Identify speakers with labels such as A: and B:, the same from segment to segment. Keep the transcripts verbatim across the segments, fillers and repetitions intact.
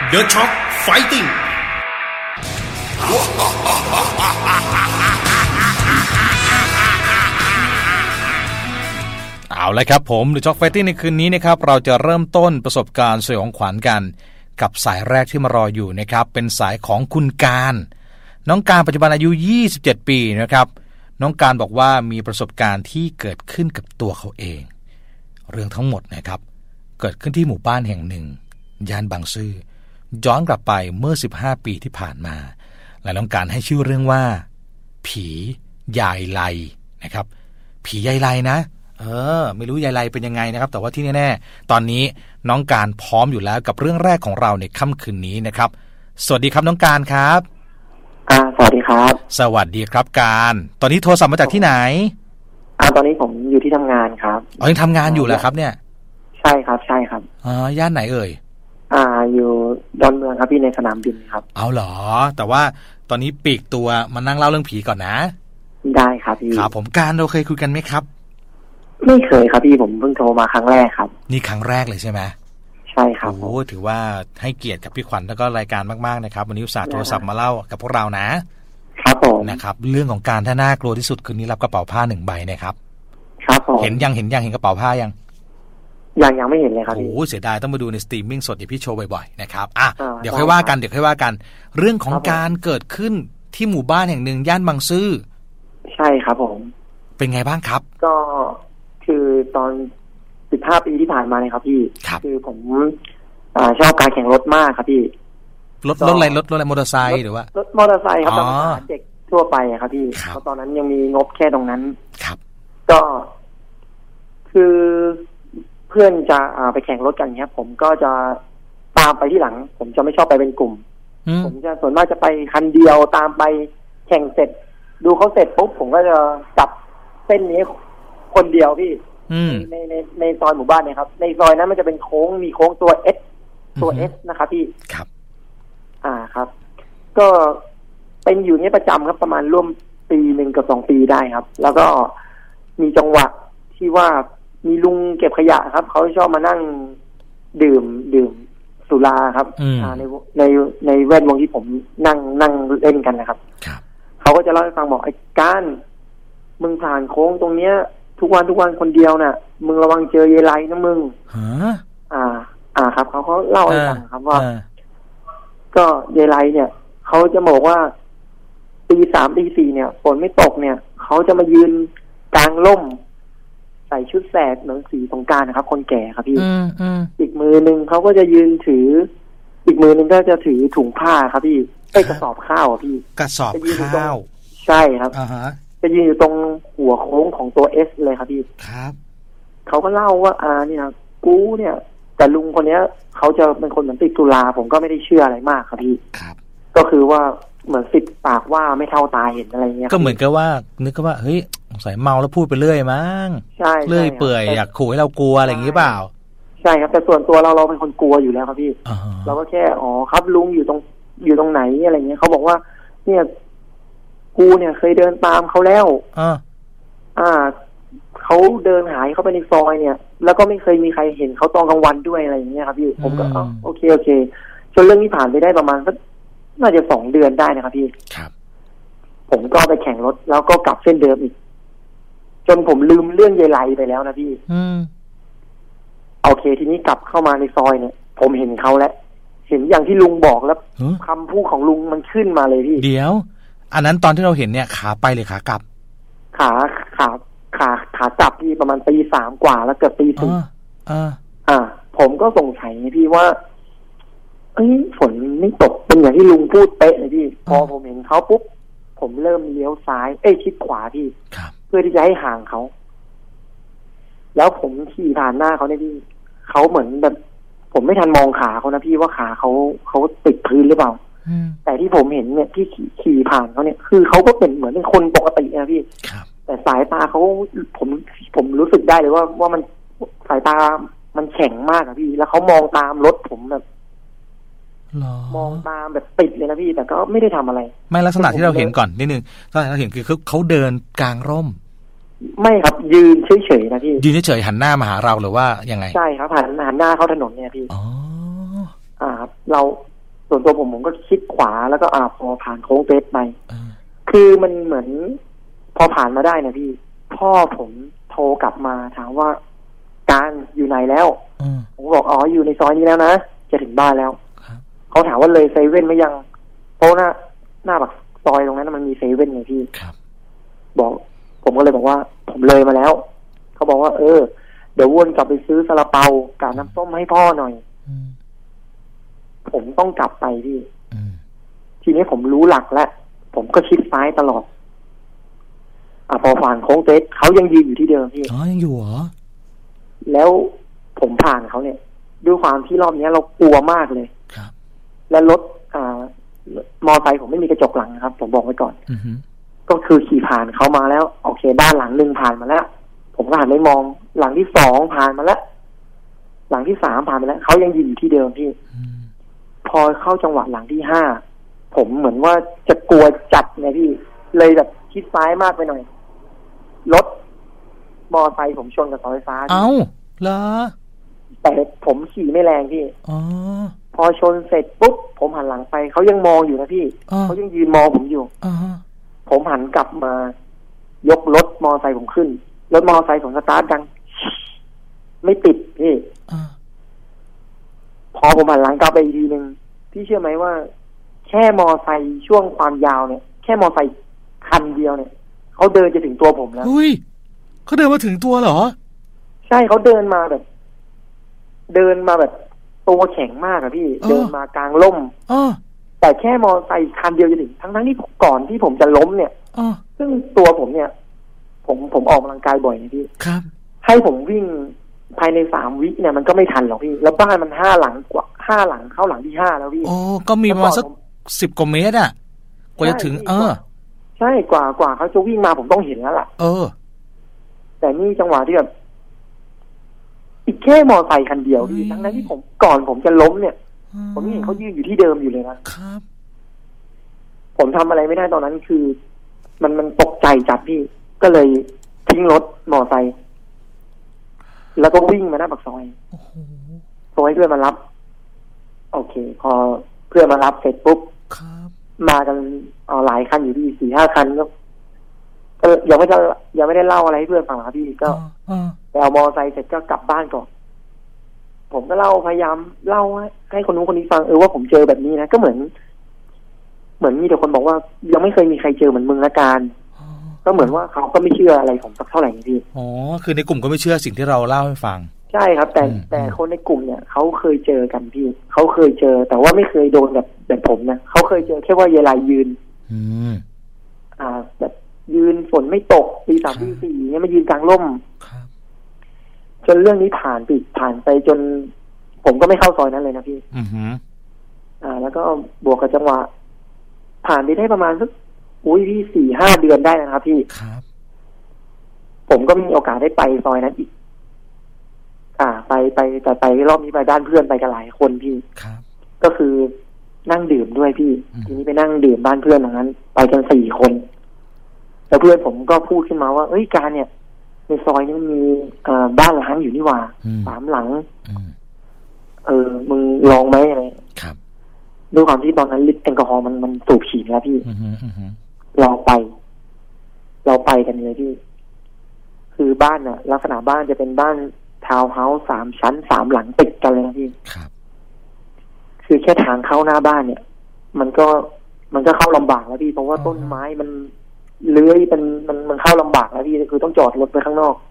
A: The Shock Fighting เอาละครับผม The Shock Fighting ในคืนนี้นะครับเราจะเริ่มต้นประสบการณ์สยองขวัญกันกับสายแรกที่มารออยู่นะครับเป็นสายของคุณการน้องการปัจจุบันอายุยี่สิบเจ็ดปีนะครับน้องการบอกว่ามีประสบการณ์ที่เกิดขึ้นกับตัวเขาเองเรื่องทั้งหมดนะครับเกิดขึ้นที่หมู่บ้านแห่งหนึ่งย่านบางซื่อย้อนกลับไปเมื่อสิบห้าปีที่ผ่านมาและน้องการให้ชื่อเรื่องว่าผียายไลนะครับผียายไลนะเออไม่รู้ยายไลเป็นยังไงนะครับแต่ว่าที่แน่ๆตอนนี้น้องการพร้อมอยู่แล้วกับเรื่องแรกของเราในค่ำคืนนี้นะครับสวัสดีครับน้องการครับ
B: อ่าสวัสดีครับ
A: สวัสดีครับการตอนนี้โทรศัพท์มาจากที่ไหน
B: อ่าตอนนี้ผมอยู่ที่ทำงานครับ
A: อ๋อยังทำงานอยู่เหรอครับเนี่ย
B: ใช่ครับใช่ครับ
A: อ๋อย่านไหนเอ่ย
B: อ่าอยู่ดอนเมืองครับพี่ในสนามบินครับ
A: เอาเหรอแต่ว่าตอนนี้ปีกตัวมานั่งเล่าเรื่องผีก่อนนะ
B: ได้ครับพี่
A: ครับผมการเราเคยคุยกันไหมครับ
B: ไม่เคยครับพี่ผมเพิ่งโทรมาครั้งแรกครับ
A: นี่ครั้งแรกเลยใช่ไหม
B: ใช่ครับ
A: โอ้ถือว่าให้เกียรติกับพี่ขวัญแล้วก็รายการมากๆนะครับวันนี้อุตส่าห์โทรศัพท์มาเล่ากับพวกเรานะครับ
B: ผม
A: นะครับเรื่องของการถ้าน่ากลัวที่สุดคืนนี้รับกระเป๋าผ้าหนึ่งใบนะครับ
B: ครับผม
A: เห็นยังเห็นยังเห็นกระเป๋าผ้ายัง
B: ยังยังไม่เห็นเลยครับพี่
A: โอ้เสียดายต้องมาดูในสตรีมมิ่งสดเดี๋ยวพี่โชว์บ่อยๆนะครับอ่ะเดี๋ยวค่อยว่ากันเดี๋ยวค่อยว่ากันเรื่องของการเกิดขึ้นที่หมู่บ้านแห่งหนึ่งย่านบางซื่อ
B: ใช่ครับผม
A: เป็นไงบ้างครับ
B: ก็คือตอนสิบห้าปีที่ผ่านมาเนี่ยครับพี่คือผมอ่าชอบการแข่งรถมากครับพี่
A: รถรถอะไรรถรถอะไรมอเตอร์ไซค์หรือว่าร
B: ถมอเตอร์ไซค์ครับตอนเด็กทั่วไปครับพี่เพราะตอนนั้นยังมีงบแค่ตรงนั้น
A: ครับ
B: ก็คือเพื่อนจะอ่าไปแข่งรถกันครับผมก็จะตามไปที่หลังผมจะไม่ชอบไปเป็นกลุ่มผมจะส่วนมากจะไปคันเดียวตามไปแข่งเสร็จดูเขาเสร็จปุ๊บผมก็จะจับเส้นนี้คนเดียวพี่ในในในซอยหมู่บ้านเนี่ยครับในซอยนั้นมันจะเป็นโค้งมีโค้งตัวเอสตัวเอสนะครับพี่
A: ครับ
B: อ่าครับก็เป็นอยู่นี้ประจำครับประมาณร่วมปีหนึ่งกับสองปีได้ครับแล้วก็มีจังหวะที่ว่ามีลุงเก็บขยะครับเขาชอบมานั่งดื่มดื่มสุราครับอ่าในในในแวดวงที่ผมนั่งนั่งเล่นกันนะครับเขาก็จะเล่าให้ฟังบอกไอ้การมึงผ่านโค้งตรงเนี้ยทุกวันทุกวันคนเดียวน่ะมึงระวังเจอเยไลนะมึง
A: ฮะ
B: อ่าอ่าครับเขาเขาเล่าให้ฟังครับว่าก็เยไลเนี่ยเขาจะบอกว่าตีสามตีสี่เนี่ยฝนไม่ตกเนี่ยเขาจะมายืนกลางร่มใส่ชุดแสกเหมือนสีสงกรานต์นะครับคนแก่ครับพี่อีกมือหนึ่งเขาก็จะยืนถืออีกมือหนึ่งก็จะถือถุงผ้าครับพี่ไอ้กระสอบข้าวพี่
A: กระสอบข้าว
B: ใช่ครับ
A: อ่าฮะ
B: จะยืนอยู่ตรงหัวโค้งของตัวเอสเลยครับพี่
A: ครับ
B: เขาก็เล่าว่าอ่าเนี่ยกูเนี่ยแต่ลุงคนเนี้ยเขาจะเป็นคนเหมือนติดสุราผมก็ไม่ได้เชื่ออะไรมากครับพี่
A: ครับ
B: ก็คือว่าเหมือนสิบปากว่าไม่เท่าตาเห็นอะไรเงี้ย
A: ก็เหมือนกับว่านึกว่าเฮ้ยสงสัยเมาแล้วพูดไปเรื่อยมั้ง
B: ใช่
A: เรื่อยเปื่อยอยากขู่ให้เรากลัวอะไรอย่างนี้เปล่า
B: ใช่ครับแต่ส่วนตัวเราเราเป็นคนกลัวอยู่แล้วครับพี่เราก็แค่อ๋อครับลุงอยู่ตรงอยู่ตรงไหนอะไรเงี้ยเขาบอกว่าเนี่ยกูเนี่ยเคยเดินตามเขาแล้ว
A: อ่า
B: อ่าเขาเดินหายเข้าไปในซอยเนี่ยแล้วก็ไม่เคยมีใครเห็นเขาตอนกลางวันด้วยอะไรอย่างเงี้ยครับพี่ผมก็อ๋อโอเคโอเคจนเรื่องนี้ผ่านไปได้ประมาณสักน่าจะสองเดือนได้นะครับพี่
A: ครับ
B: ผมก็ไปแข่งรถแล้วก็กลับเส้นเดิมอีกจนผมลืมเรื่องเยไลไปแล้วนะพี่
A: อืม
B: โอเคทีนี้กลับเข้ามาในซอยเนี่ยผมเห็นเขาแล้วเห็นอย่างที่ลุงบอกแล้วคำพูดของลุงมันขึ้นมาเลยพี่
A: เดี๋ยวอันนั้นตอนที่เราเห็นเนี่ยขาไปหรือขากลับ
B: ขาขาขาขากลับพี่ประมาณตีสามกว่าแล้วเกือบตีสี่
A: อ่า
B: อ่าผมก็สงสัยพี่ว่าเอ้ยฝนไม่ตกเป็นอย่างที่ลุงพูดเป๊ะเลยพี่พอผมเห็นเขาปุ๊บผมเริ่มเลี้ยวซ้ายเอ้ยชิดขวาพี่เพื่อที่จะให้ห่างเขาแล้วผมขี่ผ่านหน้าเขาเนี่ยพี่เขาเหมือนแบบผมไม่ทันมองขาเขานะพี่ว่าขาเขาเขาติดพื้นหรือเปล่าแต่ที่ผมเห็นเนี่ยที่ขี่ขี่ผ่านเขาเนี่ยคือเขาก็เป็นเหมือนเป็นคนปกตินะพี่แต่สายตาเขาผมผมรู้สึกได้เลยว่าว่ามันสายตามันแข็งมากอะพี่แล้วเขามองตามรถผมแบบมองตามแบบติดเลยนะพี่แต่ก็ไม่ได้ทำอะไร
A: ไม่ลักษณะที่เราเห็นก่อนนิดนึงลักษณะที่เราเห็นคือเขาเขาเดินกลางร่ม
B: ไม่ครับยืนเฉยๆนะพี่
A: ยืนเฉยๆหันหน้ามาหาเราหรือว่ายังไง
B: ใช่ครับหันหันหน้าเข้าถนนเนี่ยพี่
A: อ๋อ
B: อ่าเราส่วนตัวผมผมก็คิดขวาแล้วก็อ่าพอผ่านโค้งเฟสไปคือมันเหมือนพอผ่านมาได้นะพี่พ่อผมโทรกลับมาถามว่าการอยู่ไหนแล้วผมบอกอ๋ออยู่ในซอยนี้แล้วนะจะถึงบ้านแล้วเขาถามว่าเลยเซเว่นไหมยังเพราะหน้าหน้าปากซอยตรงนั้นมันมีเซเว่นไงพี่บอกผมก็เลยบอกว่าผมเลยมาแล้วเขาบอกว่าเออเดี๋ยววนกลับไปซื้อซาลาเปากับน้ำส้มให้พ่อหน่อยผมต้องกลับไปพี่ทีนี้ผมรู้หลักแล้วผมก็ชิดซ้ายตลอดอ่ะพอผ่านโค้งเฟสเขายังยืนอยู่ที่เดิมพี่
A: อ๋อยังอยู่เหรอ
B: แล้วผมผ่านเขาเนี่ยด้วยความที่รอบนี้เรากลัวมากเลย
A: ครับ
B: และรถอ่ามอไซค์ผมไม่มีกระจกหลังนะครับผมบอกไว้ก่อนก็คือขี่ผ่านเขามาแล้วโอเคบ้านหลังหนึ่งผ่านมาแล้วผมก็หันไปมองหลังที่สองผ่านมาแล้วหลังที่สามผ่านมาแล้วเขายังยืนอยู่ที่เดิมพี่พอเข้าจังหวะหลังที่ห้าผมเหมือนว่าจะกลัวจัดไงพี่เลยแบบชิดซ้ายมากไปหน่อยรถมอไซค์ผมชนกับเสาไฟฟ้า
A: เอ้าเหรอ
B: แต่ผมขี่ไม่แรงพี่
A: อ๋อ
B: พอชนเสร็จปุ๊บผมหันหลังไปเขายังมองอยู่นะพี่เขายังยืนมองผมอยู่ผมหันกลับมายกรถมอไซค์ผมขึ้นรถมอไซค์ผมสตาร์ทดังไม่ติดพี่พอผมหันหลังกลับไปอีกทีนึงพี่เชื่อไหมว่าแค่มอไซค์ช่วงความยาวเนี่ยแค่มอไซค์คันเดียวเนี่ยเขาเดินจะถึงตัวผมแล้ว
A: เฮ้ยเขาเดินมาถึงตัวเหรอ
B: ใช่เขาเดินมาแบบเดินมาแบบตัวแข็งมากอะพี่เดินมากลางร่มแต่แค่มอไซค์คันเดียวจะถึงทั้งทั้งที่ก่อนที่ผมจะล้มเนี่ยซึ่งตัวผมเนี่ยผมผมออกกำลังกายบ่อยนะพี่
A: ครับ
B: ให้ผมวิ่งภายในสามวิเนี่ยมันก็ไม่ทันหรอกพี่แล้วบ้านมันห้าหลังกว่าห้าหลังเข้าหลังที่ห้าแล้วพี่
A: โอ้ก็มีประมาณสักสิบกว่าเมตรอะกว่าจะถึงเออ
B: ใช่กว่ากว่าเขาจะวิ่งมาผมต้องเห็นแล้วล่ะ
A: เออ
B: แต่นี่จังหวะที่แบบอีกแค่มอไซค์คันเดียวพี่ทั้งนั้นที่ผมก่อนผมจะล้มเนี่ยผมเห็นเขายืนอยู่ที่เดิมอยู่เลยนะครับผมทำอะไรไม่ได้ตอนนั้นคือมันมันตกใจจัดพี่ก็เลยทิ้งรถมอไซค์แล้วก็วิ่งมาหน้าปากซอยโทรให้เพื่อนมารับโอเคพอเพื่อนมารับเสร็จปุ๊บมากันเอาหลายคันอยู่ที่สี่ห้าคันก็ก็ยังไม่ได้ยังไม่ได้เล่าอะไรให้เพื่อนฟังครับพี่ก็ไปเอามอไซค์เสร็จก็กลับบ้านก่อนผมก็เล่าพยายามเล่าให้คนนู้นคนนี้ฟังเออว่าผมเจอแบบนี้นะก็เหมือนเหมือนมีแต่คนบอกว่ายังไม่เคยมีใครเจอเหมือนมึงละกันก็เหมือนว่าเขาก็ไม่เชื่ออะไรผมสักเท่าไหร่พี่
A: อ๋อคือในกลุ่มก็ไม่เชื่อสิ่งที่เราเล่าให้ฟัง
B: ใช่ครับแต่แต่คนในกลุ่มเนี่ยเขาเคยเจอกันพี่เขาเคยเจอแต่ว่าไม่เคยโดนแบบแบบผมนะเขาเคยเจอแค่ว่าเวลายืน
A: อืม
B: อ่าแบบยืนฝนไม่ตกตีสามตีสี่เนี่ยมายืนกลางร่มจนเรื่องนี้ผ่านไปผ่านไปจนผมก็ไม่เข้าซอยนั้นเลยนะพี่
A: อือฮึ
B: อ่าแล้วก็บวกกับจังหวะผ่านไปได้ประมาณสักอุ้ยพี่สี่ห้าเดือนได้นะครับพี่
A: ครับ
B: ผมก็มีโอกาสได้ไปซอยนั้นอีกอ่าไปไปแต่ไปรอบนี้ไปด้านเพื่อนไปกันหลายคนพี่
A: ครับ
B: ก็คือนั่งดื่มด้วยพี่ทีนี้ไปนั่งดื่มบ้านเพื่อนอย่างนั้นไปกันสี่คนแล้วเพื่อนผมก็พูดขึ้นมาว่าเอ้ยการเนี่ยในซอยนี้มันมีอ่าบ้านล้างอยู่นี่หว่าสามหลังเออมึงลองไหมอะไร
A: ครับ
B: ด้วยความที่ตอนนั้นลิตรแอลกอฮอล์มันมันสูบฉีดแล้วพี่เราไปเราไปกันเลยพี่คือบ้านน่ะลักษณะบ้านจะเป็นบ้านทาวน์เฮาส์สามชั้นสามหลังติดกันเลยนะพี่
A: ครับ
B: คือแค่ทางเข้าหน้าบ้านเนี่ยมันก็มันก็เข้าลำบากแล้วพี่เพราะว่าต้นไม้มันเลื้อยเป็นมันมันเข้าลำบากแล้วพี่คือต้องจอดรถไปข้างนอก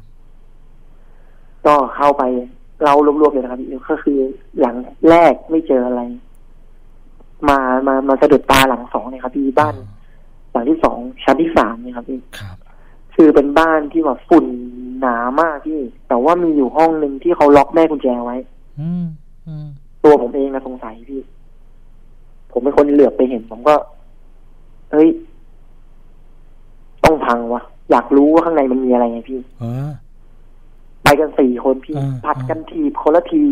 B: ก็เข้าไปเรารวบๆเลยนะครับพี่ก็คือหลังแรกไม่เจออะไรมามามาสะดุดตาหลังสองเนี่ยครับพี่บ้านหลังที่สองชั้นที่สามเนี่ยครับพี่คือเป็นบ้านที่แบบฝุ่นหนามากพี่แต่ว่ามีอยู่ห้องนึงที่เขาล็อกแม่กุญแจไว้ตัวผมเองนะสงสัยพี่ผมเป็นคนเหลือบไปเห็นผมก็เฮ้ยต้องพังวะอยากรู้ว่าข้างในมันมีอะไรไงพี่ไปกันสี่คนพี่ผัดกันถีบคนละที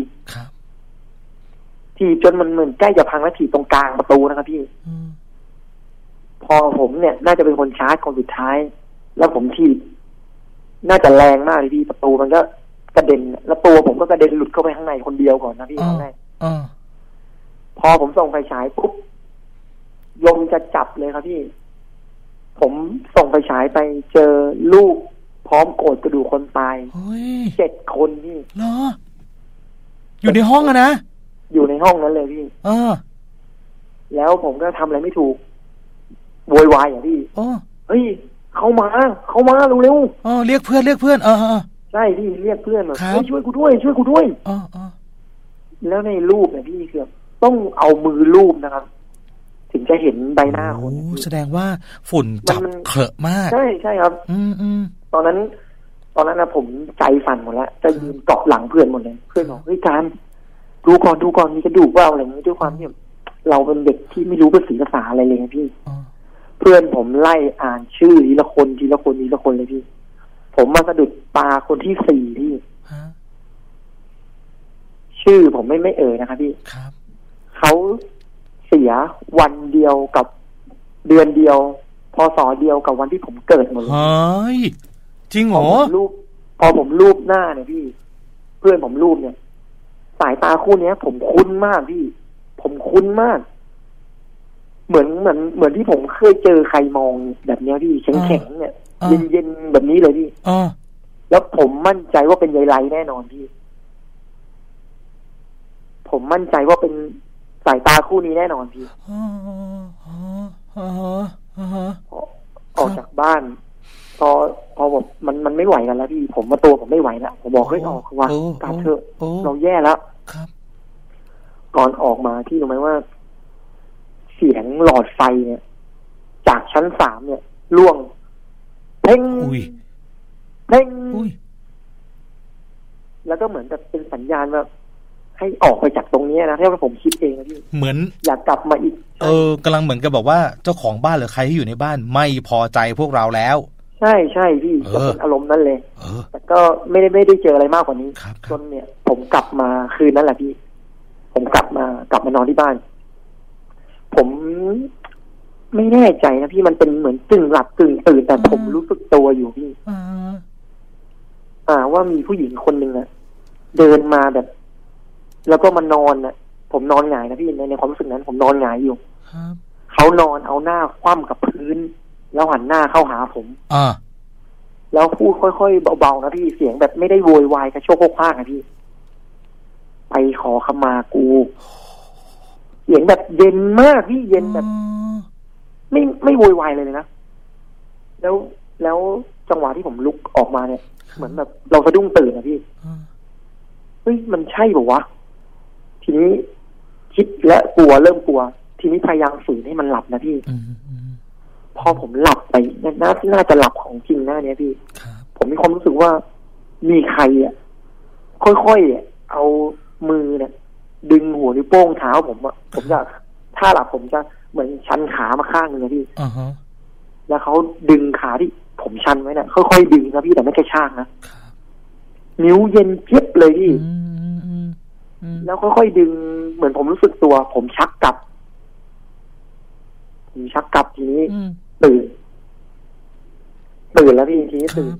B: ถีบจนมันเหมือนใกล้จะพังแล้วถีบตรงกลางประตูนะครับพี่พอผมเนี่ยน่าจะเป็นคนชาร์จคนสุดท้ายแล้วผมถีบน่าจะแรงมากเลยพี่ประตูมันก็กระเด็นแล้วตัวผมก็กระเด็นหลุดเข้าไปข้างในคนเดียวก่อนนะพี่ตอนแรกพพอผมส่องไฟฉายปุ๊บลมจะจับเลยครับพี่ผมส่องไฟฉายไปเจอลูกพร้อมโกรธกระดูกคนตายเจ็ดคนพี่
A: เหรออยู่ในห้องอะนะ
B: อยู่ในห้องนั้นเลยพี่
A: เออ
B: แล้วผมก็ทำอะไรไม่ถูกโวยวายอ่ะพี่เฮ้ยเขามาเขามาเร็ว
A: ๆอ๋อเรียกเพื่อนเรียกเพื่อนเออ
B: ใช่พี่เรียกเพื่อนแบบช่วยกูด้วยช่วยกูด้วย
A: อ๋อ
B: แล้วในรูปเนี่ยพี่คือต้องเอามือรูปนะครับถึงจะเห็นใบหน้าคน
A: แสดงว่าฝุ่นจับเคลอะมาก
B: ใช่ใช่ครับ
A: อืมอืม
B: ตอนนั้นตอนนั้นนะผมใจสั่นหมดแล้วจะยืนเกาะหลังเพื่อนหมดเลยเพื่อนบอกเฮ้ยการดูก่อนดูก่อนมีกระดูกว่าอะไรอย่างนี้ด้วยความที่เราเป็นเด็กที่ไม่รู้ภาษาภาษาอะไรเลยพี่เพื่อนผมไล่อ่านชื่อทีละคนทีละคนทีละคนเลยพี่ผมมาสะดุดตาคนที่สี่พี่ชื่อผมไม่ไม่เอ่ยนะครับพี่เขาเสียวันเดียวกับเดือนเดียวพศเดียวกับวันที่ผมเกิดหมดเลย
A: เฮ้ยจริงเหรอ
B: รูปพอผมรูปหน้าเนี่ยพี่เพื่อนผมรูปเนี่ยสายตาคู่นี้ผมคุ้นมากพี่ผมคุ้นมากเหมือนเหมือนเหมือนที่ผมเคยเจอใครมองแบบนี้พี่แข็งๆเนี่ยเย็นๆแบบนี้เลยพี่แล้วผมมั่นใจว่าเป็นยายไลแน่นอนพี่ผมมั่นใจว่าเป็นสายตาคู่นี้แน่นอนพี่ออกจากบ้านพอพอผมมันมันไม่ไหวกันแล้วพี่ผมมาตัวผมไม่ไหวแล้วผมบอกเฮ้ยออกว่ะกลับเถอะเราแย่แล้วก่อนออกมาพี่รู้ไหมว่าเสียงหลอดไฟเนี่ยจากชั้นสามเนี่ยล่วงเพ่งเพ่งแล้วก็เหมือนกับเป็นสัญญาณว่าให้ออกไปจากตรงนี้นะถ้าผมคิดเองนะพี่
A: เหมือน
B: อยากกลับมาอีก
A: เออกำลังเหมือนกับบอกว่าเจ้าของบ้านหรือใครที่อยู่ในบ้านไม่พอใจพวกเราแล้ว
B: ใช่ใช่พี่จะเป็นอารมณ์นั้นเลยแต่ก็ไม่ได้ไม่ได้เจออะไรมากกว่านี้จนเนี่ยผมกลับมาคืนนั้นแหละพี่ผมกลับมากลับมานอนที่บ้านผมไม่แน่ใจนะพี่มันเป็นเหมือนกึ่งหลับกึ่งตื่นแต่ผมรู้สึกตัวอยู่พี่อ่าว่ามีผู้หญิงคนหนึ่งอะเดินมาแบบแล้วก็มานอนน่ะผมนอนหงายนะพี่ในในความรู้สึกนั้นผมนอนหงายอยู่เขานอนเอาหน้าคว่ำกับพื้นแล้วหันหน้าเข้าหาผม
A: อ่า
B: แล้วพูดค่อยๆเบาๆนะพี่เสียงแบบไม่ได้โวยวายกระโชกโคกพากนะพี่ไปขอขมากูเสียงแบบเย็นมากพี่เย็นแบบไม่ไม่โวยวายเลยเลยนะแล้วแล้วจังหวะที่ผมลุกออกมาเนี่ยเหมือนแบบเราสะดุ้งตื่นนะพี่เฮ้ยมันใช่ป่าววะทีนี้คิดและกลัวเริ่มกลัวทีนี้พยายามฝืนให้มันหลับนะพี่พอผมหลับไปน่าน่าจะหลับของจริงหน้านี้พี่ผมมีความรู้สึกว่ามีใครอ่ะค่อยๆเอามือเนี่ยดึงหัวนิ้วโป้งเท้าผมอ่ะผมจะถ้าหลับผมจะเหมือนชันขามาข้างนึงนะพี่แล้วเขาดึงขาที่ผมชันไว้เนี่ยค่อยๆดึงนะพี่แต่ไม่กระชากนะนิ้วเย็นเจี๊ยบเลยพี่แล้วค่อยๆดึงเหมือนผมรู้สึกตัวผมชักกลับผมชักกลับทีนี้ตื่นตื่นแล้วพี่ทีนี้ตื่น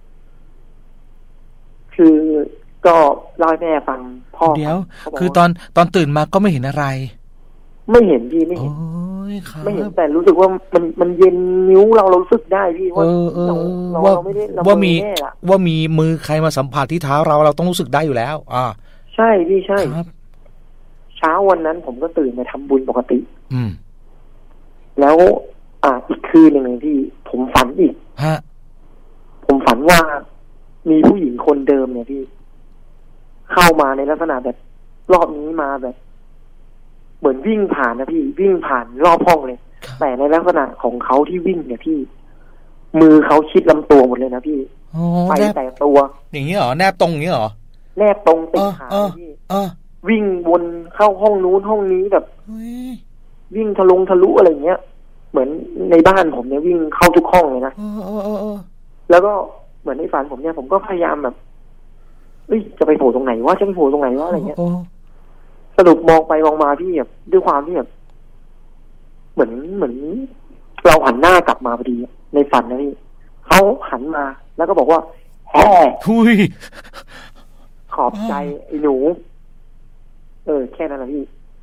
B: คือก็เล่าให้แม่ฟังพ่อ
A: เดี๋ยวคือตอนตอนตื่นมาก็ไม่เห็นอะไร
B: ไม่เห็นพี่ไม่เห็นไม่เห็นแต่รู้สึกว่ามันมันเย็นนิ้วเราเรารู้สึกได้พี่ว่าเราเราไม่ได้
A: ว่ามีว่ามีมือใครมาสัมผัสที่เท้าเราเราต้องรู้สึกได้อยู่แล้วอ่า
B: ใช่พี่ใช่เช้าวันนั้นผมก็ตื่นมาทำบุญปกติ
A: อืม
B: แล้วอ่าอีกคืนหนึ่งพี่ผมฝันอีก
A: ฮะ
B: ผมฝันว่ามีผู้หญิงคนเดิมเนี่ยพี่เข้ามาในลักษณะแบบรอบนี้มาแบบเหมือนวิ่งผ่านนะพี่วิ่งผ่านรอบห้องเลยแต่ในลักษณะของเขาที่วิ่งเนี่ยพี่มือเขาชิดลำตัวหมดเลยนะพี่ไปแต่ตัว
A: อย่างนี้เหรอแนบตรงอย่างนี้เหรอ
B: แนบตรงติดขาพี่วิ่งวนเข้าห้องนู้นห้องนี้แบบวิ่งทะลงทะลุอะไรเงี้ยเหมือนในบ้านผมเนี่ยวิ่งเข้าทุกห้องเลยนะแล้วก็เหมือนในฝันผมเนี่ยผมก็พยายามแบบเอ้ยจะไปโผล่ตรงไหนวะจะไปโผล่ตรงไหนวะอะไรเงี้ยสรุปมองไปมองมาพี่แบบด้วยความที่แบบเหมือนเหมือนเราหันหน้ากลับมาพอดีในฝันนะพี่เขาหันมาแล้วก็บอกว่าแฮ่ขอบใจไอ้หนูเออแค่นั้นแหละพี่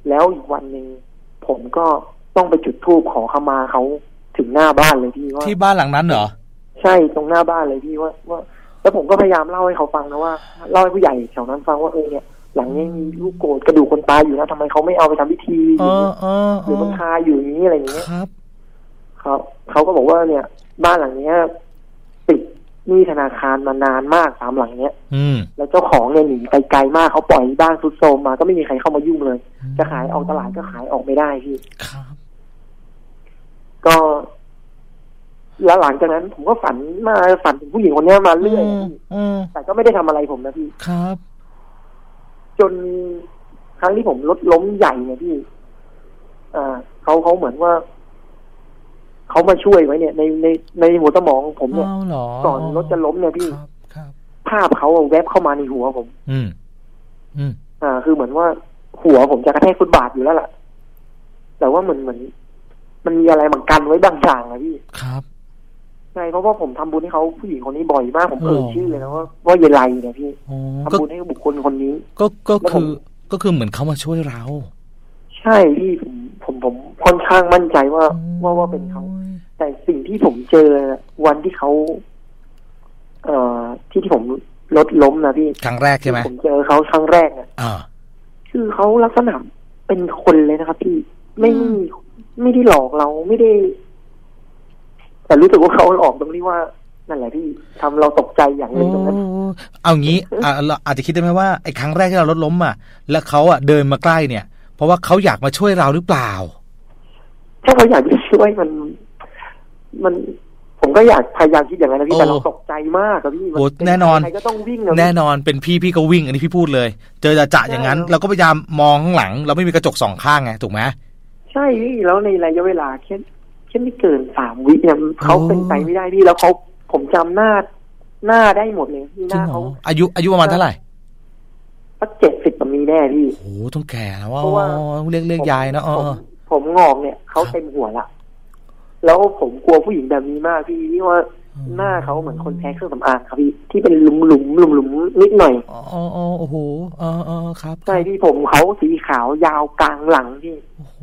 B: แล้วอีกวันหนึ่งผมก็ต้องไปจุดธูปขอขมาเขาถึงหน้าบ้านเลยพี่ว่า
A: ที่บ้านหลังนั้นเหรอ
B: ใช่ตรงหน้าบ้านเลยพี่ว่าว่าแล้วผมก็พยายามเล่าให้เขาฟังนะว่าเล่าให้ผู้ใหญ่แถวนั้นฟังว่าเออเนี่ยหลังนี้มีลูกโกรธกระดูกคนตายอยู่นะทำไมเขาไม่เอาไปทำพิธีหรือมันคาอยู่อย่างนี้อะไรอย่างเงี้ย
A: ครับ
B: เขาเขาก็บอกว่าเนี่ยบ้านหลังเนี้ยติดหนี้ธนาคารมานานมากตามหลังเนี้ยแล้วเจ้าของเนี่ยหนีไปไกลมากเขาปล่อยบ้านทรุดโทรมมาก็ไม่มีใครเข้ามายุ่งเลยจะขายออกตลาดก็ขายออกไม่ได้พี่
A: ครับ
B: ก็แล้วหลังจากนั้นผมก็ฝันมาฝันถึงผู้หญิงคนนี้มาเรื่อยแต่ก็ไม่ได้ทำอะไรผมนะพี่
A: ครับ
B: จนครั้งที่ผมรถล้มใหญ่เนี่ยพี่อ่าเขาเขาเหมือนว่าเขามาช่วยไว้เนี่ยในในในหัวสมองผมเนี่ยก่อนรถจะล้มเนี่ยพี่ภาพเขาแวบเข้ามาในหัวผม
A: อืมอืม
B: อ่าคือเหมือนว่าหัวผมจะกระแทกฟุตบาทอยู่แล้วล่ะแต่ว่าเหมือนเหมือนมันมีอะไรบังกันไว้บางอย่างอะพี่
A: ครับ
B: ใช่เพราะว่าผมทำบุญให้เขาผู้หญิงคนนี้บ่อยมากผมเอ่ยชื่อเลยนะว่าว่าเยลัยเนี่ยพี่ทำบุญให้บุคคลคนนี้
A: ก็ก็คือก็คือเหมือนเขามาช่วยเรา
B: ใช่พี่ผมผมผมค่อนข้างมั่นใจว่าว่าว่าเป็นเขาแต่สิ่งที่ผมเจอวันที่เขาเอ่อที่ที่ผมรถล้มนะพี่
A: ครั้งแรกใช่ไหม
B: ผมเจอเขาครั้งแรกเนี่ยคือเขาลักษณะเป็นคนเลยนะครับพี่ไม่ไม่ได้หลอกเราไม่ได้แต่รู้สึกว่าเขาหลอกตรงที่ว่านั่นแหละพี่ทำเราตกใจอย่างหนึ่งตรงนั้น
A: เอางี้อ่าเราอาจจะคิดได้ไหมว่าไอ้ครั้งแรกที่เรารถล้มอ่ะแล้วเขาอ่ะเดินมาใกล้เนี่ยเพราะว่าเขาอยากมาช่วยเราหรือเปล่า
B: ถ้าเขาอยากจะช่วยมันมันผมก็อยากพยายามคิดอย่างนั้นนะพี่แต่เราตกใจมากครับพี่
A: โอ้แน่นอน
B: ใครก็ต้องวิ่ง
A: แน่นอนเป็นพี่พี่ก็วิ่งอันนี้พี่พูดเลยเจอจะอย่างนั้นเราก็พยายามมองข้างหลังเราไม่มีกระจกสองข้างไงถูกไหม
B: ใช่พี่แล้วในระยะเวลาแค่แค่ไม่เกินสามวิเนี่ยเขาเป็นไปไม่ได้พี่แล้วเขาผมจำหน้าหน้าได้หมดเลยที่หน้าเขา
A: อายุอายุประมาณเท่าไหร่
B: ก็เจ็ดสิบมีแน่พี่
A: โอ้ต้องแก่แล้วว่าเรียกเรียกยายนะอ๋อ
B: ผมงอกเนี่ยเขาเต็มหัวละแล้วผมกลัวผู้หญิงแบบนี้มากพี่ที่ว่าหน้าเขาเหมือนคนแพ้เครื่องสำอางครับพี่ที่เป็นหลุมหลุมหลุมหลุมนิดหน่อย
A: อ๋ออ๋อโอ้โหอ๋ออ๋อครับ
B: ใช่พี่ผมเขาสีขาวยาวกลางหลังพี่
A: โอ้โห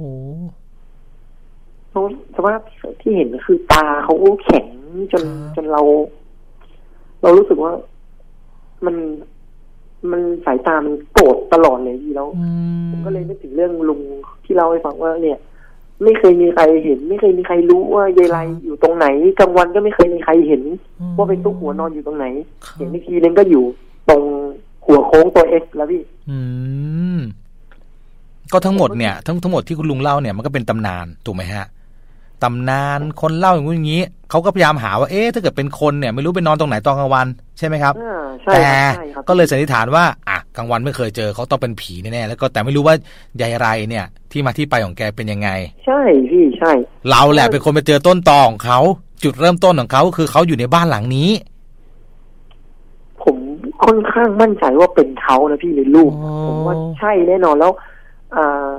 B: สภาพที่เห็นคือตาเขาแข็งจนจนเรา เรารู้สึกว่ามันมันสายตามันโกรธตลอดเลยพี่แล้วผมก็เลยนึกถึงเรื่องลุงที่เล่าให้ฟังว่าเนี่ยไม่เคยมีใครเห็นไม่เคยมีใครรู้ว่ายายไรอยู่ตรงไหนกลางวันก็ไม่เคยมีใครเห็นว่าเป็นตุ๊กหัวนอนอยู่ตรงไหนเห็นอีกทีนึงก็อยู่ตรงหัวโค้งตัวเอ็กซ์แล้วพี่
A: อืมก็ทั้งหมดเนี่ยทั้งทั้งหมดที่คุณลุงเล่าเนี่ยมันก็เป็นตำนานถูกไหมฮะตำนานคนเล่าอย่างงี้อย่างนี้เขาก็พยายามหาว่าเอ๊ะถ้าเกิดเป็นคนเนี่ยไม่รู้ไปนอนตรงไหนตอนกลางวันใช่ไหมครับแต่ก็เลยสันนิษฐานว่าอ่ะกลางวันไม่เคยเจอเขาต้องเป็นผีแน่ๆแล้วก็แต่ไม่รู้ว่ายายไรเนี่ยที่มาที่ไปของแกเป็นยังไง
B: ใช่พี่ใช่
A: เราแหละเป็นคนไปเจอต้นตอของเขาจุดเริ่มต้นของเขาคือเขาอยู่ในบ้านหลังนี้
B: ผมค่อนข้างมั่นใจว่าเป็นเขานะพี่ในรูปผมว่าใช่แน่นอนแล้วอ่า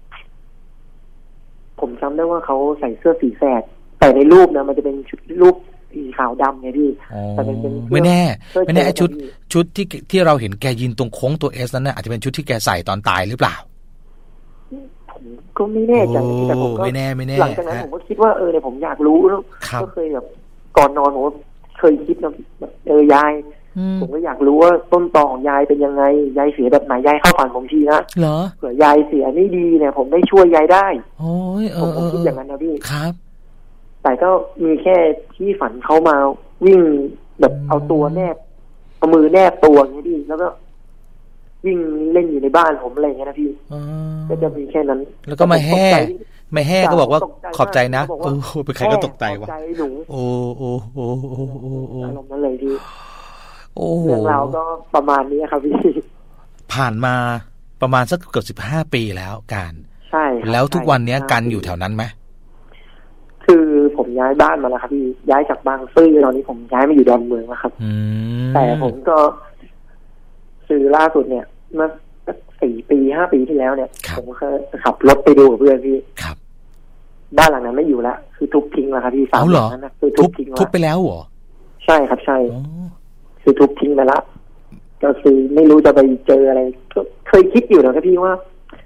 B: ผมจำได้ว่าเขาใส่เสื้อสีแสดแต่ในรูปนะมันจะเป็นชุดรูปสีขาวดำไงพี่แต่เป็นเป็น
A: ไม่แน่ไม่แน่ชุดชุดที่ที่เราเห็นแกยืนตรงโค้งตัวเอสนั้นน่ะอาจจะเป็นชุดที่แกใส่ตอนตายหรือเปล่า
B: ผมก็ไม่แน่ใจแต่ผมก็
A: ไม่แน่ไม่แน่
B: หลังจากนั้นผมก็คิดว่าเออเนี่ยผมอยากรู้แล้วก็เคยแบบก่อนนอนผมเคยคิดนะเออยายผมก็อยากรู้ว่าต้นตอของยายเป็นยังไงยายเสียแบบไหนยายเข้าฝันผมทีนะ
A: เหรอ
B: เผื่อยายเสียไม่ดีเนี่ยผมได้ช่วยยายได้
A: โอ้ยเออ
B: ผมคิดอย่างนั้นนะพี่
A: ครับ
B: แต่ก็มีแค่ที่ฝันเขามาวิ่งแบบเอาตัวแนบเอามือแนบตัวอย่างนี้พี่แล้วก็วิ่งเล่นอยู่ในบ้านผมอะไรอย่างเงี้ยนะพี่ก็จะมีแค่นั้น
A: แล้วก็มาแห่ไม่แห่ก็บอกว่าขอบใจนะโอ้เป็นใครก็ตกใจว่ะโอ้โอ้โอ้โอ้โอ้โอ้
B: อารมณ์นั้นเลยพี่โอ้เรื่องราวก็ประมาณนี้ครับพี่
A: ผ่านมาประมาณสักเกือบสิบห้าปีแล้วการ
B: ใช่
A: แล้วทุกวันนี้กันอยู่แถวนั้นไหม
B: คือผมย้ายบ้านมาแล้วครับพี่ย้ายจากบางซื่อตอนนี้ผมย้ายมาอยู่ดอนเมืองแล้วครับแต่ผมก็ซื้อล่าสุดเนี่ยเมื่อสี่ปีห้าปีที่แล้วเนี่ยผมเคยขับรถไปดูกับเพื่อนพี่
A: ครับ
B: บ้านหลังนั้นไม่อยู่แล้วคือทุบทิ้งแล้วครับพี่
A: สามหลังนั้นคือทุบทิ้งทุบไปแล้วเหรอ
B: ใช่ครับใช่คือทุบทิ้งไปละก็คือไม่รู้จะไปเจออะไรก็เคยคิดอยู่นะครับพี่ว่า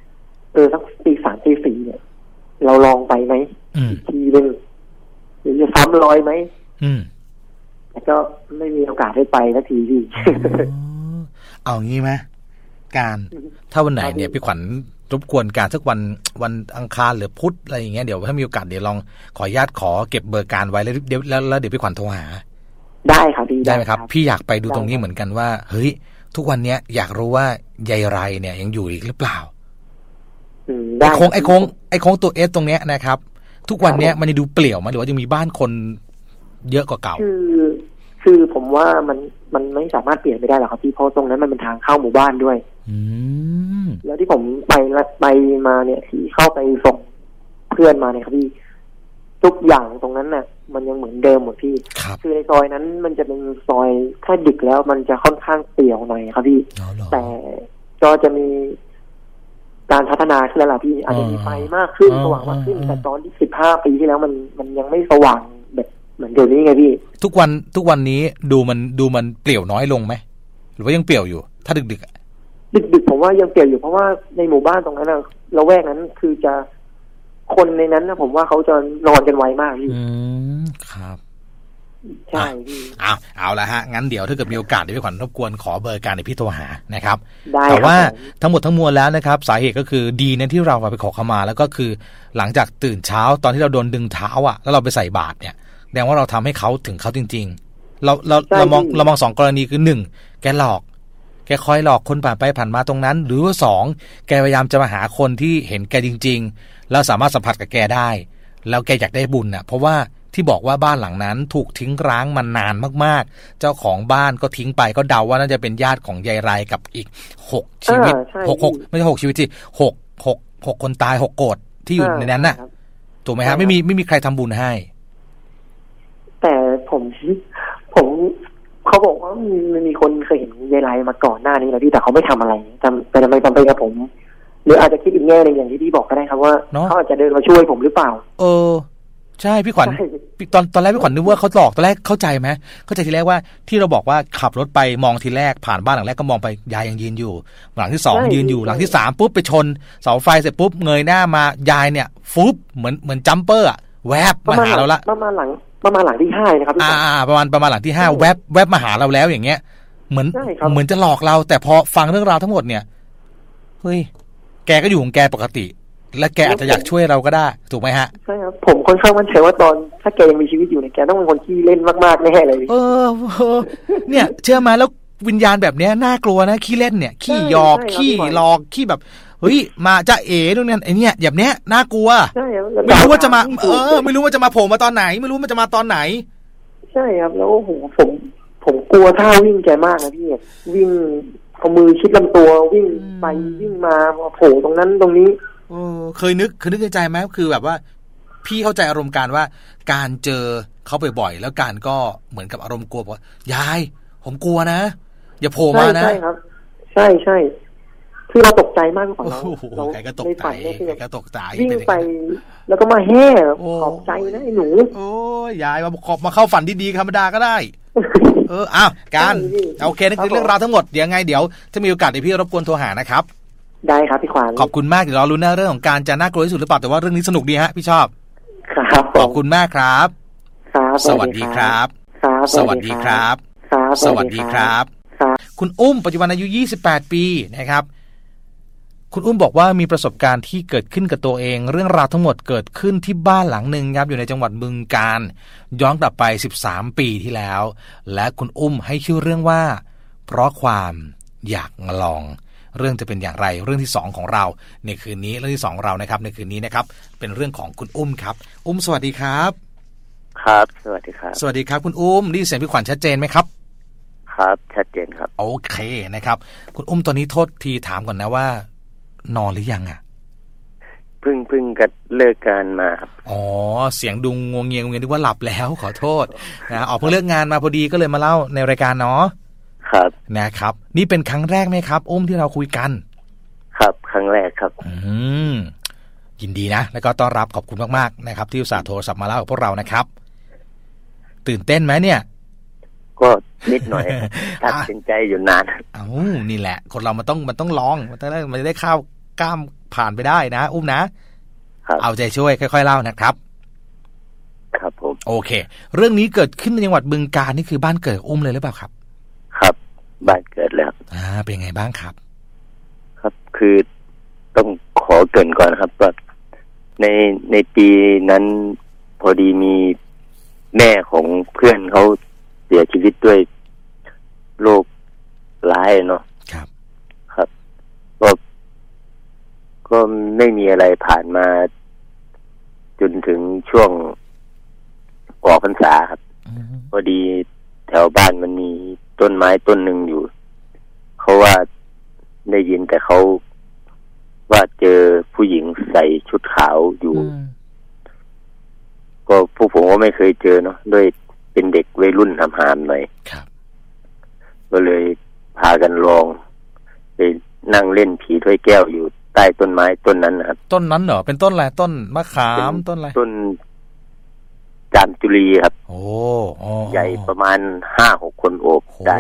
B: เออสักตีสามตีสี่เนี่ยเราลองไปไหมอีกทีนึงหรือจะซ้ำรอยไหมแต่ก็ไม่มีโอกาสได้ไปสักทีพี่
A: เอางี้ไหมการถ้าวันไหนเนี่ยพี่ขวัญรบกวนการสักวันวันอังคารหรือพุธอะไรอย่างเงี้ยเดี๋ยวถ้ามีโอกาสเดี๋ยวลองขออนุญาตขอเก็บเบอร์การไว้แล้วเดี๋ยวแล้วเดี๋ยวพี่ขวัญโทรหา
B: ได้ครับดี
A: ได้ไหมครับพี่อยากไปดูตรงนี้เหมือนกันว่าเฮ้ยทุกวันเนี้ยอยากรู้ว่ายายไรเนี่ยยังอยู่อีกหรือเปล่าไอ้โค้งไอ้โค้งไอ้โค้งตัวเอสตรงเนี้ยนะครับทุกวันเนี้ยมันจะดูเปลี่ยวมั้ยหรือว่ายังมีบ้านคนเยอะกว่าเก่า
B: คือคือผมว่ามันมันไม่สามารถเปลี่ยนไปได้หรอกครับพี่เพราะตรงนั้นมันเป็นทางเข้าหมู่บ้านด้วยแล้วที่ผมไปไปมาเนี่ยที่เข้าไปส่งเพื่อนมาเนี่ยครับพี่ทุกอย่างตรงนั้นน่ะมันยังเหมือนเดิมหมดพี่คือในซอยนั้นมันจะเป็นซอยถ้าดึกแล้วมันจะค่อนข้างเปลี่ยวหน่อยครับพี่แต่ก็จะมีการพัฒนาขึ้นแล้วล่ะพี่อาจจะมีไฟมากขึ้นสว่างมากขึ้นแต่ตอนที่สิบห้าปีที่แล้วมันมันยังไม่สว่างแบบเหมือนเดี๋ยวนี้ไงพี่
A: ทุกวันทุกวันนี้ดูมันดูมันเปลี่ยวน้อยลงไหมหรือว่ายังเปลี่ยวอยู่ถ้าดึกดึก
B: ดึกดึกผมว่ายังเปลี่ยวอยู่เพราะว่าในหมู่บ้านตรงนั้นละแวกนั้นคือจะคนในนั้นนะผมว่าเขาจะนอนกันไวมากพี่
A: อืมครับ
B: ใช่พี่
A: เอาเอาละฮะงั้นเดี๋ยวถ้าเกิดมีโอกาสเดี๋ยวพี่ขวัญรบกวนขอเบอร์การในพี่โทรหานะครับแต่ว่าทั้งหมดทั้งมวลแล้วนะครับสาเหตุก็คือดีนะที่เราไปขอขมาแล้วก็คือหลังจากตื่นเช้าตอนที่เราโดนดึงเท้าอ่ะแล้วเราไปใส่บาตรเนี่ยแสดงว่าเราทำให้เขาถึงเขาจริงๆเราเราเรามองเรามองสองกรณีคือหนึ่งแกหลอกแกคอยหลอกคนผ่านไปผ่านมาตรงนั้นหรือว่าสองแกพยายามจะมาหาคนที่เห็นแกจริงๆแล้วสามารถสัมผัสกับแกได้แล้วแกอยากได้บุญน่ะเพราะว่าที่บอกว่าบ้านหลังนั้นถูกทิ้งร้างมานานมากๆเจ้าของบ้านก็ทิ้งไปก็เดาว่าน่าจะเป็นญาติของยายไรกับอีกหกชีวิตหกหกไม่ใช่หกชีวิตสิหกหกหกคนตายหกโกรธที่อยู่ในนั้นน่ะถูกไหมฮะไม่มีไม่มีใครทำบุญให้
B: แต่ผมผมเขาบอกว่ามันมีคนเคยเห็นยายไรมาก่อนหน้านี้แล้วพี่แต่เขาไม่ทำอะไรจำแต่ทำไมจำเป็นกับผมหรืออาจจะคิดอีกแง่นึงอย่างที่พี่บอกก็ได้ครับว่าเขาอาจจะเดินมาช่วยผมหรือเปล่า
A: เออใช่พี่ขวัญตอนตอนแรกพี่ขวัญนึกว่าเขาหลอกตอนแรกเข้าใจไหมเข้าใจทีแรกว่าที่เราบอกว่าขับรถไปมองทีแรกผ่านบ้านหลังแรกก็มองไปยายยังยืนอยู่หลังที่สองยืนอยู่หลังที่สามปุ๊บไปชนเสาไฟเสร็จปุ๊บเงยหน้ามายายเนี่ยฟุบเหมือนเหมือนจัมเปอร์อะแวบมาหาเราละ
B: ประมาณหลังประมาณหลังที่ห้านะครับ
A: อ่าประมาณประมาณหลังที่ห้าแวบแวบมาหาเราแล้วอย่างเงี้ยเหมือนเหมือนจะหลอกเราแต่พอฟังเรื่องราวทั้งหมดเนี่ยเฮ้ยแกก็อยู่ของแกปกติและแกอาจจะอยากช่วยเราก็ได้ถูกไหมฮะ
B: ใช่ครับผมค่อนข้างมั่นใจว่าตอนถ้าแกยังมีชีวิตอยู่เนี่ยแกต้องเป็นคนขี้เล่นมากๆแน่เลย
A: เออเนี่ยเชื่อมาแล้ววิญญาณแบบเนี้ยน่ากลัวนะขี้เล่นเนี่ยขี้หยอกขี้หลอกขี้แบบเฮ้ยมาจะเอ๋ตรงนั้นไอเนี่ยแบบเนี้ยน่ากลัวไม่รู้ว่าจะมาเออไม่รู้ว่าจะมาโผล่มาตอนไหนไม่รู้มันจะมาตอนไหน
B: ใช่ครับแล้วโอ้โหผมผมกลัวท่าวิ่งแกมากนะพี่วิ่งเอามือชิดลำตัววิ่งไปวิ่งมาโผล่ตรงนั้นตรงนี้
A: เออเคยนึกเคยนึกในใจไหมคือแบบว่าพี่เข้าใจอารมณ์การว่าการเจอเขาบ่อยๆแล้วการก็เหมือนกับอารมณ์กลัวว่ายายผมกลัวนะอย่าโผล่มานะ
B: ใช่ครับใช่ใช่คือเราตกใจมากกว่าเรา
A: เราใครก็ตกใจใครก็ตกใจ
B: วิ่งไปแล้วก็มาแห่ขอบใจนะไอ้หนู
A: โอ้ยยายมาขอบมาเข้าฝันดีๆธรรมดาก็ได้เอออ้าวการโอเคนั่นคือเรื่องราวทั้งหมดเดี๋ยวไงเดี๋ยวถ้ามีโอกาสเดี๋ยวพี่รบกวนโทรหานะครับ
B: ได้ครับพี่ขวัญ
A: ขอบคุณมากเดี๋ยวรอลุ้นเรื่องของการจะน่ากลัวที่สุดหรือเปล่าแต่ว่าเรื่องนี้สนุกดีฮะพี่ชอบ
B: ครับ
A: ขอบคุณมากครับ
B: ครับ
A: สวัสดีครับ
B: ครับ
A: สวัสดีครับ
B: ครับ
A: สวัสดีครับคุณอุ้มปัจจุบันอายุยี่สิบแปดปีนะครับคุณอุ้มบอกว่ามีประสบการณ์ที่เกิดขึ้นกับตัวเองเรื่องราวทั้งหมดเกิดขึ้นที่บ้านหลังหนึ่งครับอยู่ในจังหวัดบึงกาฬย้อนกลับไปสิบสามปีที่แล้วและคุณอุ้มให้ชื่อเรื่องว่าเพราะความอยากลองเรื่องจะเป็นอย่างไรเรื่องที่สองของเราในคืนนี้เรื่องที่สองของเรานะครับในคืนนี้นะครับเป็นเรื่องของคุณอุ้มครับอุ้มสวัสดีครับ
C: ครับสวัสดีครับ
A: สวัสดีครับคุณอุ้มได้ยินเสียงพี่ขวัญชัดเจนไหมครับ
C: ครับชัดเจนครับ
A: โอเคนะครับคุณอุ้มตอนนี้โทษทีถามก่อนนะว่านอนหรือยังอ่ะ
C: เพิ่งเพิ่งกันเลิกงานมาครับ
A: อ๋อเสียงดุงงวงเงียงงเงียนึกว่าหลับแล้วขอโทษนะออกเพิ่งเลิกงานมาพอดีก็เลยมาเล่าในรายการเนาะ
C: ครับ
A: นะครับนี่เป็นครั้งแรกไหมครับอุ้มที่เราคุยกัน
C: ครับครั้งแรกครับ
A: อืมยินดีนะแล้วก็ต้อนรับขอบคุณมากๆนะครับที่อุตส่าห์โทรศัพท์มาเล่ากับพวกเรานะครับตื่นเต้นไหมเนี่ย
C: ก็นิดหน่อยตัดสินใจอยู่นาน
A: เอ้านี่แหละคนเรามันต้องมันต้องลองมันต้องมันจะได้เข้ากล้ามผ่านไปได้นะอุ้มนะครับเอาใจช่วยค่อยๆเล่านะครับ
C: ครับผม
A: โอเคเรื่องนี้เกิดขึ้นในจังหวัดบึงกาฬนี่คือบ้านเกิดอุ้มเลยหรือเปล่าครับ
C: ครับบ้านเกิดแล้ว
A: อ่าเป็นไงบ้างครับ
C: ครับคือต้องขอเกริ่นก่อนครับว่าในในปีนั้นพอดีมีแม่ของเพื่อนเขาเสียชีวิตด้วยโรคร้ายเนาะ
A: ครับ
C: ครับก็ก็ไม่มีอะไรผ่านมาจนถึงช่วงออกพรรษาครับพอดีแถวบ้านมันมีต้นไม้ต้นหนึ่งอยู่เขาว่าได้ยินแต่เขาว่าเจอผู้หญิงใส่ชุดขาวอยู่ก็พวกผมก็ไม่เคยเจอเนาะด้วยเป็นเด็กวัยรุ่นหำๆหน่อยก็เลยพากันลองไปนั่งเล่นผีถ้วยแก้วอยู่ใต้ต้นไม้ต้นนั้นนะครับ
A: ต้นนั้นเหรอเป็นต้นอะไรต้นมะขามต้นอะไร
C: ต้นจามจุลีครับ
A: โอ้
C: ใหญ่ประมาณห้าหกคนโอบได้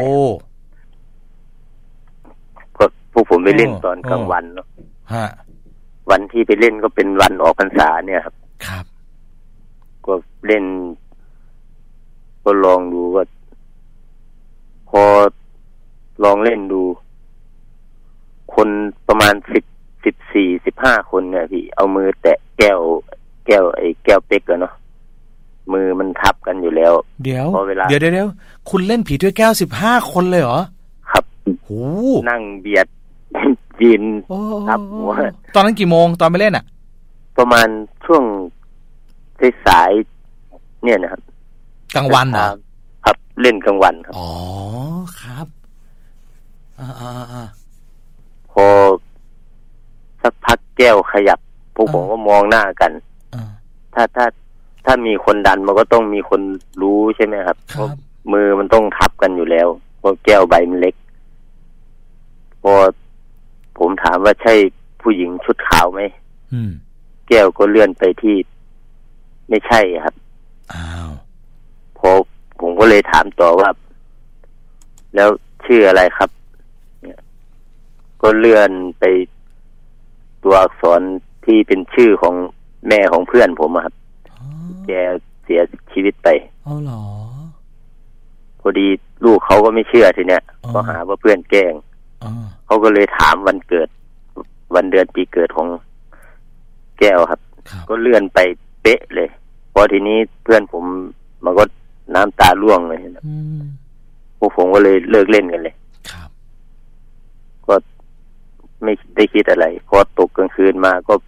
C: ก็พวกผมไปเล่นตอนกลางวันเนาะวันที่ไปเล่นก็เป็นวันออกพรรษาเนี่ยครับ
A: ครับ
C: ก็เล่นก็ลองดูว่าพอลองเล่นดูคนประมาณสิบสิบสี่สิบห้าคนเนี่ยพี่เอามือแตะแก้วแก้วไอ้แก้วเป๊กอะเนาะมือมันทับกันอยู่แล้ว
A: เดี๋ยวเดี๋ยวเดี๋ยวคุณเล่นผีถ้วยแก้วสิบห้าคนเลยเหรอ
C: ครับ
A: โอ้
C: นั่งเบียดยืนทับหัว
A: ตอนนั้นกี่โมงตอนไปเล่นอ่ะ
C: ประมาณช่วงสายๆเนี่ยนะครับ
A: กลางวันเหรอ
C: ครับเล่นกลางวันครับ
A: อ๋อครับอ่า
C: ๆพอสักพักแก้วขยับพวกผมก็มองหน้ากันถ้าถ้าถ้ามีคนดันมันก็ต้องมีคนรู้ใช่ไหมครับเพราะมือมันต้องทับกันอยู่แล้วเพราะแก้วใบมันเล็กพอผมถามว่าใช่ผู้หญิงชุดขาวไหมแก้วก็เลื่อนไปที่ไม่ใช่ครับ
A: อ้าว
C: พอผมก็เลยถามต่อว่าแล้วชื่ออะไรครับเนี่ยก็เลื่อนไปตัวอักษรที่เป็นชื่อของแม่ของเพื่อนผมครับแกเสียชีวิตไป
A: อ๋อเหรอ
C: พอดีลูกเขาก็ไม่เชื่อทีเนี้ยก็หาว่าเพื่อนแกล้งเขาก็เลยถามวันเกิดวันเดือนปีเกิดของแก้วครับก็เลื่อนไปเป๊ะเลยพอทีนี้เพื่อนผมมันก็น้ำตาร่วงเลยพวกผมก็เลยเลิกเล่นกันเลยก็ไม่ได้คิดอะไรพอตกกลางคืนมาก็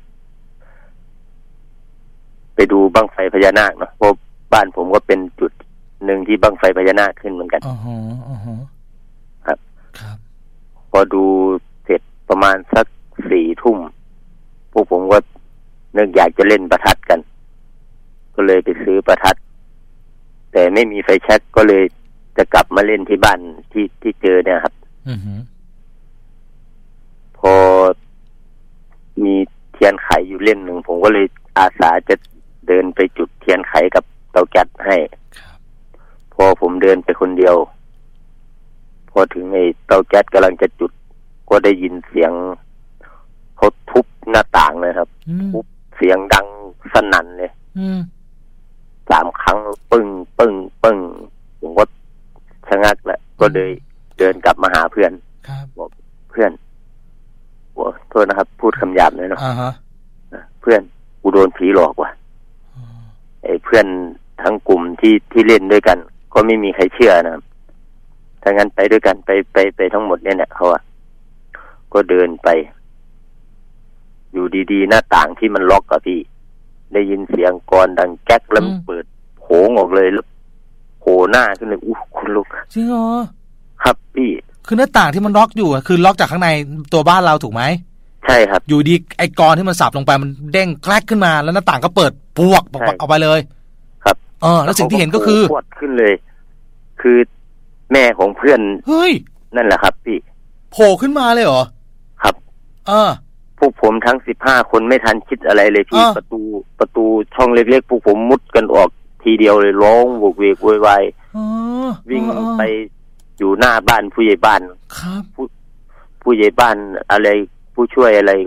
C: ไปดูบั้งไฟพญานาคเนาะเพราะบ้านผมก็เป็นจุดหนึ่งที่บั้งไฟพญานาคขึ้นเหมือนกัน
A: อ๋ออ๋อ
C: ครับ
A: ครับ
C: พอดูเสร็จประมาณสักสี่ทุ่มพวกผมก็นึกอยากจะเล่นประทัดกันก็เลยไปซื้อประทัดแต่ไม่มีไฟแช็กก็เลยจะกลับมาเล่นที่บ้านที่ที่เจอเนี่ยครับ
A: อือฮึ
C: พอมีเทียนไขอยู่เล่มหนึ่งผมก็เลยอาสาจะเดินไปจุดเทียนไขกับเตาแก๊สให้พอผมเดินไปคนเดียวพอถึงไอ้เตาแก๊สกำลังจะจุดก็ได้ยินเสียงเขาทุบหน้าต่างเลยครับทุบเสียงดังสนั่นเลยสามครั้งปึ้งปึ้งปึ้งผมก็ชะงักแล้วก็เลยเดินกลับมาหาเพื่อนบอกเพื่อนบอกโทษนะครับพูดคำหยาบเลยเนาะเพื่อนกูโดนผีหลอกว่ะไอ้เพื่อนทั้งกลุ่มที่ที่เล่นด้วยกันก็ไม่มีใครเชื่อนะครับถ้างั้นไปด้วยกันไปไปไปทั้งหมดเนี่ยเนี่ยเขาอะก็เดินไปอยู่ดีๆหน้าต่างที่มันล็อกอะพี่ได้ยินเสียงกลอนดังแก๊กแล้วมันเปิดโผงออกเลยโผล่หน้าขึ้นเลยอู้คุณลูก
A: จริงเหรอ
C: ครับพี่
A: คือหน้าต่างที่มันล็อกอยู่คือล็อกจากข้างในตัวบ้านเราถูกไหม
C: ใช่ครับ
A: อยู่ดีไอ้กลอนที่มันสับลงไปมันเด้งแกลกขึ้นมาแล้วหน้าต่างก็เปิดปวกออกไปเลย
C: ครับ
A: เออแล้วสิ่งที่เห็นก็คือ
C: ปวดขึ้นเลยคือแม่ของเพื่อน
A: เฮ้ย
C: นั่นแหละครับพี่
A: โผล่ขึ้นมาเลยเหรอ
C: ครับ
A: เออ
C: พวกผมทั้งสิบห้าคนไม่ทันคิดอะไรเลยพี่ประตูประตูช่องเล็กๆพวกผมมุดกันออกทีเดียวเลยร้องโวกเวกโวยวายวิ่งไปอยู่หน้าบ้านผู้ใหญ่บ้าน
A: ครับ
C: ผู้ผู้ใหญ่บ้านอะไรผู้ช่วยอะไรก็ค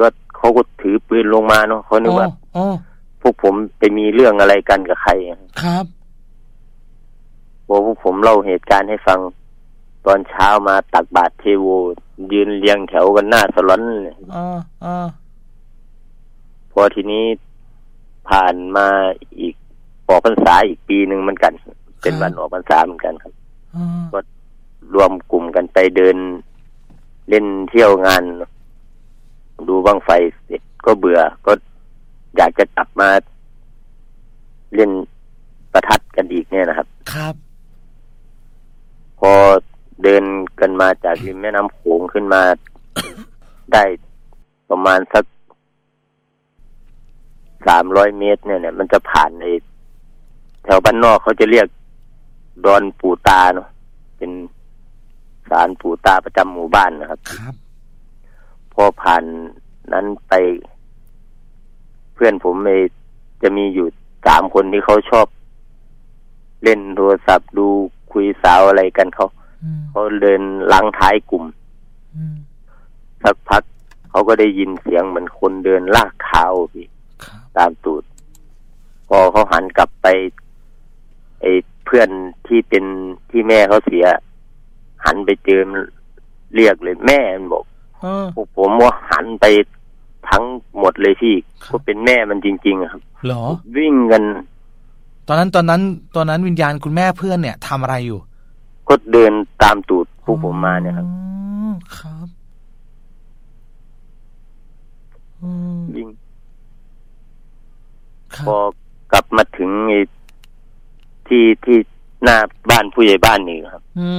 C: เขาก็ถือปืนลงมาเนาะเขานึกว่า
A: อ๋อ
C: พวกผมไปมีเรื่องอะไรกันกับใคร
A: ครับ
C: พอพวกผมเล่าเหตุการณ์ให้ฟังตอนเช้ามาตักบาตรเทโวยืนเรียงแถวกันหน้าสลอนเลย
A: อ๋ออ๋อ
C: พอทีนี้ผ่านมาอีกออกพรรษาอีกปีหนึ่งเหมือนกันเป็นวันออกพรรษาเหมือนกันครับก็รวมกลุ่มกันไปเดินเล่นเที่ยวงานดูบั้งไฟเสร็จก็เบื่อก็อยากจะกลับมาเล่นประทัดกันอีกเนี่ยนะครับ
A: ครับ
C: พอเดินกันมาจากริมแม่น้ำโขงขึ้นมา ได้ประมาณสักสามร้อยเมตรเนี่ยเนี่ยมันจะผ่านในแถวบ้านนอกเขาจะเรียกดอนปู่ตาเนาะเป็นศาลปู่ตาประจำหมู่บ้านนะครับ
A: ครับ
C: พอผ่านนั้นไปเพื่อนผมเอจะมีอยู่สามคนที่เขาชอบเล่นโทรศัพท์ดูคุยสาวอะไรกันเขาเขาเดินลังท้ายกลุ่มสักพักเขาก็ได้ยินเสียงเหมือนคนเดินลากเท้าพี่ตามตูดพอเขาหันกลับไปไอ้เพื่อนที่เป็นที่แม่เขาเสียหันไปเจอเรียกเลยแม่มันบอกพวกผมว่าหันไปทั้งหมดเลยพี่ก็เป็นแม่มันจริงๆครับ
A: หรอ
C: วิ่งกัน
A: ตอนนั้นตอนนั้นตอนนั้นวิญญาณคุณแม่เพื่อนเนี่ยทำอะไรอยู่
C: ก็เดินตามตูดพวกผมมาเนี่ยครับ
A: ครับ
C: วิ่งพอกลับมาถึงที่ที่หน้าบ้านผู้ใหญ่บ้านนี่ครับ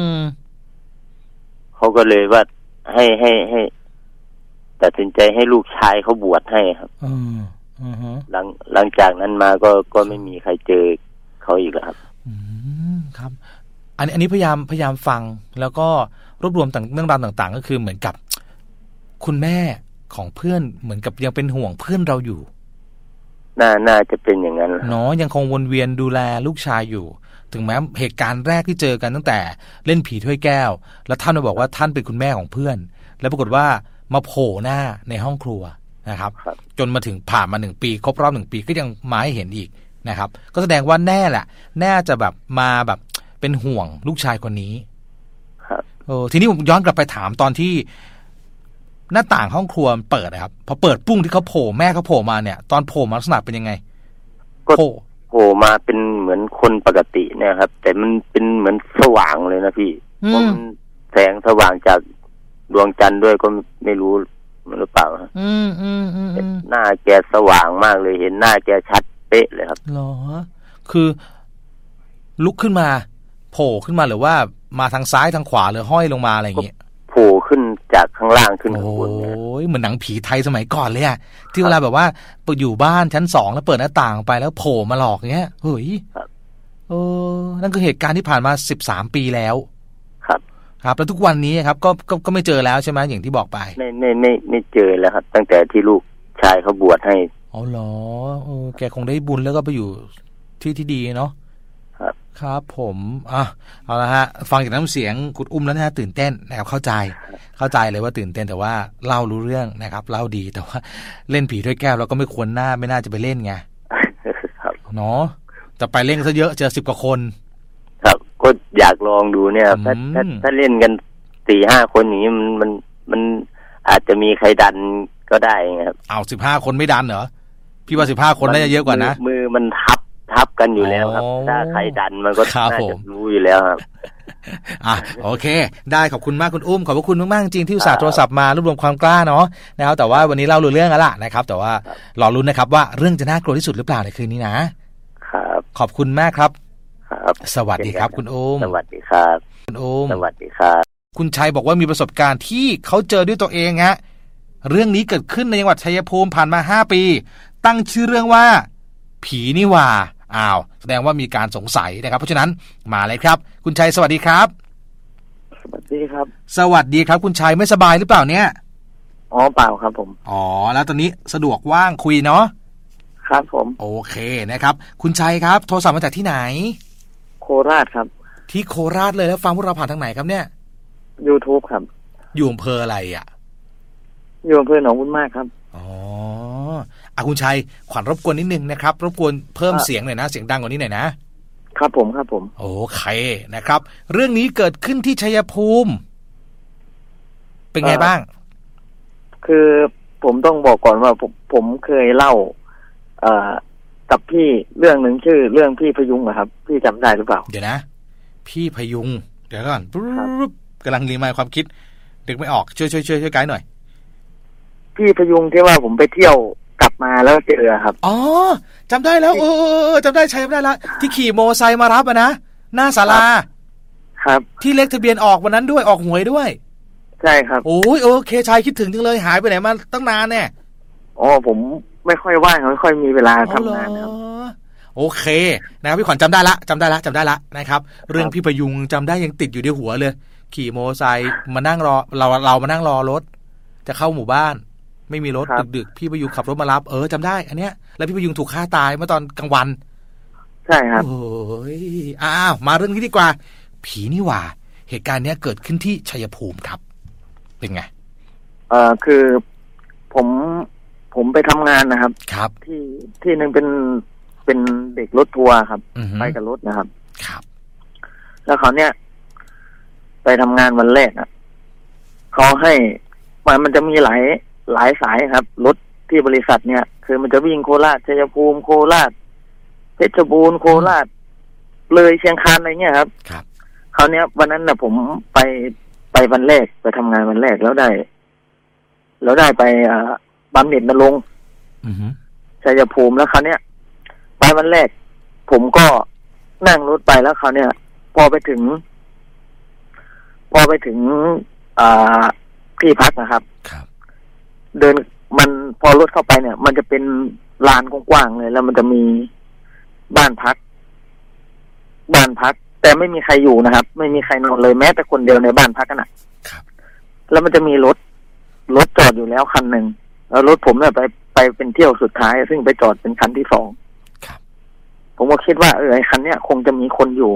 C: เขาก็เลยว่าให้ให้ให้ตัดสินใจให้ลูกชายเขาบวชให้ครับหลังหลังจากนั้นมาก็ก็ไม่มีใครเจอเขาอีกแล้วครับ
A: อืมครับอันนี้อันนี้พยายามพยายามฟังแล้วก็รวบรวมต่างเรื่องราวต่างๆก็คือเหมือนกับคุณแม่ของเพื่อนเหมือนกับยังเป็นห่วงเพื่อนเราอยู่
C: น่าน่าจะเป็นอย่างนั้น
A: เนาะยังคงวนเวียนดูแลลูกชายอยู่ถึงแม้เหตุการณ์แรกที่เจอกันตั้งแต่เล่นผีถ้วยแก้วแล้วท่านมาบอกว่าท่านเป็นคุณแม่ของเพื่อนแล้วปรากฏว่ามาโผล่หน้าในห้องครัวนะครับจนมาถึงผ่านมาหนึ่งปีครบรอบหนึ่งปีก็ยังมาให้เห็นอีกนะครับก็แสดงว่าแน่แหละแน่จะแบบมาแบบเป็นห่วงลูกชายคนนี้
C: ครับ
A: โอ้ทีนี้ผมย้อนกลับไปถามตอนที่หน้าต่างห้องครัวเปิดนะครับพอเปิดปุ้งที่เขาโผล่แม่เขาโผล่มาเนี่ยตอนโผล่มาลักษณะเป็นยังไง
C: ก็โผล่มาเป็นเหมือนคนปกติเนี่ยครับแต่มันเป็นเหมือนสว่างเลยนะพี่เพราะมันแสงสว่างจากดวงจันทร์ด้วยก็ไม่รู้หรือเปล่า
A: อืมอืมอืม
C: หน้าแกสว่างมากเลยเห็นหน้าแกชัดเป๊ะเลยครับ
A: เหรอคือลุกขึ้นมาโผล่ขึ้นมาหรือว่ามาทางซ้ายทางขวาหรือห้อยลงมาอะไรอย่างเงี้ย
C: โผล่ขึ้นจากข้างล่างขึ้นข้างบน
A: โอ้ยเหมือนหนังผีไทยสมัยก่อนเลยอะที่เวลาแบบว่าไปอยู่บ้านชั้นสองแล้วเปิดหน้าต่างไปแล้วโผล่มาหลอกอย่างเงี้ยเฮ้ยเออนั่นคือเหตุการณ์ที่ผ่านมาสิบสามปีแล้ว
C: ครับ
A: ครับแล้วทุกวันนี้ครับก็ก็ก็ไม่เจอแล้วใช่ไหมอย่างที่บอกไป
C: ไม่ไม่ไม่ไม่เจอแล้วครับตั้งแต่ที่ลูกชายเขาบวชให้
A: อ๋อเหรอเออแกคงได้บุญแล้วก็ไปอยู่ที่ที่ดีเนาะ
C: ครับ
A: ครับผมอ่ะเอาละฮะฟังจากน้ำเสียงคุณอุ้มแล้วนะตื่นเต้นนะครับเข้าใจเข้าใจเลยว่าตื่นเต้นแต่ว่าเล่ารู้เรื่องนะครับเล่าดีแต่ว่าเล่นผีถ้วยแก้วเราก็ไม่ควรหน้าไม่น่าจะไปเล่นไงเนาะจะไปเล่นซะเยอะเจอสิบกว่าคน
C: ครับก็อยากลองดูเนี่ยถ้าถ้าถ้าเล่นกันสี่ห้าคนอย่างนี้มันมันมันอาจจะมีใครดันก็ได้ครับ
A: เอาสิบห้าคนไม่ดันเหรอพี่ว่าสิบห้าคนน่าจะเยอะกว่านะ
C: มือมันทับทับกันอยู่แล้วครับถ้าใครดันมันก็น่าจะรู้อยู่แล้วครับ
A: อ่ะโอเคได้ขอบคุณมากคุณอุ้มขอบพระคุณมากๆจริงที่อุตส่าห์โทรศัพท์มารวบรวมความกล้าเนาะนะครับแต่ว่าวันนี้เล่ารู้เรื่องแล้วล่ะนะครับแต่ว่ารอลุ้นนะครับว่าเรื่องจะน่ากลัวที่สุดหรือเปล่าในคืนนี้นะครับขอบคุณมากครับ
C: ครับ
A: สวัสดีครับคุณอุ้ม
C: สวัสดีครับ
A: คุณอุ้ม
C: สวัสดีครับ
A: คุณชัยบอกว่ามีประสบการณ์ที่เขาเจอด้วยตัวเองฮะเรื่องนี้เกิดขึ้นในจังหวัดชัยภูมิผ่านมาห้าปีตั้งชื่อเรื่องว่าผีนิว่าอ้าวแสดงว่ามีการสงสัยนะครับเพราะฉะนั้นมาเลยครับคุณชัยสวัสดีครับ
B: สวัสดีครับ
A: สวัสดีครับคุณชัยไม่สบายหรือเปล่าเนี่ย
B: อ๋อเปล่าครับผม
A: อ๋อแล้วตอนนี้สะดวกว่างคุยเนาะ
B: ครับผม
A: โอเคนะครับคุณชัยครับโทรศัพท์มาจากที่ไหน
B: โคราชครับ
A: ที่โคราชเลยแล้วฟังพวกเราผ่านทางไหนครับเนี่ย
B: YouTube ครับ
A: อยู่อำเภออะไรอ่ะ
B: อยู่อำเภอหนองบุญมากครับ
A: อ๋ออ่ะคุณชัยขวัญรบกวนนิดนึงนะครับรบกวนเพิ่มเสียงหน่อยนะเสียงดังกว่านี้หน่อยนะครับ
B: ผมครับผม
A: โอเคนะครับเรื่องนี้เกิดขึ้นที่ชัยภูมิเป็นไงบ้าง
B: คือผมต้องบอกก่อนว่าผมผมเคยเล่าเอ่อกับพี่เรื่องหนึ่งชื่อเรื่องพี่พยุงอะครับพี่จำได้หรือเปล่า
A: เดี๋ยวนะพี่พยุงเดี๋ยวก่อนกำลังรีมายความคิดนึกไม่ออกช่วยช่วยช่วยช่วยไกด์หน่อย
B: พี่พยุงที่ว่าผมไปเที่ยวกลับมาแล้วเจอครับ
A: อ๋อจำได้แล้วเออจำได้ใช่จำได้แล้วที่ขี่โมไซค์มารับอะนะหน้าศาลา
B: ครับ
A: ที่เลขทะเบียนออกวันนั้นด้วยออกหวยด้วย
B: ใช่ครับ
A: โอ้ยโอเคชัยคิดถึงจังเลยหายไปไหนมาตั้งนานแน่
B: อ๋อผมไม่ค่อยว่างไม่ค่อยมีเวลาทำงานครับ
A: โอเคนะครับพี่ขวัญจำได้ละจำได้ละจำได้ละนะครับเรื่องพี่พยุงจำได้ยังติดอยู่ในหัวเลยขี่โมไซค์มานั่งรอเราเรามานั่งรอรถจะเข้าหมู่บ้านไม่มีรถดึกๆพี่พยุงขับรถมารับเออจำได้อันเนี้ยแล้วพี่พยุงถูกฆ่าตายเมื่อตอนกลางวัน
B: ใช่ครับ
A: โอ้ยอ้าวมาเรื่องนี้ดีกว่าผีนี่หว่าเหตุการณ์เนี้ยเกิดขึ้นที่ชัยภูมิครับเป็นไง
B: เอ่อคือผมผมไปทำงานนะครับ
A: ครับ
B: ที่ที่นึงเป็นเป็นเด็กรถทัวร์ครับไปกับรถนะครับ
A: ครับ
B: แล้วเขาเนี้ยไปทำงานวันแรกอ่ะเขาให้มันมันจะมีหลายหลายสายครับรถที่บริษัทเนี่ยคือมันจะวิ่งโคราชชัยภูมิโคราชเพชรบูรณ์โคราชเลยเชียงคานอะไรเงี้ยครับ
A: ครับ
B: เขาเนี้ยวันนั้นน่ะผมไปไปวันแรกไปทำงานวันแรกแล้วได้แล้วได้ไปอ่าบำเหน็จนรงค์ชัยภูมิแล้วเขาเนี้ยไปวันแรกผมก็นั่งรถไปแล้วเขาเนี้ยพอไปถึงพอไปถึงอ่าที่พักนะครับ
A: ครับ
B: เดินมันพอรถเข้าไปเนี่ยมันจะเป็นลานกว้างๆเลยแล้วมันจะมีบ้านพักบ้านพักแต่ไม่มีใครอยู่นะครับไม่มีใครนอนเลยแม้แต่คนเดียวในบ้านพักกันนะครับแล้วมันจะมีรถรถจอดอยู่แล้วคันหนึ่งแล้วรถผมเนี่ยไปไปเป็นเที่ยวสุดท้ายซึ่งไปจอดเป็นคันที่สอง
A: ครับ
B: ผมก็คิดว่าเออไอ้คันเนี้ยคงจะมีคนอยู่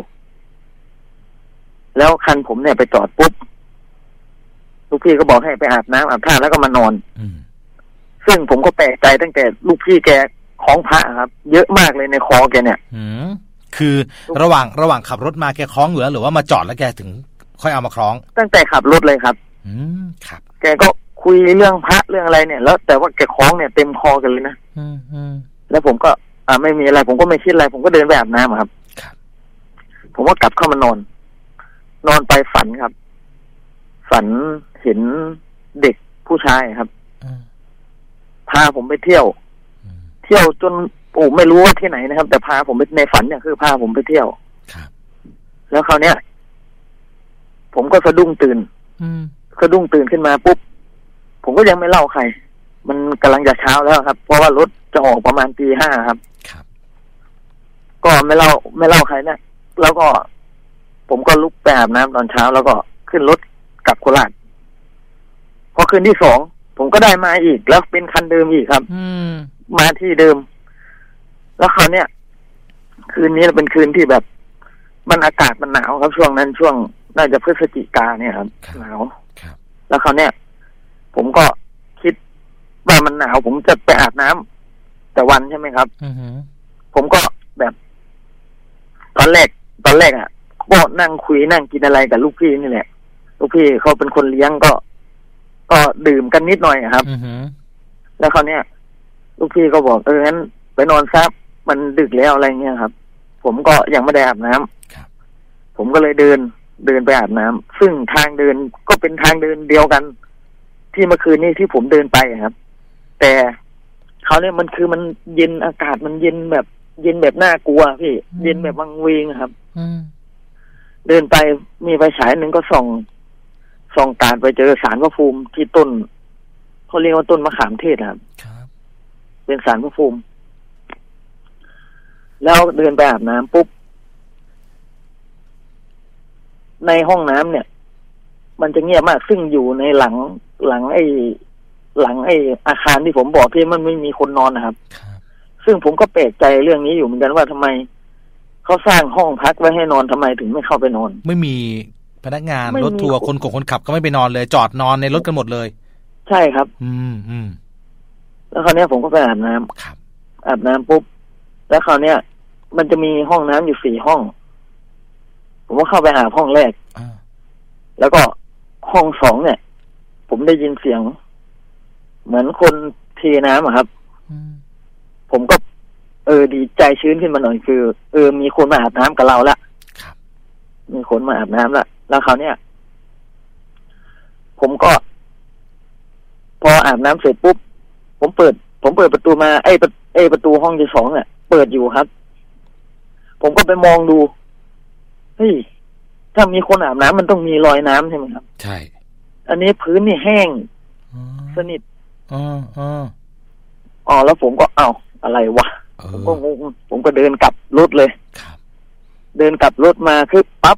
B: แล้วคันผมเนี่ยไปจอดปุ๊บลูกพี่ก็บอกให้ไปอาบน้ำอาบท่าแล้วก็มานอนซึ่งผมก็แปลกใจตั้งแต่ลูกพี่แกคล้องพระครับเยอะมากเลยในคอแกเนี่ย
A: คือระหว่างระหว่างขับรถมาแกคล้องอยู่แล้วหรือว่ามาจอดแล้วแกถึงค่อยเอามาคล้อง
B: ตั้งแต่ขับรถเลยครับ
A: อืมครับ
B: แกก็คุยเรื่องพระเรื่องอะไรเนี่ยแล้วแต่ว่าแกคล้องเนี่ยเต็มคอกันเลยนะ
A: อืมอืม
B: แล้วผมก็อ่าไม่มีอะไรผมก็ไม่คิดอะไรผมก็เดินไปอาบน้ำครับ
A: ครับ
B: ผมก็กลับเข้ามานอนนอนไปฝันครับฝันเห็นเด็กผู้ชายครับพาผมไปเที่ยวเที่ยวจนโอ้ไม่รู้ว่าที่ไหนนะครับแต่พาผมไปในฝันเนี่ยคือพาผมไปเที่ยวแล้วคราวเนี้ยผมก็สะดุ้งตื่นสะดุ้งตื่นขึ้นมาปุ๊บผมก็ยังไม่เล่าใครมันกำลังจะเช้าแล้วครับเพราะว่ารถจะออกประมาณตีห้าครับก็ไม่เล่าไม่เล่าใครนะแล้วก็ผมก็ลุกไปอาบน้ำตอนเช้าแล้วก็ขึ้นรถกลับโคราชพอคืนที่สองผมก็ได้มาอีกแล้วเป็นคันเดิมอีกครับมาที่เดิมแล้วคราวเนี้ยคืนนี้เป็นคืนที่แบบมันอากาศมันหนาวครับช่วงนั้นช่วงน่าจะพฤศจิกาเนี่ยครับหนาวแล้วคราวเนี้ยผมก็คิดว่ามันหนาวผมจะไปอาบน้ำแต่วันใช่ไหมครับผมก็แบบตอนแรกตอนแรกอ่ะก็นั่งคุยนั่งกินอะไรกับลูกพี่นี่แหละลูกพี่เขาเป็นคนเลี้ยงก็ก็ดื่มกันนิดหน่อยครับแล้วคราวเนี้ยลูกพี่ก็บอกเอองั้นไปนอนซับมันดึกแล้วอะไรเงี้ยครับผมก็ยังไม่ได้อาบน้ำผมก็เลยเดินเดินไปอาบน้ำซึ่งทางเดินก็เป็นทางเดินเดียวกันที่เมื่อคืนนี้ที่ผมเดินไปครับแต่เขาเนี่ยมันคือมันเย็นอากาศมันเย็นแบบเย็นแบบน่ากลัวพี่เย็นแบบวังเวงครับเดินไปมีไฟฉายหนึ่งก็ส่องส่องตาไปเจอศาลพระภูมิที่ต้นเขาเรียกว่าต้นมะขามเทศครับเป็นศาลพระภูมิแล้วเดินไปอาบน้ำปุ๊บในห้องน้ำเนี่ยมันจะเงียบมากซึ่งอยู่ในหลังหลังไอ้หลังไอ้อาคารที่ผมบอกที่มันไม่มีคนนอนนะครับซึ่งผมก็แปลกใจเรื่องนี้อยู่เหมือนกันว่าทำไมเขาสร้างห้องพักไว้ให้นอนทำไมถึงไม่เข้าไปนอน
A: ไม่มีพนักงานรถทัวร์คนของคนขับก็ไม่ไปนอนเลยจอดนอนในรถกันหมดเลย
B: ใช่ครับ
A: อืมอืม
B: แล้วคราวเนี้ยผมก็ไปอาบน้ำ
A: ครับ
B: อาบน้ำปุ๊บแล้วคราวเนี้ยมันจะมีห้องน้ำอยู่สี่ห้องผมก็เข้าไปอาบห้องแรกแล้วก็ห้องสองเนี่ยผมได้ยินเสียงเหมือนคนเทน้ำอะครับผมก็เออดีใจชื้นขึ้นมาหน่อยคือเออมีคนมาอาบน้ำกับเราละมีคนมาอาบน้ำละแล้วคราวเนี้ยผมก็พออาบน้ำเสร็จปุ๊บผมเปิดผมเปิดประตูมาไอ้ไอ้ประตูห้องที่สองเนี่ยเปิดอยู่ครับผมก็ไปมองดูเฮ้ยถ้ามีคนอาบน้ำมันต้องมีรอยน้ำใช่ไหมครับ
A: ใช่
B: อันนี้พื้นนี่แห้งสนิท
A: อ๋ออ๋อ
B: อ๋อแล้วผมก็เอ้าอะไรวะผมก็งงผมก็เดินกลับรถเลยเดินกลับรถมาคือปั๊บ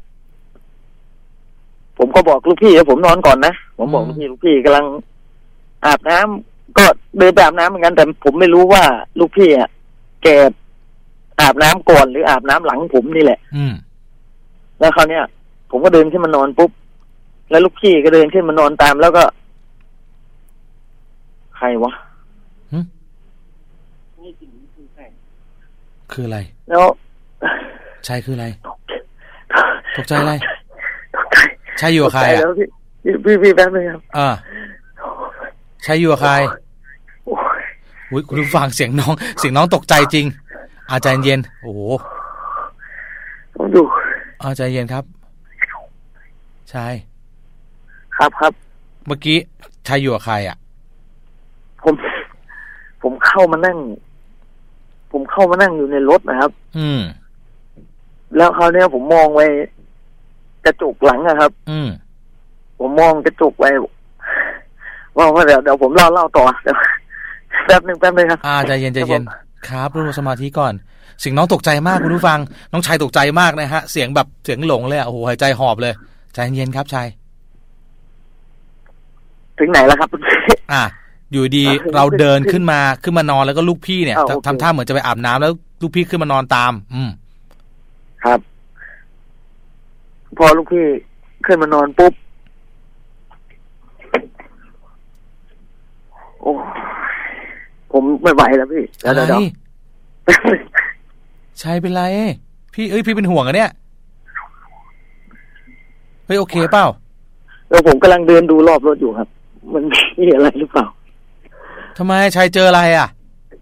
B: ผมก็บอกลูกพี่ให้ผมนอนก่อนนะผมบอกลูกพี่ลูกพี่กำลังอาบน้ำก็เดินไปอาบน้ำเหมือนกันแต่ผมไม่รู้ว่าลูกพี่อ่ะแกอาบน้ำก่อนหรืออาบน้ำหลังผมนี่แหละ
A: อืม
B: แล้วคราวเนี้ยผมก็เดินขึ้นมานอนปุ๊บแล้วลูกพี่ก็เดินขึ้นมานอนตามแล้วก็ใครวะ
A: คืออะไร
B: แล้ว
A: ใช่คืออะไรตกใจอะไรใช่อยู่กับใครอ่ะ
B: พี่พี่แป๊บนึงครับ
A: อ่าใช่อยู่กับใครอุ้ยคุณผู้ฟังเสียงน้องเสียงน้องตกใจจริงอาใจเย็นโอ้โห
B: ผมดู
A: อาใจเย็นครับใช่
B: ครับครับ
A: เมื่อกี้ใช่อยู่กับใครอ่ะ
B: ผมผมเข้ามานั่งผมเข้ามานั่งอยู่ในรถนะครับ
A: อืม
B: แล้วคราวนี้ผมมองไว้กระจกหลังอะครับ
A: อืม
B: ผมมองกระจกไว้ว่าเดี๋ยวเดี๋ยวผมเล่าเล่าต่อเดี๋ยวแป๊บนึงแป๊บนึงครับ
A: อ่าใจเย็นใจเย็นครับรวบสมาธิก่อนเสียงน้องตกใจมากคุณผู้ฟังน้องชายตกใจมากนะฮะเสียงแบบเสียงหลงเลยอ่ะโอ้โหหายใจหอบเลยใจเย็นครับชาย
B: ถึงไหนแล้วครับ
A: อ่าอยู่ดีเราเดินขึ้นมาขึ้นมานอนแล้วก็ลูกพี่เนี่ยทำท่าเหมือนจะไปอาบน้ำแล้วลูกพี่ขึ้นมานอนตามอืม
B: ครับพอลูกพี่ขึ้นมานอนปุ๊บโอ้ผมไม่ไหวแล้วพี่
A: แล้วเดี๋ยวใช่เป็นไรพี่เอ้ยพี่เป็นห่วงอะเนี่ยเฮ้ยโอเคเปล่า
B: แล้วผมกำลังเดินดูรอบรถอยู่ครับมันมีอะไรหรือเปล่า
A: ทำไมชายเจออะไรอ่ะ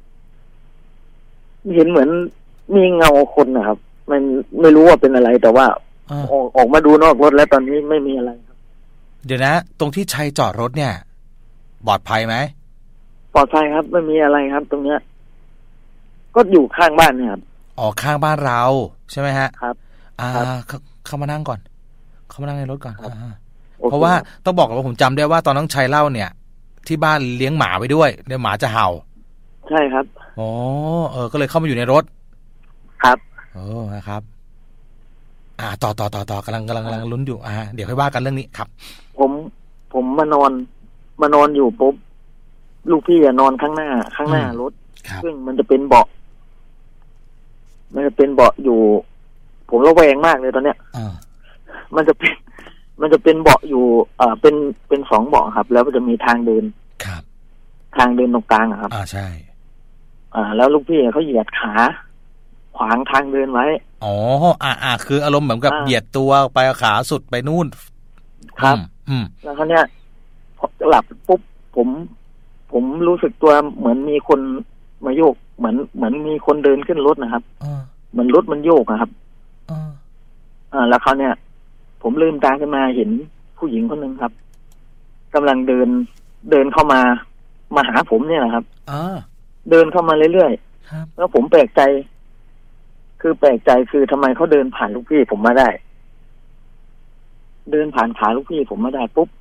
B: เห็นเหมือนมีเงาคนนะครับมันไม่รู้ว่าเป็นอะไรแต่ว่าออกออกมาดูนอกรถแล้วตอนนี้ไม่มีอะไรครับ
A: เดี๋ยวนะตรงที่ชัยจอดรถเนี่ยปลอดภัยไหม
B: ปลอดภัยครับไม่มีอะไรครับตรงเนี้ยก็อยู่ข้างบ้านเนี่ยครับ
A: อ๋อข้างบ้านเราใช่ไหมฮะ
B: ครับ
A: อ่าเข้ามานั่งก่อนเข้ามานั่งในรถก่อนเพราะว่าต้องบอกว่าผมจำได้ว่าตอนน้องชัยเล่าเนี่ยที่บ้านเลี้ยงหมาไว้ด้วยเดี๋ยวหมาจะเห่า
B: ใช่ครับ
A: อ๋อเออก็เลยเข้ามาอยู่ในรถ
B: ครับ
A: โอ้นะครับอ่าต่อต่อต่อต่อกำลังกำลังกำลังลุ้นอยู่อ่าเดี๋ยวค่อยว่ากันเรื่องนี้ครับ
B: ผมผมมานอนมานอนอยู่ปุ๊บลูกพี่อะนอนข้างหน้าข้างหน้ารถซึ่งมันจะเป็นเบาะมันจะเป็นเบาะอยู่ผมระแวงมากเลยตอนเนี้ย
A: อ่า
B: มันจะเป็นมันจะเป็นเบาะอยู่อ่าเป็นเป็นสองเบาะครับแล้วมันจะมีทางเดิน
A: ครับ
B: ทางเดินตรงกลางอะครับ
A: อ่าใช่
B: อ่าแล้วลูกพี่เขาเหยียดขาขวางทางเดินไว้
A: อ๋ออ่าอ่าคืออารมณ์เหมือนกับเหยียดตัวไปขาสุดไปนู่น
B: ครับ
A: อืม
B: แล้วเขาเนี้ยพอหลับปุ๊บผมผมรู้สึกตัวเหมือนมีคนมาโยกเหมือนเหมือนมีคนเดินขึ้นรถนะครับเหมือนรถมันโยกนะครับอ่าแล้วเขาเนี้ยผมลืมตาขึ้นมาเห็นผู้หญิงคนหนึ่งครับกำลังเดินเดินเข้ามามาหาผมเนี่ยนะครับเดินเข้ามาเรื่อยๆแล้วผมแปลกใจคือแปลกใจคือทำไมเขาเดินผ่านลูกพี่ผมมาได้เดินผ่านขาลูกพี่ผมมาได้ปุ๊บ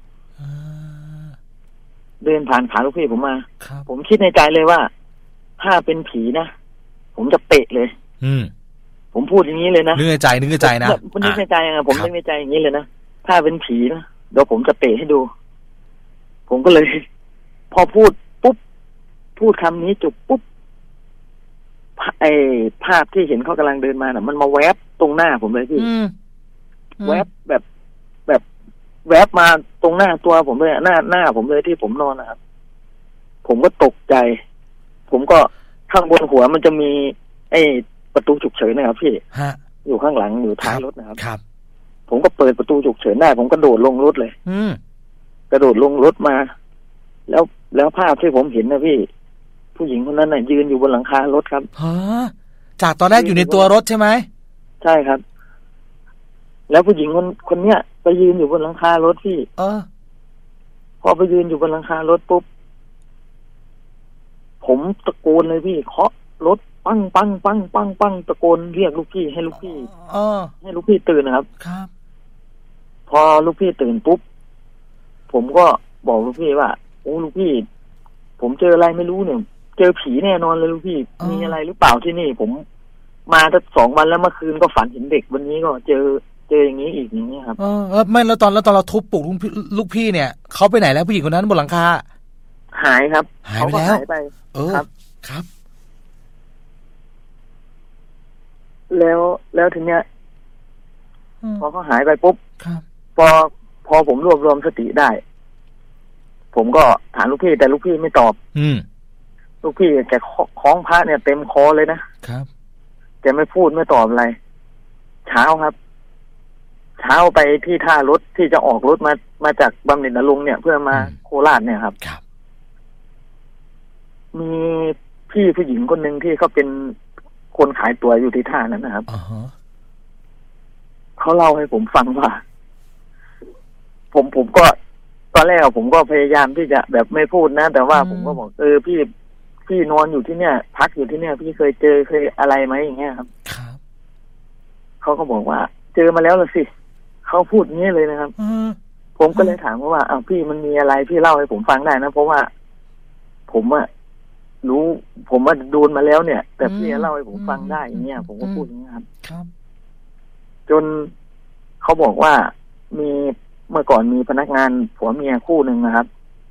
B: เดินผ่านขาลูกพี่ผมมาผมคิดในใจเลยว่าถ้าเป็นผีนะผมจะเตะเลย
A: อืม
B: ผมพูดอย่างนี้เลยนะ
A: นึกในใจนึกในใจนะ
B: ผมนึกในใจไงผมนึกในใจอย่างนี้เลยนะถ้าเป็นผีนะเดี๋ยวผมจะเตะให้ดูผมก็เลยพอพูดปุ๊บพูดคำนี้จบปุ๊บไอ้ภาพที่เห็นเขากำลังเดินมาน่ะมันมาแวบตรงหน้าผมเลยพี่แวบแบบแบบแวบมาตรงหน้าตัวผมเลยหน้าหน้าผมเลยที่ผมนอนนะครับผมก็ตกใจผมก็ข้างบนหัวมันจะมีไอ้ประตูฉุกเฉินนะครับพี่อยู่ข้างหลังอยู่ท้ายรถนะครับ
A: ครับ
B: ผมก็เปิดประตูฉุกเฉินได้ผมก็โดดลงรถเลย
A: อืม
B: กระโดดลงรถมาแล้วแล้วภาพที่ผมเห็นนะพี่ผู้หญิงคนนั้นน่ะยืนอยู่บนหลังคารถครับ
A: ฮะจากตอนแรกอยู่ในตัวรถใช่ไหม
B: ใช่ครับแล้วผู้หญิงคนคนเนี้ยไปยืนอยู่บนหลังคารถพี่
A: เออ
B: พอไปยืนอยู่บนหลังคารถปุ๊บผมตะโกนเลยพี่เคาะรถปังปังปังปังปังตะโกนเรียกลูกพี่ให้ลูกพี่
A: เออ
B: ให้ลูกพี่ตื่นนะครับ
A: ครับ
B: พอลูกพี่ตื่นปุ๊บผมก็บอกลูกพี่ว่าโอ้ลูกพี่ผมเจออะไรไม่รู้เนี่ยเจอผีแน่นอนเลยลูกพี่มีอะไรหรือเปล่าที่นี่ผมมาตั้งสองวันแล้วเมื่อคืนก็ฝันเห็นเด็กวันนี้ก็เจอเจออย่างนี้อีกอย่างนี้ครับ
A: เออแล้วไม่แล้วตอนแล้วตอนเราทุบปลุกลูกพี่ลูกพี่เนี่ยเขาไปไหนแล้วผู้หญิงคนนั้นบนหลังคา
B: หายครับ
A: หายไปแล้ว
B: หายไป
A: เออครับครับ
B: แล้วแล้วทีเนี้ยพอเขาหายไปปุ๊บพอพอผมรวบรวมสติได้ผมก็ถามลูกพี่แต่ลูกพี่ไม่ตอบ
A: อืม
B: ลูกพี่แกคล้องพระเนี่ยเต็มคอเลยนะครับแกไม่พูดไม่ตอบอะไรเช้าครับเช้าไปที่ท่ารถที่จะออกรถมามาจากบำเหน็จนรงค์เนี่ยเพื่อมาโคราชเนี่ยครับมีพี่ผู้หญิงคนหนึ่งที่เขาเป็นคนขายตั๋วอยู่ที่ท่านั้นนะครับ
A: uh-huh.
B: เขาเล่าให้ผมฟังว่าผมผมก็ตอนแรกผมก็พยายามที่จะแบบไม่พูดนะแต่ว่าผมก็บอกเออพี่พี่นอนอยู่ที่เนี่ยพักอยู่ที่เนี่ยพี่เคยเจอเคยอะไรไหมอย่างเงี้ยครับเขาก็บอกว่าเจอมาแล้วล่ะสิเขาพูดงี้เลยนะครับ
A: uh-huh.
B: ผมก็เลยถามเขาว่าอ้าวพี่มันมีอะไรพี่เล่าให้ผมฟังได้นะเพราะว่าผมอะรู้ผมว่าโดนมาแล้วเนี่ยแต่พี่เล่าให้ผมฟังได้อย่างเงี้ยผมก็พูดอย่างนี้ครับ
A: ครับ
B: จนเขาบอกว่ามีเมื่อก่อนมีพนักงานผัวเมียคู่หนึ่งนะครับ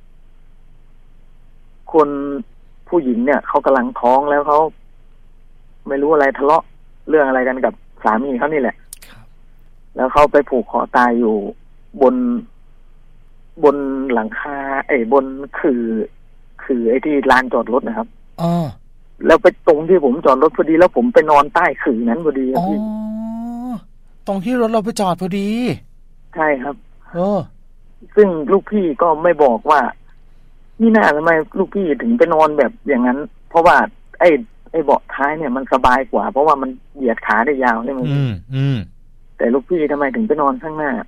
B: คนผู้หญิงเนี่ยเขากำลังท้องแล้วเขาไม่รู้อะไรทะเลาะเรื่องอะไรกันกับสามีเขานี่แหละแล้วเขาไปผูกคอตายอยู่บนบนหลังคาไอ้บนคือคือไอ้ที่ลานจอดรถนะครับ
A: อ๋อ
B: แล้วไปตรงที่ผมจอดรถพอดีแล้วผมไปนอนใต้ขื่อนั้นพอดีครับพี่
A: อ๋อตรงที่รถเราไปจอดพอดี
B: ใช่ครับ
A: เออ
B: ซึ่งลูกพี่ก็ไม่บอกว่านี่น่าทำไมลูกพี่ถึงไปนอนแบบอย่างนั้นเพราะว่าไอ้ไอ้เบาะท้ายเนี่ยมันสบายกว่าเพราะว่ามันเหยียดขาได้ยาวใช่ไหม
A: อืมอืม
B: แต่ลูกพี่ทำไมถึงไปนอนข้างหน้า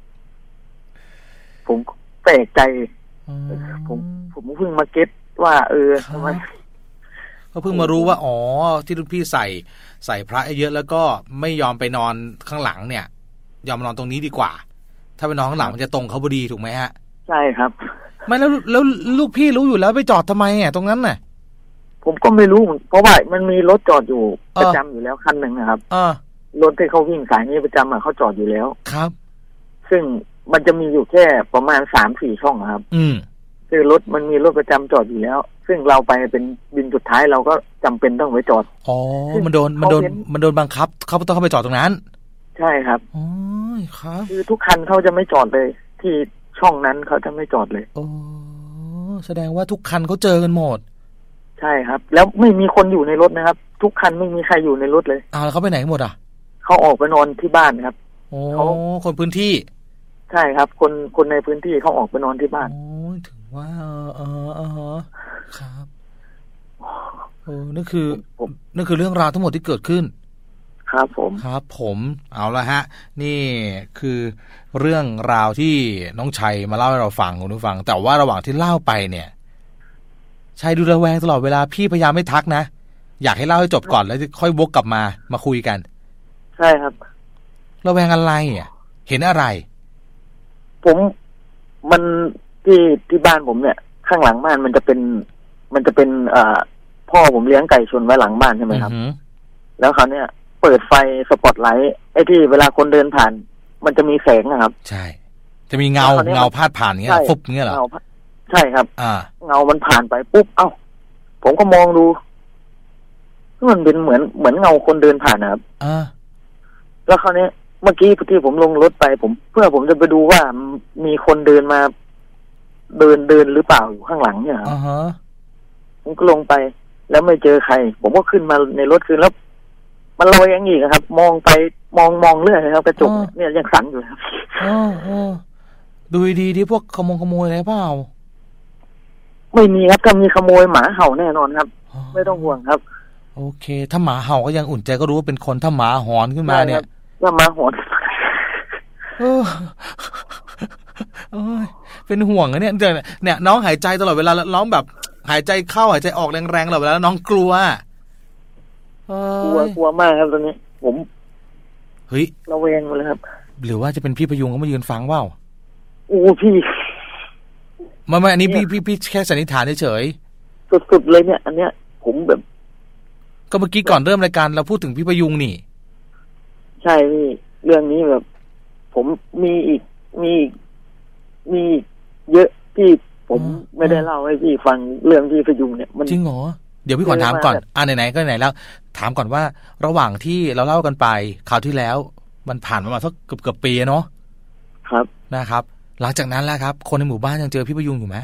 B: ผมแปลกใจผมผมเพิ่งมาเก็ตว่าเออทำไม
A: ก็เพิ่งมารู้ว่าอ๋อที่ลูกพี่ใส่ใส่พระเยอะแล้วก็ไม่ยอมไปนอนข้างหลังเนี่ยยอมนอนตรงนี้ดีกว่าถ้าไปนอนข้างหลังมันจะตรงเขาพอดีถูกไหมฮะ
B: ใช่ครับ
A: ไม่แล้วแล้วลูกพี่รู้อยู่แล้วไปจอดทำไมอ่ะตรงนั้นน่ะ
B: ผมก็ไม่รู้เพราะว่ามันมีรถจอดอยู่ประจำอยู่แล้วคันหนึ่งนะครับรถที่เขาวิ่งสายนี้ประจำอ่ะเขาจอดอยู่แล้ว
A: ครับ
B: ซึ่งมันจะมีอยู่แค่ประมาณสามสี่ช่องครับ
A: อืม
B: คือรถมันมีรถประจำจอดอยู่แล้วซึ่งเราไปเป็นบินสุดท้ายเราก็จำเป็นต้องไปจอด
A: อ๋อมันโดนมันโดนมันโดนบังคับเขาต้องเข้าไปจอดตรงนั้น
B: ใช่ครับ
A: อ๋อครับ
B: คือทุกคันเขาจะไม่จอดเลยที่ช่องนั้นเขาจะไม่จอดเลย
A: โอ้แสดงว่าทุกคันเขาเจอกันหมด
B: ใช่ครับแล้วไม่มีคนอยู่ในรถนะครับทุกคันไม่มีใครอยู่ในรถเลย
A: อ้าวแล้วเขาไปไหนหมดอ่ะ
B: เขาออกไปนอนที่บ้านครับ
A: โอ้คนพื้นที่
B: ใช่ครับคนคนในพื้นที่เขาออกไปนอนที่บ้าน
A: โอ้ถึงว่าเออเออครับโอ้นั่นคือนั่นคือเรื่องราวทั้งหมดที่เกิดขึ้น
B: ครับผม
A: ครับผมเอาละฮะนี่คือเรื่องราวที่น้องชัยมาเล่าให้เราฟังคุณผู้ฟังแต่ว่าระหว่างที่เล่าไปเนี่ยชัยดูระแวงตลอดเวลาพี่พยายามไม่ทักนะอยากให้เล่าให้จบก่อนแล้วค่อยวกกลับมามาคุยกัน
B: ใช่ครับ
A: ระแวงอะไรอ่ะเห็นอะไร
B: ผมมันที่ที่บ้านผมเนี่ยข้างหลังบ้านมันจะเป็นมันจะเป็นเอ่อพ่อผมเลี้ยงไก่ชนไว้หลังบ้านใช่ไหมครับแล้วเขาเนี่ยเปิดไฟสปอตไลท์ไอ้ที่เวลาคนเดินผ่านมันจะมีแสงนะครับ
A: ใช่จะมีเงาเงาพาดผ่านเงี้ยฟุบเงี้ยเหรอ
B: ใช่ครับ
A: อ่า
B: เงามันผ่านไปปุ๊บเอ้าผมก็มองดูมันเป็นเหมือนเหมือนเงาคนเดินผ่านนะครับ
A: อ่า
B: แล้วเขาเนี่ยเมื่อกี้ที่ผมลงรถไปผมเพื่อผมจะไปดูว่ามีคนเดินมาเดินเดินหรือเปล่าอยู่ข้างหลังเนี่ยครับ
A: uh-huh.
B: ผมก็ลงไป
D: แล้วไม่เจอใครผมก็ขึ้นมาในรถคืนแล้วมันระแวงอีกครับมองไปมองมองเรื่อยครับกระจกเนี่ยยังสั่นอยู่ครับ
A: อ๋อดูดีๆที่พวกขโมยขโมยอะไรเปล่า
D: ไม่มีครับถ้ามีขโมยหมาเห่าแน่นอนครับไม่ต้องห่วงครับ
A: โอเคถ้าหมาเห่าก็ยังอุ่นใจก็รู้ว่าเป็นคนถ้าหมาหอนขึ้นมาเนี่ย
D: ถ้าหมาหอน
A: เออเอ้ยเป็นห่วงนะเนี่ยเนี่ยน้องหายใจตลอดเวลาน้องแบบหายใจเข้าหายใจออกแรงๆตลอดเวลาน้องกลัว
D: กลัวกลัวมากครับตอนนี้ผม
A: เฮ้ย
D: ระแวงเลยครับ
A: หรือว่าจะเป็นพี่พยุงเขามายืนฟังว่า
D: โอ้พี่
A: ไม่ไม่อันนี้พี่พี่พี่แค่สันนิษฐานเฉย
D: ๆสุดๆเลยเนี่ยอันเนี้ยผมแบบ
A: ก็เมื่อกี้ก่อนเริ่มรายการเราพูดถึงพี่พยุงนี่
D: ใช่พี่เรื่องนี้แบบผมมีอีกมีมีเยอะที่ผมไม่ได้เล่าให้พี่ฟังเรื่องพี่พยุงเนี่ยมัน
A: จริงเหรอเดี๋ยวพี่ขอถามก่อนอ่าไหนๆก็ไหนแล้วถามก่อนว่าระหว่างที่เราเล่ากันไปคราวที่แล้วมันผ่านมาสักเกือบเกือบปีเนาะ
D: ครับ
A: นะครับหลังจากนั้นแล้วครับคนในหมู่บ้านยังเจอพี่พยุงอยู่ไหม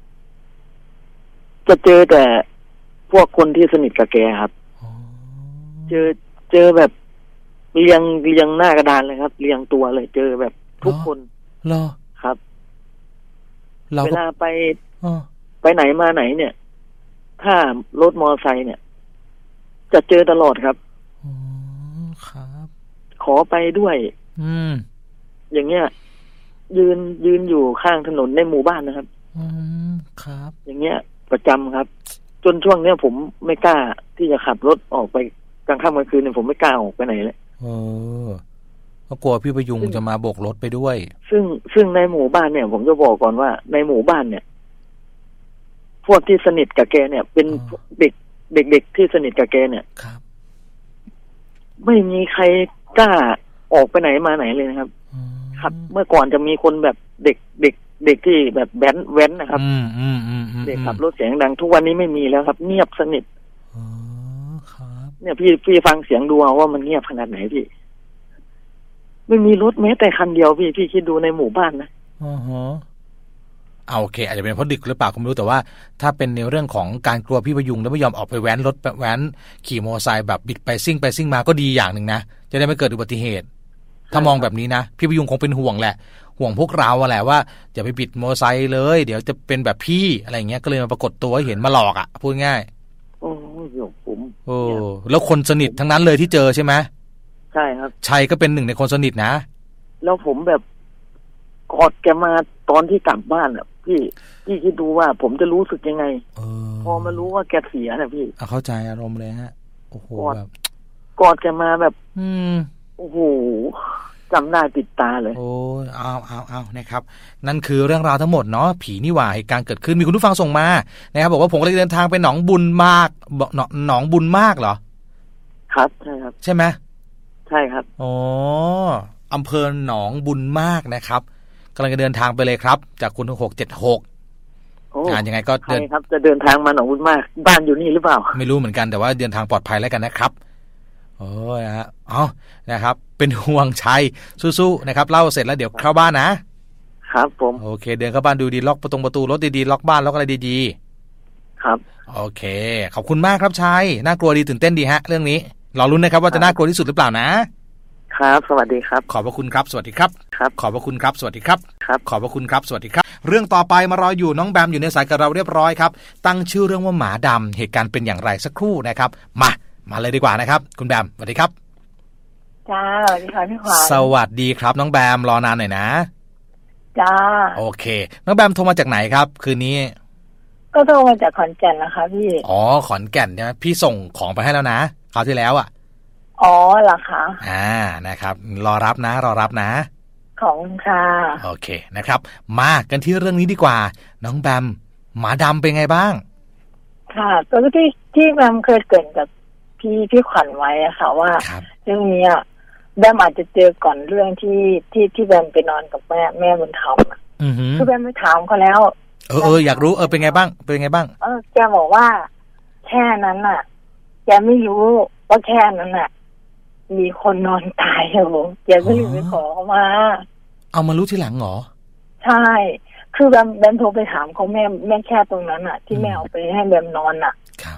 D: จะเจอแต่พวกคนที่สนิทกับแกครับเจอเจอแบบเรียงเรียงหน้ากระดานเลยครับเรียงตัวเลยเจอแบบทุกคน
A: เหรอ
D: ครับเวลาไปไปไหนมาไหนเนี่ยถ้ารถมอไซค์เนี่ยจะเจอตลอดครับ
A: อ๋อครับ
D: ขอไปด้วย
A: อืม
D: อย่างเงี้ยยืนยืนอยู่ข้างถนนในหมู่บ้านนะครับ
A: อืมครับ
D: อย่างเงี้ยประจำครับจนช่วงเนี้ยผมไม่กล้าที่จะขับรถออกไปกลางค่ำกลางคืนเนี่ยผมไม่กล้าออกไปไหนเลย
A: เออก็กลัวพี่พยุงจะมาโบกรถไปด้วย
D: ซึ่งซึ่งในหมู่บ้านเนี่ยผมจะบอกก่อนว่าในหมู่บ้านเนี่ยพวกที่สนิทกับแกเนี่ยเป็นเด็กเด็กๆที่สนิทกับแกเนี่ย
A: ครับ
D: ไม่มีใครกล้าออกไปไหนมาไหนเลยนะครับครับเมื่อก่อนจะมีคนแบบเด็กเด็กเด็กที่แบบแว้นแว้นนะครับเด็กขับรถเสียงดังทุกวันนี้ไม่มีแล้วครับเงียบสนิท
A: อ๋อครับ
D: เนี่ยพี่พี่ฟังเสียงดูเอาว่ามันเงียบขนาดไหนพี่ไม่มีรถแม้แต่คันเดียวพี่พี่คิดดูในหมู่บ้านนะ
A: อ๋อฮะเอาโอเคอาจจะเป็นเพราะดึกหรือเปล่าก็ไม่รู้แต่ว่าถ้าเป็นในเรื่องของการกลัวพี่พยุงแล้วไม่ยอมออกไปแว้นรถแว้นขี่มอเตอร์ไซค์แบบบิดไปซิ่งไปซิ่งมาก็ดีอย่างหนึ่งนะจะได้ไม่เกิดอุบัติเหตุถ้ามองแบบนี้นะพี่พยุงคงเป็นห่วงแหละห่วงพวกเราแหละว่าอย่าไปบิดมอเตอร์ไซค์เลยเดี๋ยวจะเป็นแบบพี่อะไรเงี้ยก็เลยมาปรากฏตัวให้เห็นมาหลอกอ่ะพูดง่าย
D: โอ้ยผม
A: โอ้แล้วคนสนิททั้งนั้นเลยที่เจอใช่ไหม
D: ใช่ครับ
A: ชัยก็เป็นหนึ่งในคนสนิทนะ
D: แล้วผมแบบกอดแกมาตอนที่กลับบ้านอ่ะพี่พี่คิดดูว่าผมจะรู้สึกยังไงพอมารู้ว่าแกเสียนะพี่
A: เข้าใจอารมณ์เลยฮะโอ้โหแบบ
D: กอดแกมาแบบ
A: อืม
D: โอ้โหจำหน้าติดตาเลย
A: โอ้ยเอาเอาเอานะครับนั่นคือเรื่องราวทั้งหมดเนาะผีนี่หว่าเหตุการณ์เกิดขึ้นมีคุณผู้ฟังส่งมานะครับบอกว่าผมกำลังเดินทางไปหนองบุญมากบอกหนองบุญมากเหรอ
D: ครับใช่ครับ
A: ใช่ไหม
D: ใช่ครับ
A: อ๋ออำเภอหนองบุญมากนะครับกำลังจะเดินทางไปเลยครับจากคุณหกเจ็ดหกอ่ายังไงก็
D: เดินครับจะเดินทางมาหนองบุญมากบ้านอยู่นี่หรือเปล่า
A: ไม่รู้เหมือนกันแต่ว่าเดินทางปลอดภัยแล้วกันนะครับโอ้ยฮะอ๋อนะครับเป็นห่วงชัยสู้ๆนะครับเล่าเสร็จแล้วเดี๋ยวเข้าบ้านนะครับ
D: ผม
A: โอเคเดินเข้าบ้านดูดีล็อกประตูประตูรถดีๆล็อกบ้านล็อกอะไรดี
D: ๆครับ
A: โอเคขอบคุณมากครับชัยน่ากลัวดีตื่นเต้นดีฮะเรื่องนี้รอลุ้นนะครับว่าจะน่ากลัวที่สุดหรือเปล่านะครับ
D: สวัสดีครับ
A: ขอบพระคุณครับสวัสดีครับ
D: ครับ
A: ขอบพระคุณครับสวัสดีครับ
D: ครับ
A: ขอบพระคุณครับสวัสดีครับเรื่องต่อไปมารออยู่น้องแบมอยู่ในสายกับเราเรียบร้อยครับตั้งชื่อเรื่องว่าหมาดำเหตุการณ์เป็นอย่างไรสักครู่นะครับมามาเลยดีกว่านะครับคุณแบมสวัสดีครับ
E: จ้าสวัสดีค่ะพี่ขวัญ
A: สวัสดีครับน้องแบมรอนานหน่อยนะ
E: จ้า
A: โอเคน้องแบมโทรมาจากไหนครับคืนนี้
E: ก็โทรมาจากขอนแก่นนะคะพี่
A: อ๋อขอนแก่นใช่ไหมพี่ส่งของไปให้แล้วนะคราวที่แล้วอ่ะ
E: อ๋อเหรอคะ
A: อ่านะครับรอรับนะรอรับนะ
E: ของค่ะ
A: โอเคนะครับมากันที่เรื่องนี้ดีกว่าน้องแบมหมาดำเป็นไงบ้าง
E: ค่ะก็ที่ที่แบมเคยเกริ่นกับพี่พี่ขวัญไว้อะค่ะว่าเรื่องนี้อะแบมอาจจะเจอก่อนเรื่องที่ที่ที่แบมไปนอนกับแม่แม่บุญธรรมอ่ะคือแบมไปถามเขาแล้ว
A: เออเอออยากรู้เออเป็นไงบ้างเป็นไงบ้าง
E: เออแกบอกว่าแค่นั้นน่ะแกไม่รู้ว่าแค่นั้นน่ะมีคนนอนตายอยู่แกก็เลยไปขอเขามา
A: เอามารู้ทีหลังเหรอ
E: ใช่คือแบมแบมโทรไปถามเขาแม่แม่แค่ตรงนั้นอ่ะที่แม่เอาไปให้แบมนอนอ่ะ
A: ครับ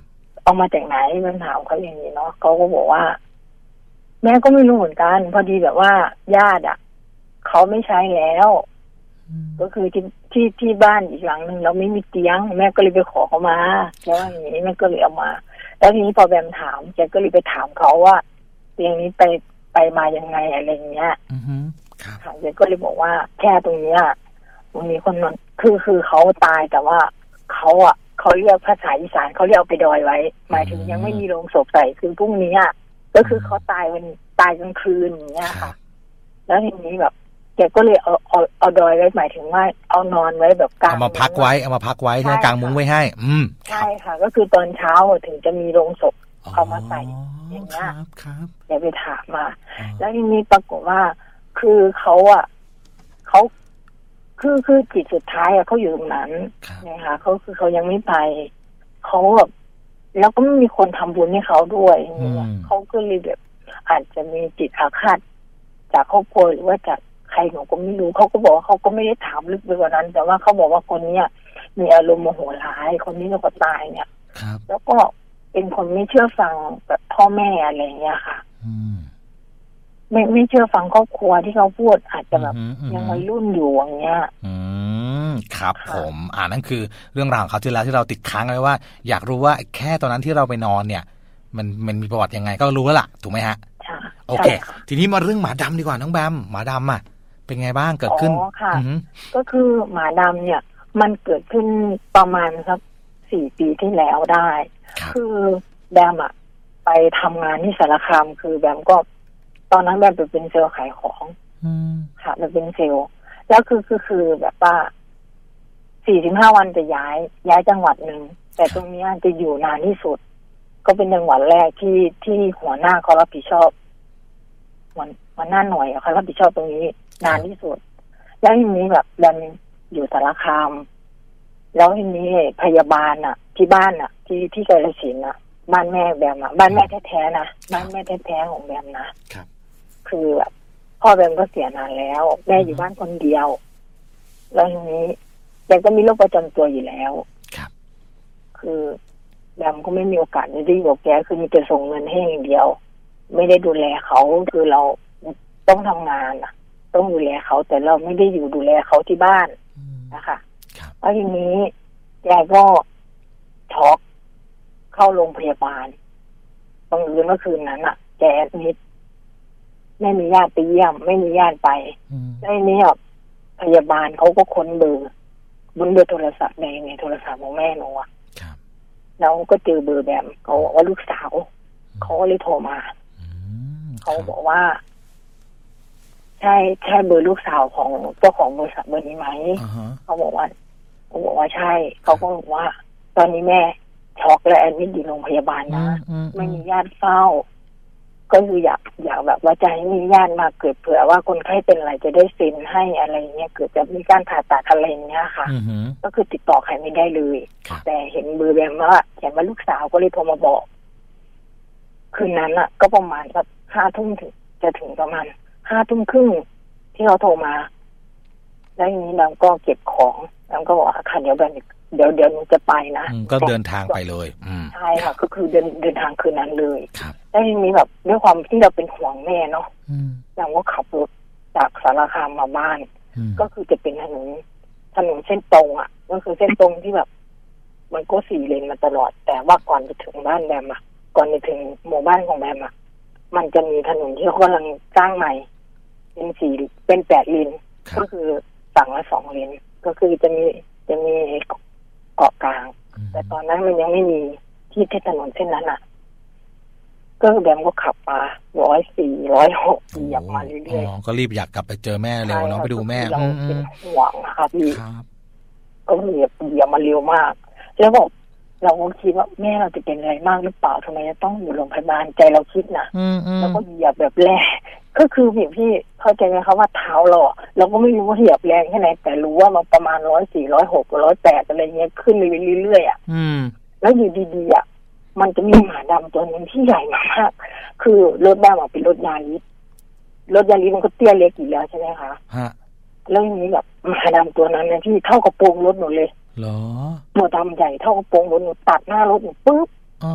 E: เอามาจากไหนมันถามเขาอย่างนี้เนาะเขาก็บอกว่าแม่ก็ไม่รู้เหมือนกันพอดีแบบว่าญาติอ่ะเขาไม่ใช้แล้วก็คือที่ที่ที่บ้านอีกหลังหนึ่งเราไม่มีเตียงแม่ก็เลยไปขอเขามาแล้วอย่างนี้แม่ก็เลยเอามาแล้วทีนี้พอแบมถามแกก็เลยไปถามเขาว่าเตียงนี้ไปไปมายังไงอะไรเงี้ยค่ะแกก็เลยบอกว่าแค่ตรงเนี้ยมันมีคนนอนคือคือเขาตายแต่ว่าเขาอ่ะเขาเรียกภาษาอีสานเขาเรียกเอาไปดอยไว้หมายถึงยังไม่มีโรงศพใส่คือพรุ่งนี้อ่ะก็คือเขาตายวันตายกลางคืนอย่างเงี้ยค่ะแล้วทีนี้แบบแกก็เลยเอาเอาเอาดอยไว้หมายถึงว่าเอานอนไว้แบบกลาง
A: เอามาพักไว้เอามาพักไว้ที่กลางมุ้งไว้ให้อืม
E: ใช่ค่ะก็คือตอนเช้าถึงจะมีโรงศพเอามาใส่อย่างเงี้ย
A: ครับ
E: แกไปถามมาแล้วทีนี้ปรากฏว่าคือเขาอ่ะเขาคือคือจิตสุดท้ายอะเขาอยู่ตรงนั้นนะคะเขาคือเขายังไม่ไปเขาแบบแล้วก็ไม่มีคนทำบุญให้เขาด้วยเขาก็เลยแบบอาจจะมีจิตอาฆาตจากครอบครัวหรือว่าจากใครหนูก็ไม่รู้เขาก็บอกว่าเขาก็ไม่ได้ถามลึกไปกว่านั้นแต่ว่าเขาบอกว่าคนเนี้ยมีอารมณ์โมโหร้ายคนนี้ก็ตายเนี่ยแล้วก็เป็นคนไม่เชื่อฟังแบบพ่อแม่อะไรเงี้ยค่ะไม่ไม่เชื่อฟังครอบครัวที่เขาพูดอาจจะแบบยังวัยรุ่นอยู่อย่างเงี้ย
A: อืมครับผมอ่านั่นคือเรื่องราวของเขาที่แล้วที่เราติดค้างไว้ว่าอยากรู้ว่าแค่ตอนนั้นที่เราไปนอนเนี่ยมันมันมีประวัติยังไงก็รู้แล้วล่ะถูกไหมฮะโอเคทีนี้มาเรื่องหมาดำดีกว่าน้องแบมหมาดำอ่ะเป็นไงบ้างเกิดขึ้น
E: อ๋อค่ะก็คือหมาดำเนี่ยมันเกิดขึ้นประมาณสักสี่ปีที่แล้วได้คือแบมอ่ะไปทำงานที่สารคามคือแบมก็ตอนนั้นแบมไปเป็นเซลล์ขายของค่ะมันเป็นเซลล์แล้วคือคือคือแบบว่าสี่สิบห้าวันจะย้ายย้ายจังหวัดหนึ่งแต่ตรงนี้จะอยู่นานที่สุดก็เป็นจังหวัดแรกที่ที่หัวหน้าเขารับผิดชอบวันวันหน้าหน่วยเขารับผิดชอบตรงนี้นานที่สุดแล้วทีนี้แบบแบมอยู่สารคามแล้วทีนี้พยาบาลอ่ะที่บ้านอ่ะที่ที่กาฬสินธุ์อ่ะบ้านแม่แบมอ่ะบ้านแม่แท้ๆนะบ้านแม่แท้ๆของแบมนะคือแบบพ่อแบมก็เสียนานแล้วแม่อยู่บ้านคนเดียวแล้วทีนี้แบมก็มีโรคประจำตัวอยู่แล้วคือแบมก็ไม่มีโอกาสได้อยู่กับแกคือมีแต่ส่งเงินให้อย่างเดียวไม่ได้ดูแลเขาคือเราต้องทำงานอ่ะต้องดูแลเขาแต่เราไม่ได้อยู่ดูแลเขาที่บ้านนะคะแล้วทีนี้แกก็ช็อกเข้าโรงพยาบาลบังเอิญเมื่อคืนนั้นอ่ะแกนิดไม่มีญาติไปเยี่ยมไม่มีญาติไปได้นี้อ่ะพยาบาลเขาก็ค้นเบอร์บนเบอร์โทรศัพท์ในในโทรศัพท์ของแม่หนูอ่ะแล้วก็เจอเบอร์แบมเขาบอกว่าลูกสาวเขาก็เลยโทรมาเขาบอกว่าใช่ใช่เบอร์ลูกสาวของเจ้าของบริษัทเบอร์นี้ไหม uh-huh. เขาบอกว่าเขาบอกว่าใช่เขาก็บอกว่าตอนนี้แม่ช็อกและแอดมิทอยู่โรงพยาบาลนะ uh-huh. ไม่มีญาติเฝ้าก็คืออยากอยากแบบว่าจะให้มีญาติมาเกิดเผื่อว่าคนไข้เป็นอะไรจะได้เซ็นให้อะไรเงี้ยเกิดจะมีการผ่าตัดอะไรเงี้ยค่ะ uh-huh. ก็คือติดต่อใครไม่ได้เลย uh-huh. แต่เห็นเบอร์แบมว่าเขียนว่าลูกสาวก็เลยโทรมาบอกคืนนั้นอ่ะก็ประมาณสักห้าทุ่มถึงจะถึงประมาณห้าทุ่มครึ่งที่เขาโทรมาแล้วทีนี้เราก็เก็บของแล้วก็บอกว่าค่ะเดี๋ยวเดี๋ยวเดี๋ยวหนูจะไปนะ
A: ก็เดินทางไปเลย
E: ใช่ค่ะก็คือเดินเดินทางคืนนั้นเลยแล้วทีนี้แบบด้วยความที่เราเป็นห่วงแม่เนาะเราก็ขับรถจากสารคามมาบ้านก็คือจะเป็นถนนถนนเส้นตรงอ่ะก็คือเส้นตรงที่แบบมันก็สี่เลนมาตลอดแต่ว่าก่อนจะถึงบ้านแบมอ่ะก่อนจะถึงหมู่บ้านของแบมอ่ะมันจะมีถนนที่เขากำลังสร้างใหม่เป็นสี่เป็นแปดเลนก็คือฝั่งละสองเลนก็คือจะมีจะมีเกาะกลางแต่ตอนนั้นมันยังไม่มีที่ที่ถนนเส้นนั้นอ่ะก็แบมก็ขับมาร้อยสี่ร้อยหกเหยียบมาเรื่อย
A: ๆก็รีบอยากกลับไปเจอแม่เร็วน้องไปดูแม่
E: เราเป็นห่วงนะคะพี่ก็เหยียบเหยียบมาเร็วมากแล้วบอกเราก็คิดว่าแม่เราจะเป็นอะไรมากหรือเปล่าทำไมจะต้องอยู่โรงพยาบาลใจเราคิดนะแล้วก็เหยียบแบบแรงก็คือพี่พี่เข้าใจไหมคะว่าเท้าเราเราก็ไม่รู้ว่าเหยียบแรงแค่ไหนแต่รู้ว่ามันประมาณร้อยสี่ร้อยหกร้อยแปดอะไรเงี้ยขึ้นเรื่อยๆอ่ะแล้วอยู่ดีๆอ่ะมันจะมีหมาดำตัวนึงที่ใหญ่มากคือรถแบมเป็นรถยาริสรถยาริสมันก็เตี้ยเล็กอยู่แล้วใช่ไหมคะแล้วอย่างนี้แบบหมาดำตัวนั้นเนี่ยที่เท่ากระโปรงรถหนูเลย
A: เหรอ
E: ตัวดำใหญ่เท่ากระโปรงรถหนูตัดหน้ารถหนูปุ๊บ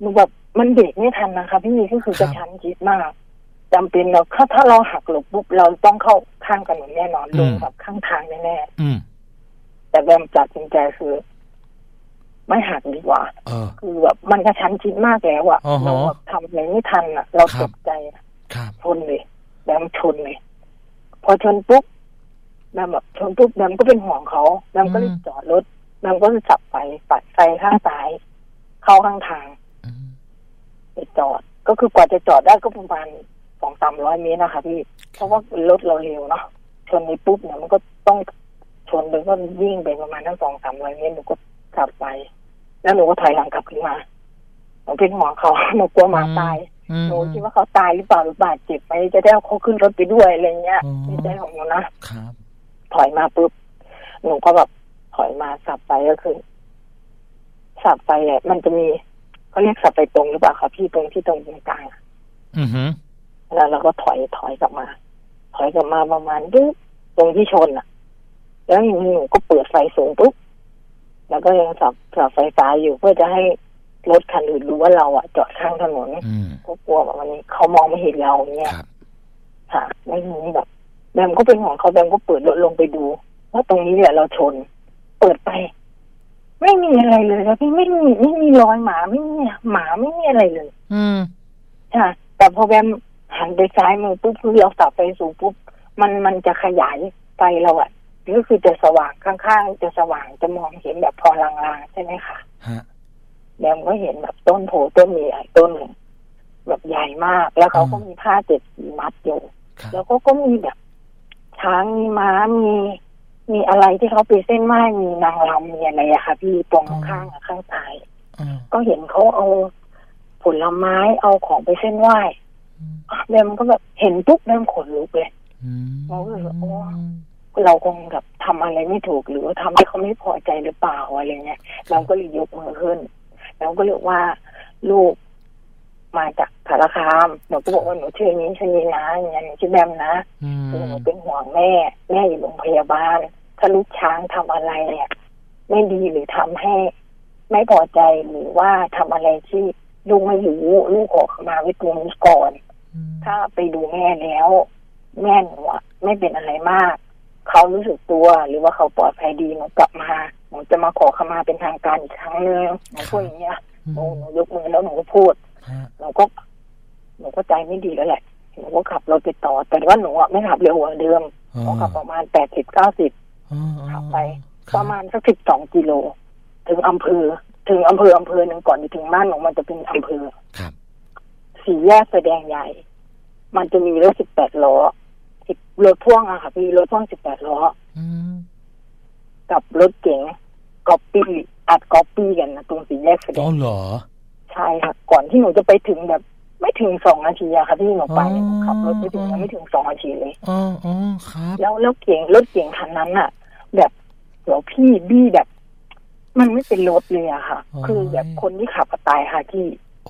E: หนูแบบมันเบรกไม่ทันนะคะพี่ก็คือกระชั้นชิดมากจำเป็นเราถ้าถ้าเราหักหลบปุ๊บเราต้องเข้าข้างถนนแน่นอนลงแบบข้างทางแน่ๆแต่แบมตัดสินใจคือไม่หักดีกว่าคือแบบมันกระชั้นชิดมากแล้วอะเราแบบทำอะไรไม่ทันอะเราตกใจชนเลยแบมชนเลยพอชนปุ๊บแบมแบบชนปุ๊บแบมก็เป็นห่วงเขาแบมก็เลยจอดรถแบมก็เลยจับไฟปัดไฟข้างซ้ายเข้าข้างทางไปจอดก็คือกว่าจะจอดได้ก็ประมาณสองสามร้อยเมตรนะคะพี่เพราะว่ารถเราเร็วเนาะชนในปุ๊บเนี่ยมันก็ต้องชนเลยก็วิ่งไปประมาณนั้นสองสามร้อยเมตรหนูก็ขับไปแล้วหนูก็ถอยหลังกลับขึ้นมาหนูเป็นห่วงเขาหนูกลัวหมาตายหนูคิดว่าเขาตายหรือเปล่าหรือบาดเจ็บไหมจะได้เอาเขาขึ้นรถไปด้วยอะไรเงี้ยในใจของหนูนะถอยมาปุ๊บหนูก็แบบถอยมาสับไปก็คือสับไปอ่ะมันจะมีเขาเรียกสับไปตรงหรือเปล่าคะพี่ตรงที่ตรงกลางอือฮึแล้วเราก็ถอยถอยกลับมาถอยกลับมาประมาณดึ๊บตรงที่ชนอ่ะแล้วหนูก็เปิดไฟสูงปุ๊บแล้วก็ยังสับสับไฟฟ้าอยู่เพื่อจะให้รถคันอื่นรู้ว่าเราอ่ะจอดข้างถนนก็กลัวแบบวันนี้เขามองไม่เห็นเราเนี่ยค่ะไม่มีแบบแบมก็เป็นของเขาแบมก็เปิดรถลงไปดูว่าตรงนี้เนี่ยเราชนเปิดไปไม่มีอะไรเลยครับพี่ไม่มีไม่มีรอยหมาไม่มีหมาไม่มีอะไรเลย อืมค่ะแต่พอแบมหันไปซ้ายมือปุ๊บคือเราสับไฟสูงปุ๊บมันมันจะขยายไฟเราอ่ะก็คือจะสว่างข้างๆจะสว่างจะมองเห็นแบบพอลางๆใช่ไหมคะแบมก็เห็นแบบต้นโพต้นใหญ่ต้นหนึ่งแบบใหญ่มากแล้วเขาก็มีผ้าเจ็ดสีมัดอยู่แล้วก็ก็มีแบบช้างมีม้ามีมีอะไรที่เขาไปเส้นไหว้มีนางรำมีอะไรอะค่ะพี่ตรงข้างข้างซ้ายก็เห็นเขาเอาผลไม้เอาของไปเส้นไหว้แบมก็แบบเห็นปุ๊บแบมขนลุกเลยเราก็เลยโอ้เราคงแบบทำอะไรไม่ถูกหรือว่าทำให้เขาไม่พอใจหรือเปล่าอะไรเงี้ยเราก็เลยยกมือขึ้นแล้วก็เรียกว่าลูกมาจากสารคามหนูก็บอกว่าหนูชื่อนี้ชื่อนี้นะอย่างนี้ชื่อแบมนะหนูเป็นห่วงแม่แม่อยู่โรงพยาบาลถ้าลูกช้างทำอะไรเนี่ยไม่ดีหรือทำให้ไม่พอใจหรือว่าทำอะไรที่ลูกไม่รู้ลูกขอเข้ามาไว้ตรงนี้ก่อนถ้าไปดูแม่แล้วแม่หนูไม่เป็นอะไรมากเขารู้สึกตัวหรือว่าเขาปลอดภัยดีหนูกลับมาหนูจะมาขอขมาเป็นทางการอีกครั้งนึงหนูพูดอย่างเงี้ยหนูยกมือแล้วหนูก็พูดหนูก็หนูก็ใจไม่ดีแล้วแหละหนูก็ขับรถไปต่อแต่ว่าหนูอ่ะไม่ขับเร็วกว่าเดิมหนูขับประมาณแปดสิบเก้าสิบขับไปประมาณสักสิบสองกิโลถึงอำเภอถึงอำเภออำเภอหนึ่งก่อนจะถึงบ้านหนูมันจะเป็นอำเภอสี่แยกไฟแดงใหญ่มันจะมีรถสิบแปดล้อสิบรถพ่วงอะค่ะพี่รถพ่วงสิบแปดล้อกับรถเก๋งก๊อปปี้อัดก๊อปปี้กันนะตรงสี่แยกไฟแดงอ๋อเหรอใช่ค่ะก่อนที่หนูจะไปถึงแบบไม่ถึงสองนาทีอะค่ะพี่หนูไปขับรถไปถึงยังไม่ถึงสองนาทีเลยอ๋ออ๋อครับแล้วแล้วเก๋งรถเก๋งคันนั้นอะแบบเดี๋ยวพี่บี้แบบมันไม่เป็นรถเลยอะค่ะคือแบบคนที่ขับตายค่ะที่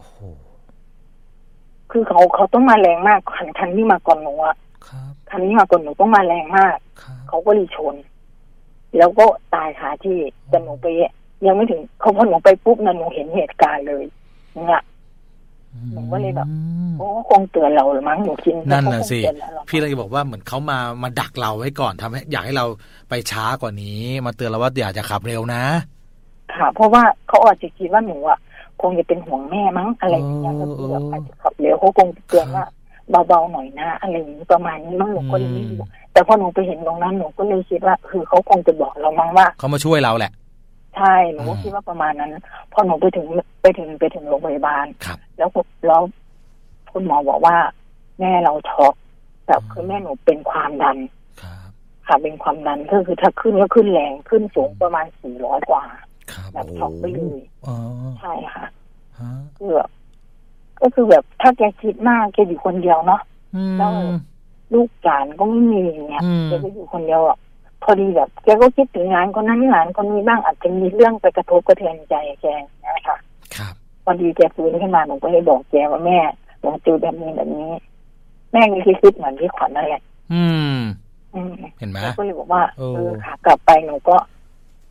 E: คือเขาเขาต้องมาแรงมากคันคันที่มาก่อนหนูอะคันนี้มาก่อนหนูต้องมาแรงมากเขาก็รีชนแล้วก็ตายค่ะที่แต่หนูไปยังไม่ถึงเขาพอหนูไปปุ๊บนะหนูเห็นเหตุการณ์เลยเนี่ยหนูก็เลยแบบโอ้คงเตือนเราหรือมั้งหนูคิด
A: นั่นน่ะสิพี่เลยบอกว่าเหมือนเขามามาดักเราไว้ก่อนทำให้อยากให้เราไปช้ากว่านี้มาเตือนเราว่าอย่าจะขับเร็วนะ
E: ค่ะเพราะว่าเขาอาจจะคิดว่าหนูอ่ะคงจะเป็นห่วงแม่มั้งอะไรอย่างเงี้ยก็คือแบบอาจจะขับเร็วเขาคงเตือนว่าเบาๆหน่อยนะอะไรอย่างนี้ประมาณนี้มั้งหนูก็เลยไม่รู้แต่พอหนูไปเห็นตรงนั้นหนูก็เลยคิดว่าคือเขาคงจะบอกเรามั้งว่า
A: เขามาช่วยเราแหละ
E: ใช่หนูก็คิดว่าประมาณนั้นพอหนูไปถึงไปถึงไปถึงโรงพยาบาลแล้วแล้วคุณหมอบอกว่าแม่เราช็อกแบบคือแม่หนูเป็นความดันค่ะเป็นความดันก็คือถ้าขึ้นก็ขึ้นแรงขึ้นสูงประมาณสี่ร้อยกว่าแบบช็อกไปเลยใช่ค่ะคือแบบก็คือแบบถ้าแกคิดมากแกอยู่คนเดียวเนาะแล้วลูกหลานก็ไม่มีอย่างเงี้ยแกก็อยู่คนเดียวอ่ะพอดีแบบแกก็คิดถึงงานคนนั้นงานคนนี้บ้างอาจจะมีเรื่องไปกระทบกระเทือนใจแกนะคะครับพอดีแกฟื้นขึ้นมาหนูก็เลยบอกแกว่าแม่หนูเจอแบบนี้แบบนี้แม่มีคิดเหมือนพี่ขวัญนั่นแหละอืมเห็นไหมก็เลยบอกว่าเออค่ะกลับไปหนูก็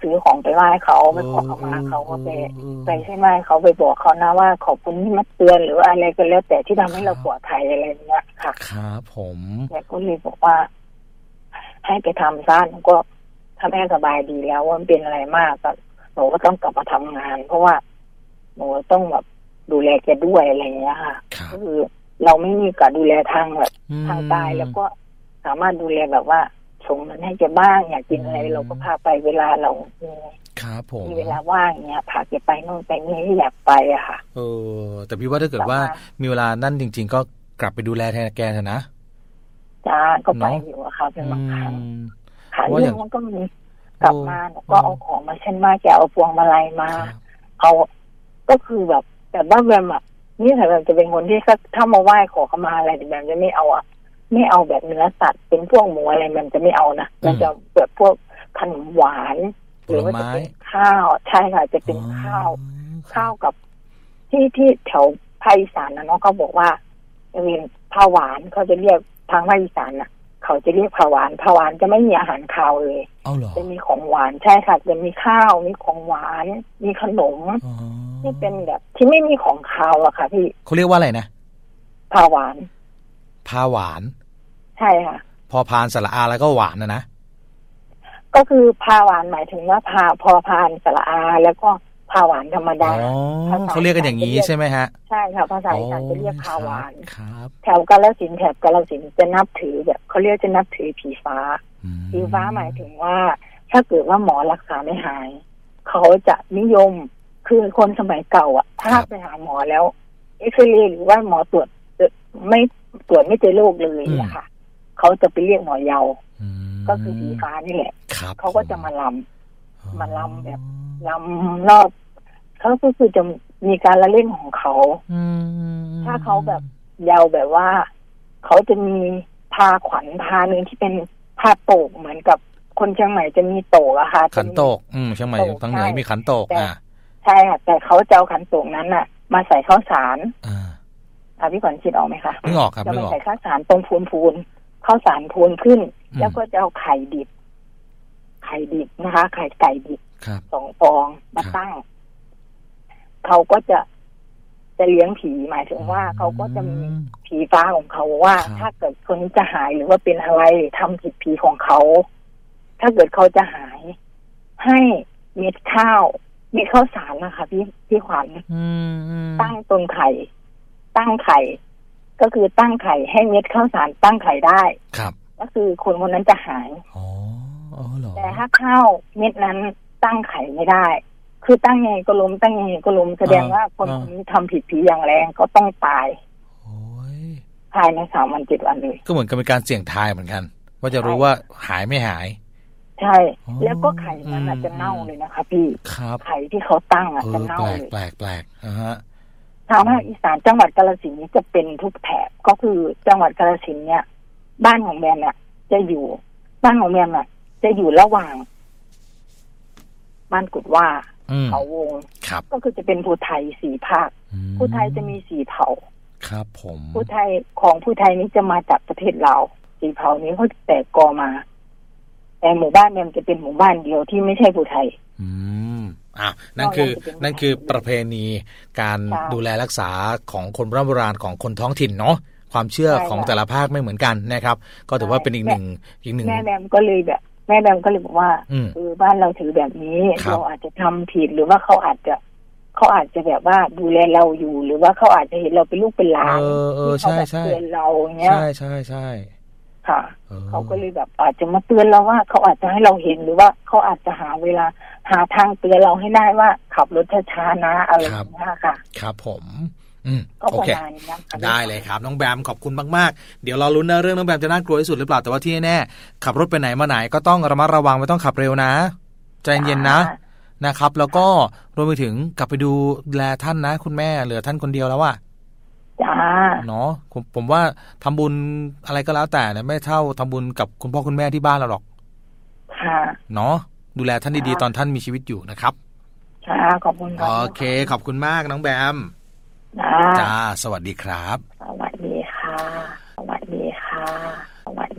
E: ซื้อของไปไหว้เขาไปขอขมาเขาก็ไปไปใช่ไหมเขาไปบอกเขานะว่าขอบคุณที่มาเตือนหรือว่าอะไรก็แล้วแต่ที่ทำให้เราปลอดภัยอะไรเงี้ยค่ะ
A: ครับผม
E: แม่ก็เลยบอกว่าให้ไปทำซะหนูก็ถ้าแม่สบายดีแล้วว่ามันเป็นอะไรมากก็หนูก็ต้องกลับมาทำงานเพราะว่าหนูต้องแบบดูแลแกด้วยอะไรเงี้ยค่ะก็คือเราไม่มีการดูแลทางแบบทางกายแล้วก็สามารถดูแลแบบว่าส่งเงินให้แกบ้างอยากกินอะไรเราก็พาไปเวลาเรา
A: ครับผม
E: มีเวลาว่างเงี้ยพาแกไปโน่นไปนี่อยากไปอะค่ะ
A: เออแต่พี่ว่าถ้าเกิดว่ามีเวลานั่นจริงๆก็กลับไปดูแลแทนแกเถอะนะ
E: จ้าก็ไปอยู่อะค่ะเป็นบางครั้งค่ะเรื่องมันก็มีกลับมาก็เอาของมาเช่นมาแกเอาพวงมาลัยมาเอาก็คือแบบแต่บ้าแวมอะนี่แต่แบบจะเป็นคนที่ถ้ามาไหว้ขอขมาอะไรแต่แบบจะไม่เอาอะไม่เอาแบบเนื้อสัตว์เป็นพวกหมูอะไรมันจะไม่เอานะมันจะแบบพวกขนมหวานหรือว่าจะเป็นข้าวใช่ค่ะจะเป็นข้าวข้าวกับที่ที่แถวภาคอีสานนะเนาะเขาบอกว่าเป็นผ้าหวานเขาจะเรียกทางภาคอีสานน่ะเขาจะเรียกผ้าหวานผ้าหวานจะไม่มีอาหารคาวเลยจะมีของหวานใช่ค่ะจะมีข้าวมีของหวานมีขนมที่เป็นแบบที่ไม่มีของคาวอะค่ะพี่
A: เขาเรียกว่าอะไรนะ
E: ผ้าหวาน
A: ผ้าหวาน
E: ใช่ค่ะ
A: พอพานสระอาแล้วก็หวานนะนะ
E: ก็คือพาหวานหมายถึงว่าพาพอพานสระอาแล้วก็พาหวานธรรมดา
A: เขาเรียกกันอย่างนี้ใช่ไหมฮะ
E: ใช่ค่ะภาษาอีสานจะเรียกพาหวาน
A: ครับ
E: แถวกาฬสินธุ์แถบกาฬสินธุ์จะนับถือแบบเขาเรียกจะนับถือผีฟ้าผีฟ้าหมายถึงว่าถ้าเกิดว่าหมอรักษาไม่หายเขาจะนิยมคือคนสมัยเก่าอ่ะถ้าไปหาหมอแล้วเอ็กซเรย์หรือว่าหมอตรวจไม่ตรวจไม่เจอโรคเลยนะคะเขาจะไปเรียกหมอเยาก็คือผีฟ้านี่แหละเขาก็จะมาลำมาลำแบบลำรอบเขาก็คือจะมีการละเล่นของเขาถ้าเขาแบบเยาแบบว่าเขาจะมีพาขวัญพาหนึ่งที่เป็นพาโตกเหมือนกับคนเชียงใหม่จะมีโตกอะค่ะ
A: ขันโตกอืมเชียงใหม่ทั้งเหนือมีขันโตกอ่ะ
E: ใช่ค่ะแต่เขาจะเอาขันโตกนั้นน่ะมาใส่ข้าวสารอ่าอ่าพี่ขวัญคิดออกไหมคะ
A: ไม่ออกครับ
E: จะมาใส่ข้าวสารตรงพูนพูนข้าวสารพูนขึ้นแล้วก็จะเอาไข่ดิบไข่ดิบนะคะไข่ไก่ดิบสองฟองมาตั้งเขาก็จะจะเลี้ยงผีหมายถึงว่าเขาก็จะมีผีฟ้าของเขาว่าถ้าเกิดคนนี้จะหายหรือว่าเป็นอะไรทำผิดผีของเขาถ้าเกิดเขาจะหายให้เม็ดข้าวเม็ดข้าวสารนะคะพี่พี่ขวัญตั้งต้นไข่ตั้งไข่ก็คือตั้งไข่ให้เม็ดข้าวสารตั้งไข่ได้
A: ครับ
E: ก็คือคนคนนั้นจะหาย
A: อ๋ออ๋อเหรอ
E: แต่ถ้าข้าวเม็ดนั้นตั้งไข่ไม่ได้คือตั้งยังไงก็ล้มตั้งยังไงก็ล้มแสดงว่าคนคนนี้ทำผิดผีอย่างแรงก็ต้องตาย
A: โอ้ย
E: ภายในสามวันเจ็ดวันเลย
A: ก็เหมือนกับเป็นการเสี่ยงทายเหมือนกันว่าจะรู้ว่าหายไม่หาย
E: ใช่แล้วก็ไข่นั้นอาจจะเน่าเลยนะคะพี่ไข่ที่เขาตั้งอ่ะจะเน่าเลย
A: แปลกแปลกอ่าฮะ
E: ทางภาคอีสานจังหวัดกาฬสินธุ์นี้จะเป็นทุกแถบก็คือจังหวัดกาฬสินธุ์เนี่ยบ้านของแมนเนี่ยจะอยู่บ้านของแมนน่ะจะอยู่ระหว่างบ้านกุดว่าเขาวงก็คือจะเป็นภูไทยสี่ภาคภูไทยจะมีสี่เผ่า
A: ครับผม
E: ภูไทยของภูไทยนี้จะมาจากประเทศลาวสี่เผ่านี้เขาแตกกอมาแต่หมู่บ้านแมนจะเป็นหมู่บ้านเดียวที่ไม่ใช่ภูไทย
A: อืมอ่ะนั่นคือนั่นคือประเพณีการดูแลรักษาของคนโบราณของคนท้องถิ่นเนาะความเชื่อของแต่ละภาคไม่เหมือนกันนะครับก็ถือว่าเป็นอีกหนึ่งอีกหนึ่ง
E: แม่แบมก็เลยแบบแม่แบมก็เลยบอกว่าเออบ้านเราถือแบบนี้เราอาจจะทำผิดหรือว่าเขาอาจจะเขาอาจจะแบบว่าดูแลเราอยู่หรือว่าเขาอาจจะเห็นเราเป็นลูกเป็นหลานที่เขาแบบเตือนเราเงี้ย
A: ใช่ใช่ใช่
E: ค่ะเขาก็เลยแบบอาจจะมาเตือนเราว่าเขาอาจจะให้เราเห็นหรือว่าเขาอาจจะหาเวลาหาทางเตือนเราให้ได้ว่าขับรถช้าๆนะอะไรอย่างเงี้ยค่ะ
A: ครับผมอืมโอเคได้เลยครับน้องแบมขอบคุณมากๆเดี๋ยวเราลุ้นนะเรื่องน้องแบมจะน่ากลัวที่สุดหรือเปล่าแต่ว่าที่แน่ขับรถไปไหนมาไหนก็ต้องระมัดระวังไม่ต้องขับเร็วนะใจเย็นนะนะครับแล้วก็รวมไปถึงกลับไปดูแลท่านนะคุณแม่เหลือท่านคนเดียวแล้วอะ
E: จ้า
A: เนาะผมผมว่าทำบุญอะไรก็แล้วแต่เนี่ยไม่เท่าทำบุญกับคุณพ่อคุณแม่ที่บ้านเราหรอก
E: ค่ะ
A: เนาะดูแลท่านดีๆตอนท่านมีชีวิตอยู่นะครับ
E: ค่ะขอบคุณ
A: โอเคขอบคุณมากน้องแบมจ้าสวัสดีครับ
E: สวัสดีค่ะสวัสดีค่ะสวัสดีค่ะ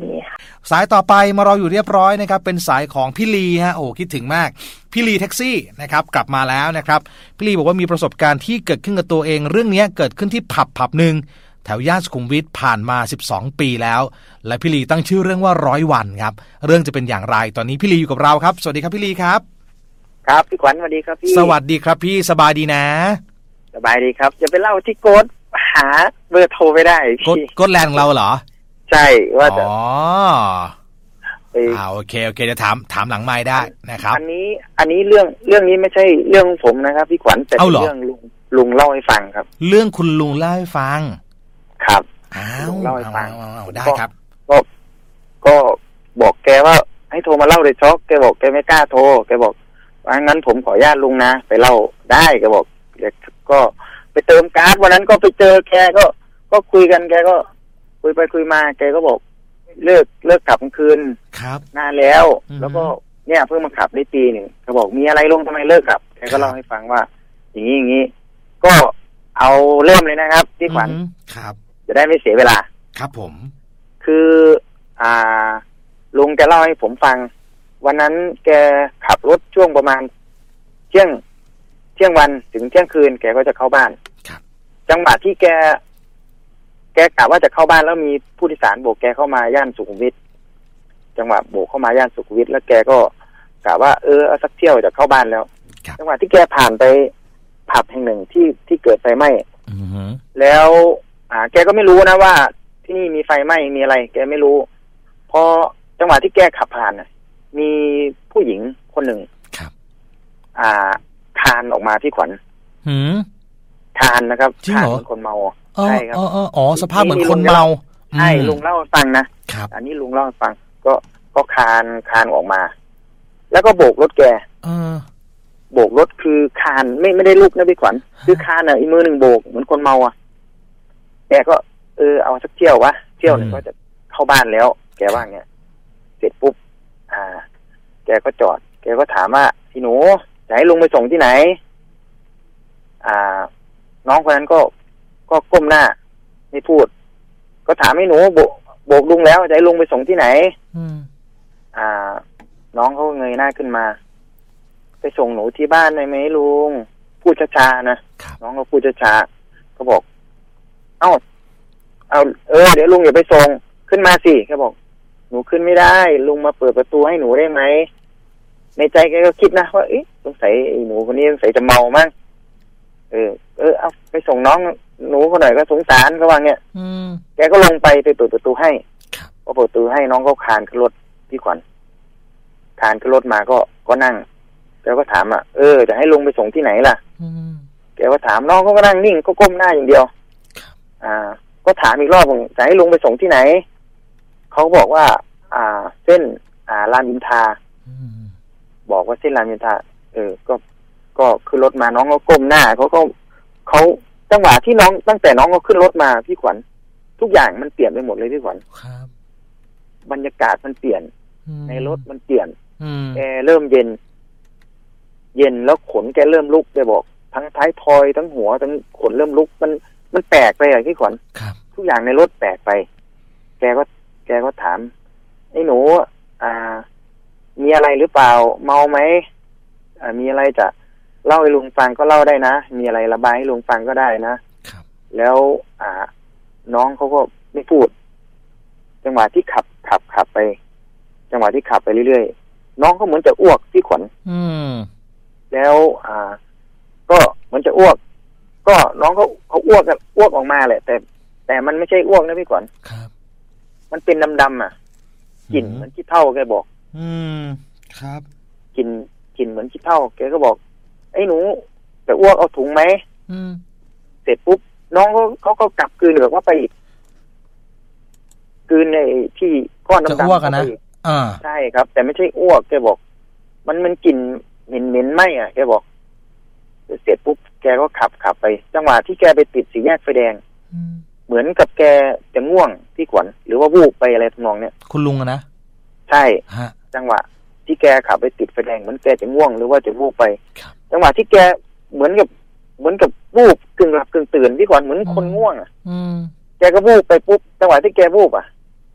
A: สายต่อไปมารออยู่เรียบร้อยนะครับเป็นสายของพี่ลีฮะโอ้คิดถึงมากพี่ลีแท็กซี่นะครับกลับมาแล้วนะครับพี่ลีบอกว่ามีประสบการณ์ที่เกิดขึ้นกับตัวเองเรื่องนี้เกิดขึ้นที่ผับผับหนึ่งแถวย่านสุขุมวิทผ่านมาสิบสองปีแล้วและพี่ลีตั้งชื่อเรื่องว่าร้อยวันครับเรื่องจะเป็นอย่างไรตอนนี้พี่ลีอยู่กับเราครับสวัสดีครับพี่ลีครับ
B: ครับพี่ขวัญสวัสดีครับพี่
A: สวัสดีครับพี่สบายดีนะ
B: สบายดีครับจะไปเล่าที่โกดหาเบอร์โทรไม่ได้พี่
A: โกดแลนด์ของเราเหรอ
B: ใช่ว่าจะ
A: อ๋ออ่าโอเคโอเคจะถามถามหลังไมค์ได้นะครับ
B: อันนี้อันนี้เรื่องเรื่องนี้ไม่ใช่เรื่องผมนะครับพี่ขวัญแต่เป็นเรื่องลุงลุงเล่าให้ฟังครับ
A: เรื่องคุณลุงเล่าให้ฟัง
B: ครับ
A: อ้าว
B: เล่าให้ฟัง
A: ได้ครับ
B: ก็ก็บอกแกว่าให้โทรมาเล่าเลยช็อกแกบอกแกไม่กล้าโทรแกบอกว่างั้นผมขออนุญาตลุงนะไปเล่าได้แกบอกก็ไปเติมก๊าซวันนั้นก็ไปเจอแกก็ก็คุยกันแกก็คุยไปคุยมาแกก็บอกเลิกเลิกขับกลางคืน
A: ครับ
B: นานแล้วแล้วก็เนี่ยเพิ่งมาขับได้ปีหนึ่งเขาบอกมีอะไรลุงทำไมเลิกขับแกก็เล่าให้ฟังว่าอย่างนี้อย่างนี้ก็เอาเริ่มเลยนะครับพี่ขวัญ
A: ครับ
B: จะได้ไม่เสียเวลา
A: ครับผม
B: คืออ่าลุงแกเล่าให้ผมฟังวันนั้นแกขับรถช่วงประมาณเที่ยงเที่ยงวันถึงเที่ยงคืนแกก็จะเข้าบ้านจังหวะที่แกแกกะว่าจะเข้าบ้านแล้วมีผู้โดยสารโบกแกเข้ามาย่านสุขุมวิทจังหวะโบกเข้ามาย่านสุขุมวิทแล้วแกก็กะว่าเออเอาสักเที่ยวจะเข้าบ้านแล้วจังหวะที่แกผ่านไปผับแห่งหนึ่งที่ที่เกิดไฟไหม้แล้วอ่าแกก็ไม่รู้นะว่าที่นี่มีไฟไหม้มีอะไรแกไม่รู้พอจังหวะที่แกขับผ่านมีผู้หญิงคนหนึ่งอ่าคานออกมาที่ขวัญคานนะครับ
A: คาน
B: เหมือนคนเมา
A: ใช่ครับอ๋อสภาพเหมือนคนเมา
B: ใช่ลุงเล่าให้ฟังนะครับอันนี้ลุงเล่าให้ฟังก็ก็คานคานออกมาแล้วก็โบกรถแก
A: เออ
B: โบกรถคือคานไม่ไม่ได้ลุกนะพี่ขวัญคือคานอ่ะอีกมือหนึ่งโบกเหมือนคนเมาอ่ะแกก็เออเอาสักเที่ยววะเที่ยวหนึ่งก็จะเข้าบ้านแล้วแกว่าเงี้ยเสร็จปุ๊บอ่าแกก็จอดแกก็ถามว่าพี่หนูจะให้ลุงไปส่งที่ไหนอ่าน้องคนนั้นก็ก็ก้มหน้าไม่พูดก็ถามให้หนูโบกโบกลุงแล้วจะให้ลุงไปส่งที่ไหนอ่าน้องเขาเงยหน้าขึ้นมาไปส่งหนูที่บ้านได้ไหมลุงพูดช้าๆนะน้องก็พูดช้าๆเขาบอกเอ้าเอาเออเดี๋ยวลุงอย่าไปส่งขึ้นมาสิเขาบอกหนูขึ้นไม่ได้ลุงมาเปิดประตูให้หนูได้ไหมในใจแกก็คิดนะว่าเอ๊ะสงสัยไอ้หนูคนนี้สงสัยจะเมามั้งเออเออเอาไปส่งน้องหนูคนหน่อยก็สงสารเขาว่าเงี้ยแกก็ลงไปไปเปิดประตูให้พอเปิดประตูให้น้องก็คานขึ้นรถพี่ขวัญคานขึ้นรถมาก็ก็นั่งแกก็ถามอ่ะเออจะให้ลุงไปส่งที่ไหนล่ะแกก็ถามน้องก็นั่งนิ่งก็ก้มหน้าอย่างเดียวอ่าก็ถามอีกรอบว่าจะให้ลุงไปส่งที่ไหนเขาบอกว่าอ่าเส้นอ่ารามอินทราบอกว่าเส้นรามอินทราเออก็ก็ขึ้นรถมาน้องก็ก้มหน้าเขาก็เขาจังหวะที่น้องตั้งแต่น้องก็ขึ้นรถมาพี่ขวัญทุกอย่างมันเปลี่ยนไปหมดเลยพี่ขวัญ
A: ครับ
B: บรรยากาศมันเปลี่ยนในรถมันเปลี่ยนแอร์เริ่มเย็นเย็นแล้วขนแกเริ่มลุกแกบอกทั้งท้ายทอยทั้งหัวทั้งขนเริ่มลุกมันมันแปลกไปอ่ะพี่ขวัญทุกอย่างในรถแปลกไปแกก็แกก็ถามไอ้หนูอ่ามีอะไรหรือเปล่าเมาไหมอ่ามีอะไรจะเล่าให้ลุงฟังก็เล่าได้นะมีอะไรระบายให้ลุงฟังก็ได้นะแล้วอ่าน้องเขาก็ไม่พูดจังหวะที่ขับขับขับไปจังหวะที่ขับไปเรื่อยๆน้องก็เหมือนจะอ้วกพี่ขวัญแล้วอ่าก็เหมือนจะอ้วกก็น้องเขาเขาอ้วกอ้วกออกมาแหละแต่แต่มันไม่ใช่อ้วกนะพี่ขวัญมันเป็นดำๆอ่ะกลิ่นเหมือนขี้เถ้าแกบอก
A: อืมครับ
B: กลิ่นกลิ่นเหมือนขี้เถ้าแกก็บอกไอ้หนูจะอ้วกเอาถุงไหมเสร็จปุ๊บน้องเขาเขาก็กลับกลืนแบบว่าไปอีกกลืนในที่ก้อนดำๆ
A: จะอ้วกกันนะอ่า
B: ใช่ครับแต่ไม่ใช่อ้วกแกบอกมันมันกลิ่นเหม็นเหม็นไหมอ่ะแกบอกเสร็จปุ๊บแกก็ขับขับไปจังหวะที่แกไปติดสี่แยกไฟแดงเหมือนกับแกจะง่วงพี่ขวัญหรือว่าวูบไปอะไรทำนองเนี้ย
A: คุณลุงนะ
B: ใช่จังหวะที่แกขับไปติดไฟแดงเหมือนแกจะง่วงหรือว่าจะวูบไปจังหวะที่แกเหมือนกับเหมือนกับวูบกึ่งหลับกึ่งตื่นพี่ขวัญเหมือนคนง่วงอ่ะแกก็วูบไปปุ๊บจังหวะที่แกวูบอ่ะ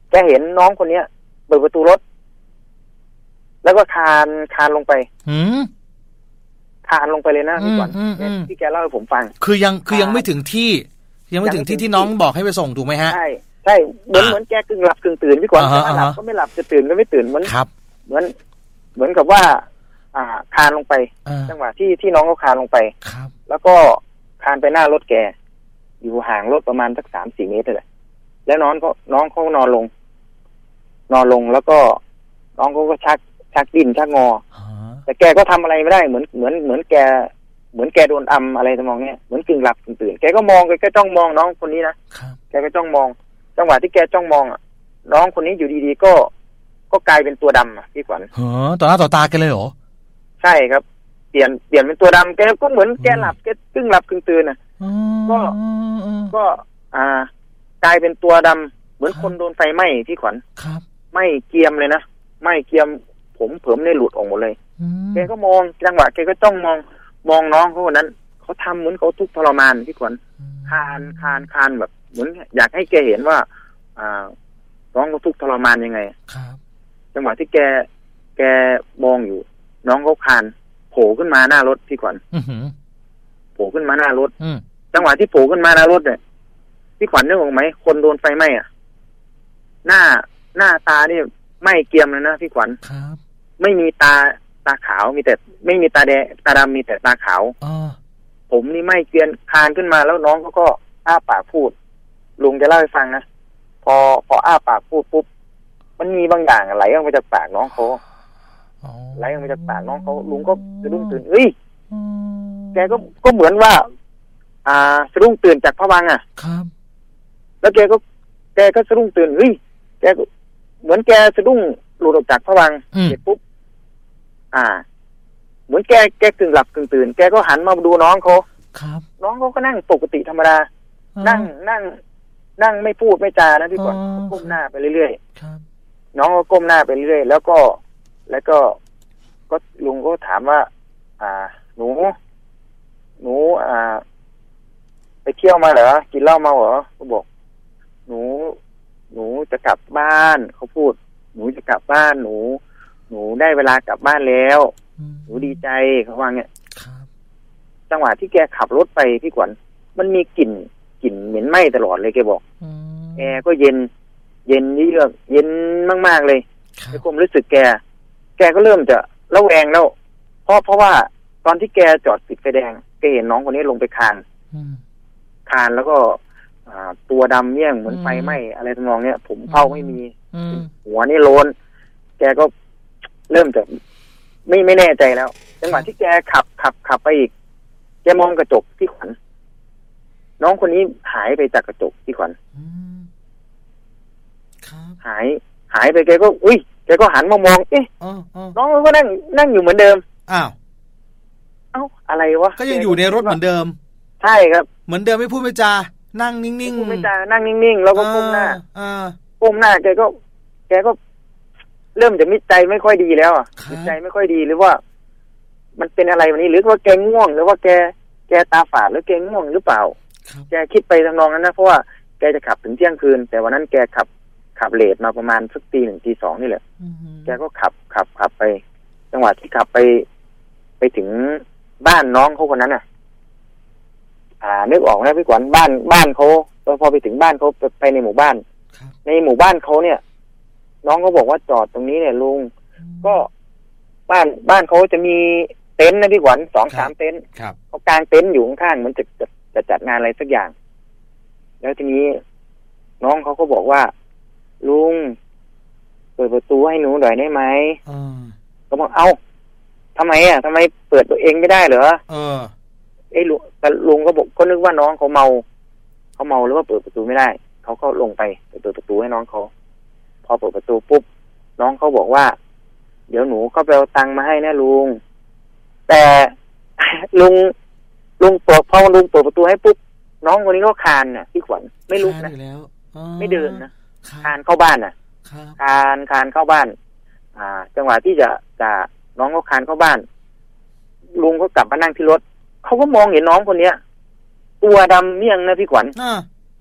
B: แกเห็นน้องคนเนี้ยเปิดประตูรถแล้วก็คานคานลงไปคานลงไปเลยนะพี่ก่อนที่แกเล่าให้ผมฟัง
A: คือยังคือยังไม่ถึงที่ยังไม่ถึงที่ที่น้องบอกให้ไปส่งถูกไหมฮะ
B: ใช่ใช่เหมือนเหมือนแกกึ่งหลับกึ่งตื่นพี่ก่อนจะหลับก็ไม่หลับจะตื่นก็ไม่ตื่นเหมือนเหมือนเหมือนกับว่าอ่าคานลงไปจังหวะที่ที่น้องเขาคานลงไปแล้วก็คานไปหน้ารถแกอยู่ห่างรถประมาณสักสามสี่เมตรเลยแล้วน้องก็น้องเขานอนลงนอนลงแล้วก็น้องเขาก็ชักชักดิ้นชักงอแต่แกก็ทำอะไรไม่ได้เหมือนเหมือนเหมือนแกเหมือนแกโดนอำอะไรทำนองเนี้ยเหมือนกึ่งหลับกึ่งตื่นแกก็มองแกก็จ้องมองน้องคนนี้นะแกก็จ้องมองจังหวะที่แกจ้องมองอ่ะน้องคนนี้อยู่ดีๆก็ก็กลายเป็นตัวดำอ่ะพี่ขวัญ
A: เฮ้อต่อหน้าต่อตาแกเลยเหรอ
B: ใช่ครับเปลี่ยนเปลี่ยนเป็นตัวดำแกก็เหมือนแกหลับแกกึ่งหลับกึ่งตื่นอ่ะก็ก็อ่ากลายเป็นตัวดำเหมือนคนโดนไฟไหม้พี่ขวัญไหม้เกรียมเลยนะไหม้เกรียมผมเผิมได้หลุดออกหมดเลยแกก็มองจังหวะแกก็จ้องมองมองน้องเขาคนนั้นเขาทำเหมือนเขาทุกข์ทรมานพี่ขวัญคานคานคานแบบเหมือนอยากให้แกเห็นว่าอ่าน้องเขาทุกข์ทรมานยังไงจังหวะที่แกแกมองอยู่น้องเขาคานโผล่ขึ้นมาหน้ารถพี่ขวัญโผล่ขึ้นมาหน้ารถจังหวะที่โผล่ขึ้นมาหน้ารถเนี่ยพี่ขวัญนึกออกไหมคนโดนไฟไหม้อ่ะหน้าหน้าตานี่ไหม้เกรียมเลยนะพี่ขวัญไม่มีตาตาขาวมีแต่ไม่มีตาแดงตาดำมีแต่ตาขาวผมนี่ไหม้เกรียมคานขึ้นมาแล้วน้องเขาก็อ้าปากพูดลุงจะเล่าให้ฟังนะพอพออ้าปากพูดปุ๊บมันมีบางอย่างไหลออกมาจากปากน้องเขาไหลออกมาจากปากน้องเขาลุงก็สะดุ้งตื่นเอ้ยแกก็ก็เหมือนว่าอ่าสะดุ้งตื่นจากผวังค์อ่ะครับแล้วแกก็แกก็สะดุ้งตื่นเฮ้ยแกก็เหมือนแกสะดุ้งหลุดออกจากผวังค์เสร็จปุ๊บอ่าเหมือนแกแกกึ่งหลับกึ่งตื่นแกก็หันมาดูน้องเขาครับน้องเขาก็นั่งปกติธรรมดานั่งนั่งนั่งไม่พูดไม่จานะพี่ก่อนก้มหน้าไปเรื่อยๆน้องก็ก้มหน้าไปเรื่อยๆแล้วก็แล้วก็ก็ลุงก็ถามว่า อ่า หนูหนูอ่าไปเที่ยวมาเหรอกินเหล้ามาเหรอเขาบอกหนูหนูจะกลับบ้านเขาพูดหนูจะกลับบ้านหนูหนูได้เวลากลับบ้านแล้วหนูดีใจเขาว่าเงี้ยจังหวะที่แกขับรถไปพี่ขวัญมันมีกลิ่นกลิ่นเหม็นไหม้ตลอดเลยแกบอกแอร์ก็เย็นเย็นเยือกเย็นมากๆเลยในความรู้สึกแกแกก็เริ่มจะระแวงแล้วเพราะเพราะว่าตอนที่แกจอดติดไฟแดงแกเห็นน้องคนนี้ลงไปคานคานแล้วก็ตัวดำเนี่ยเหมือนไฟไหม้อะไรทำนองเนี้ยผมเผาไม่มีหัวนี่โลนแกก็เริ่มจะไม่ไม่แน่ใจแล้วจังหวะที่แกขับขับขับไปอีกแกมองกระจกที่ขวัญน้องคนนี้หายไปจากกระจกที่ขวัญหายหายไปแกก็อุ้ยแกก็หันมามองเอ๊ะน้องก็นั่งนั่งอยู่เหมือนเดิม
A: อ้าว
B: เอ้าอะไรวะ
A: ก็ยังอยู่ในรถเหมือนเดิม
B: ใช่ครับ
A: เหมือนเดิมไม่พูดไม่จานั่งนิ่งๆ
B: พูดไม่จานั่งนิ่งๆแล้วก็ก้มหน้าก้มหน้าแกก็แกก็เริ่มจะมิตรใจไม่ค่อยดีแล้วอ่ะมิตรใจไม่ค่อยดีหรือว่ามันเป็นอะไรวันนี้หรือว่าแกง่วงหรือว่าแกแกตาฝาดหรือแกง่วงหรือเปล่าแกคิดไปทำนองนั้นนะเพราะว่าแกจะขับถึงเที่ยงคืนแต่วันนั้นแกขับขับเลทมาประมาณสักตีหนึ่งตีสองนี่แหละแกก็ขับขับขับไปจังหวะที่ขับไปไปถึงบ้านน้องเขาคนนั้นน่ะอ่านึกออกไหมพี่ขวัญบ้านบ้านเขาพอไปถึงบ้านเขาไปในหมู่บ้านในหมู่บ้านเขาเนี่ยน้องเขาบอกว่าจอดตรงนี้เนี่ยลุงก็บ้านบ้านเขาจะมีเต็นท์นะพี่ขวัญสองสามเต็นท์เขากางเต็นท์อยู่ข้างๆเหมือนจะจะจะจัดงานอะไรสักอย่างแล้วทีนี้น้องเขาก็บอกว่าลุงเปิดประตูให้หนูหน่อยได้ไหมก็บอกเอาทำไมอ่ะทำไมเปิดตัวเองไม่ได้เหรอเออไอ้ลุงแต่ลุงก็บอกก็นึกว่าน้องเขาเมาเขาเมาหรือว่าเปิดประตูไม่ได้เขาก็ลงไปเปิดประตูให้น้องเขาพอเปิดประตูปุ๊บน้องเขาบอกว่าเดี๋ยวหนูก็ไปเอาตังค์มาให้นะลุงแต่ลุงลุงเปิดพอลุงเปิดประตูให้ปุ๊บน้องคนนี้ก็คานน่ะพี่ขวัญไม่ลุกนะไม่เดินนะคานเข้าบ้านน่ะคานคานเข้าบ้านอ่าจังหวะที่จะจะน้องก็คานเข้าบ้านลุงก็กลับมานั่งที่รถเขาก็มองเห็นน้องคนเนี้ยตัวดำเมี่ยงนะพี่ขวัญ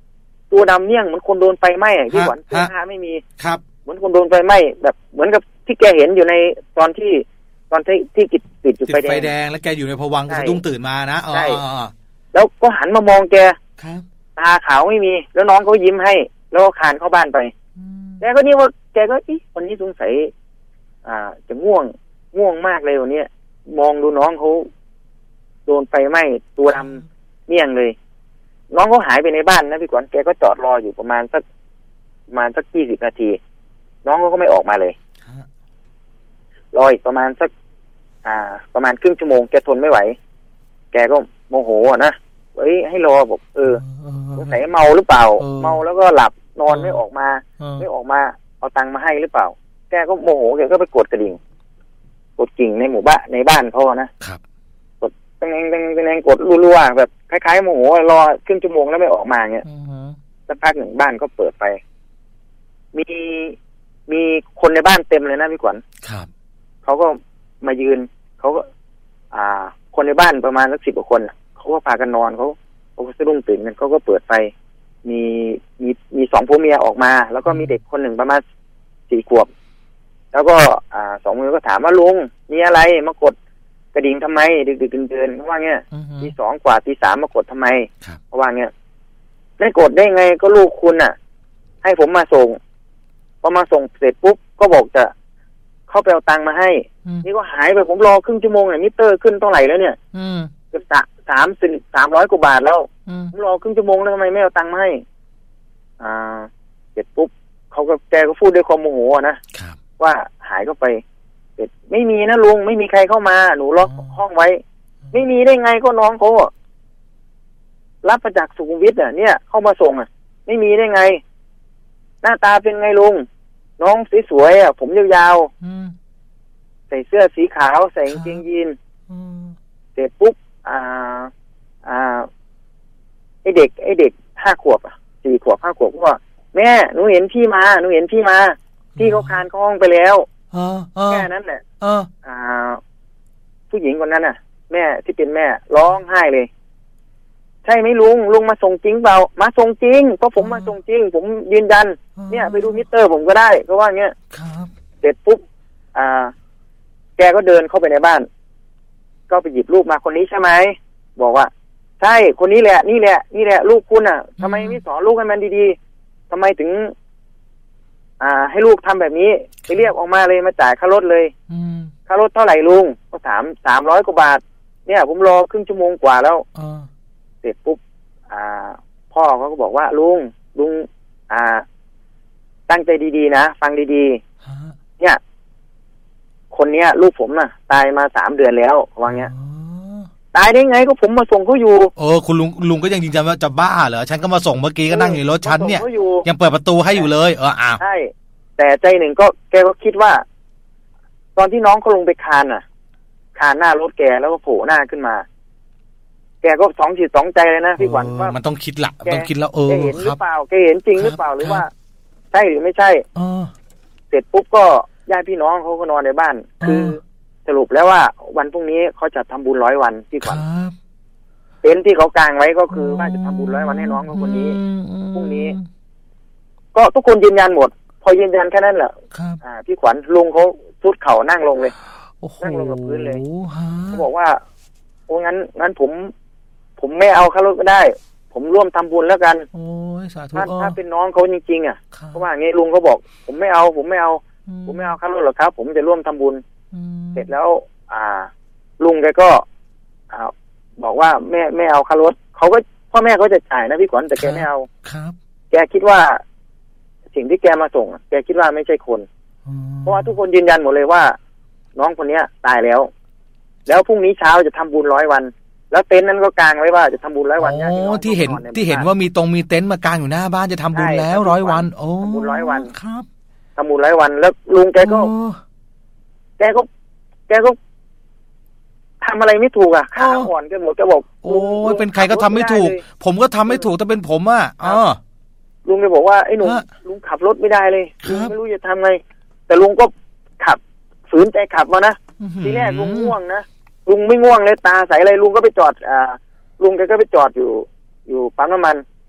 B: ตัวดำเนี่ยเหมือนคนโดนไฟไหม้ที่หวันเสื้อผ้าไม่มี
A: ครับ
B: เหมือนคนโดนไฟไหม้แบบเหมือนกับที่แกเห็นอยู่ในตอนที่ตอนที่ที่กิดติดอยู่ไฟแดง
A: ไฟแดงแล้วแกอยู่ในภวังค์สะดุ้งตื่นมานะ
B: ใช่แล้วก็หันมามองแกตาขาวไม่มีแล้วน้องเขายิ้มให้แล้วก็คานเข้าบ้านไปแกก็นี่ว่าแกก็อีวันนี้สงสัยอ่าจะง่วงง่วงมากเลยวันนี้มองดูน้องเขาโดนไฟไหม้ตัวดำเมี่ยงเลยน้องเขาหายไปในบ้านนะพี่ขวัญแกก็จอดรออยู่ประมาณสักประมาณสักยี่สิบนาทีน้องเขาก็ไม่ออกมาเลยรออีกประมาณสักอ่าประมาณครึ่งชั่วโมงแกทนไม่ไหวแกก็โมโหนะเฮ้ยให้รอบอกเออสงสัยเมาหรือเปล่าเมาแล้วก็หลับนอนไม่ออกมาไม่ออกมาเอาตังค์มาให้หรือเปล่าแกก็โมโหแกก็ไปกดกระดิ่งกดกิ่งในหมู่บ้านในบ้านเขานะครับกดแงแงแงกดรัวๆแบบคล้ายๆโมโหรอครึ่งชั่วโมงแล้วไม่ออกมาเงี้ยสักพักหนึ่งบ้านก็เปิดไปมีมีคนในบ้านเต็มเลยนะพี่ขวัญ
A: ครับ
B: เขาก็มายืนเขาก็อ่าคนในบ้านประมาณสักสิบกว่าคนเขาก็พากันนอนเขาเขาก็สะดุ้งตื่นกันเขาก็เปิดไฟมีมีมีสองผัวเมียออกมาแล้วก็มีเด็กคนหนึ่งประมาณสี่ขวบแล้วก็อ่าสองมือก็ถามว่าลุงมีอะไรมากดกระดิ่งทำไมดึกดึกเดินๆเขาว่าเงี้ยตีสองกว่าตีสามมากดทำไมเขาว่าเงี้ยไม่กดได้ไงก็ลูกคุณน่ะให้ผมมาส่งพอมาส่งเสร็จปุ๊บก็บอกจะเข้าไปเอาตังค์มาให้นี่ก็หายไปผมรอครึ่งชั่วโมงเนี่ยมิเตอร์ขึ้นเท่าไหร่แล้วเนี่ยเกือบสามสิบสามร้อยกว่าบาทแล้วผมรอครึ่งชั่วโมงแล้วทำไมไม่เอาตังค์มาให้อ่าเสร็จปุ๊บเขาก็แกก็พูดด้วยความโมโหนะว่าหายเข้าไปเสร็จไม่มีนะลุงไม่มีใครเข้ามาหนูล็อกห้องไว้ไม่มีได้ไงก็น้องเขารับมาจากสุขุมวิทอ่ะเนี่ยเข้ามาส่งอ่ะไม่มีได้ไงหน้าตาเป็นไงลุงน้องสวยๆอ่ะผมยาวๆใส่เสื้อสีขาวใส่กางเกงยีนเสร็จปุ๊บอ่าอ่าไอเด็กไอเด็กห้าขวบอ่ะสี่ขวบห้าขวบก็ว่าแม่หนูเห็นพี่มาหนูเห็นพี่มาพี่เขาคานเข้าห้องไปแล้วแค่นั้นแหละอ่าผู้หญิงคนนั้นน่ะแม่ที่เป็นแม่ร้องไห้เลยใช่ไหมลุงลุงมาส่งจริงเปล่ามาส่งจริงเพราะผมมาส่งจริงผมยืนยันเนี่ยไปดูมิเตอร์ผมก็ได้เพราะว่าเงี้ยเสร็จปุ๊บอ่าแกก็เดินเข้าไปในบ้านก็ไปหยิบรูปมาคนนี้ใช่ไหมบอกว่าใช่คนนี้แหละนี่แหละนี่แหละลูกคุณอ่ะทำไมไม่สอนลูกให้มันดีๆทำไมถึงอ่าให้ลูกทำแบบนี้ไปเรียกออกมาเลยมาจ่ายค่ารถเลยค่ารถเท่าไหร่ลุงก็ถามสามร้อยกว่าบาทเนี่ยผมรอครึ่งชั่วโมงกว่าแล้วเสร็จปุ๊บอ่าพ่อเขาก็บอกว่าลุงลุงอ่าตั้งใจดีๆนะฟังดีๆเนี่ยคนเนี้ยลูกผมน่ะตายมาสามเดือนแล้วว่าเงี้ยตายได้ไงก็ผมมาส่งเขาอยู่
A: เออคุณลุงลุงก็ยังจริงจังว่าจะบ้าเหรอฉันก็มาส่งเมื่อกี้ก็นั่งอยู่รถฉันเนี่ยยังเปิดประตูให้อยู่เลยเอออ้าว
B: ใช่แต่ใจหนึ่งก็แกก็คิดว่าตอนที่น้องเขาลงไปคานน่ะคานหน้ารถแกแล้วก็โผล่หน้าขึ้นมาแกก็สองจิตสองใจเลยนะพี่ขวัญว่า
A: มันต้องคิดละต้องคิดแล้วเออ
B: แกเห็นหรือเปล่าแกเห็นจริงหรือเปล่าหรือว่าใช่หรือไม่ใช่เสร็จปุ๊บก็ญาติพี่น้องเขาก็นอนในบ้านคือสรุปแล้วว่าวันพรุ่งนี้เขาจะทำบุญร้อยวันพี่ขวัญเต็นท์ที่เขากางไว้ก็คือว่าจะทำบุญร้อยวันให้น้องเขาคนนี้พรุ่งนี้ก็ทุกคนยืนยันหมดพอยืนยันแค่นั้นแหละอ่าพี่ขวัญลุงเขาทุดเข่านั่งลงเลยนั่งลงกับพื้นเลยเขาบอกว่าโอ้งั้นงั้นผมผมไม่เอาค่ารถก็ได้ผมร่วมทำบุญแล้วกัน
A: โอ้ยสาธุ
B: ถ้าถ้าเป็นน้องเขาจริงๆอ่ะเพราะว่างี้ลุงเขาบอกผมไม่เอาผมไม่เอาผมไม่เอาค่ารถหรอกครับผมจะร่วมทำบุญเสร็จแล้วอ่าลุงแกก็อ่าบอกว่าแม่ไม่เอาค่ารถเขาก็พ่อแม่เขาจะจ่ายนะพี่ขวัญแต่แกไม่เอา
A: ครับ
B: แกคิดว่าสิ่งที่แกมาส่งแกคิดว่าไม่ใช่คนเพราะว่าทุกคนยืนยันหมดเลยว่าน้องคนเนี้ยตายแล้วแล้วพรุ่งนี้เช้าจะทำบุญร้อยวันแล้วเต็นท์นั้นก็กางไว้ว่าจะทำบุญร้อยวัน
A: โอ้ที่เห็นที่เห็นว่ามีตรงมีเต็นท์มากางอยู่หน้าบ้านจะทำบุญแล้วร้อยวันโอ้
B: ทำบุญร้อยวัน
A: ครับ
B: ทำบุญร้อยวันแล้วลุงแกก็แกก็แกก็ทำอะไรไม่ถูกอ่ะขาอ่อนแกหมดแกบอก
A: โอ้ยเป็นใครก็ทำไม่ถูกผมก็ทำไม่ถูกแต่เป็นผมอ่ะอ๋อ
B: ลุงแกบอกว่าไอ้หนุ่มลุงขับรถไม่ได้เลยลุงไม่รู้จะทำไงแต่ลุงก็ขับฝืนใจขับมานะทีแรกลุงง่วงนะลุงไม่ง่วงเลยตาใสอะไรลุงก็ไปจอดอ่าลุงแกก็ไปจอดอยู่อยู่ปั๊มน้ำมัน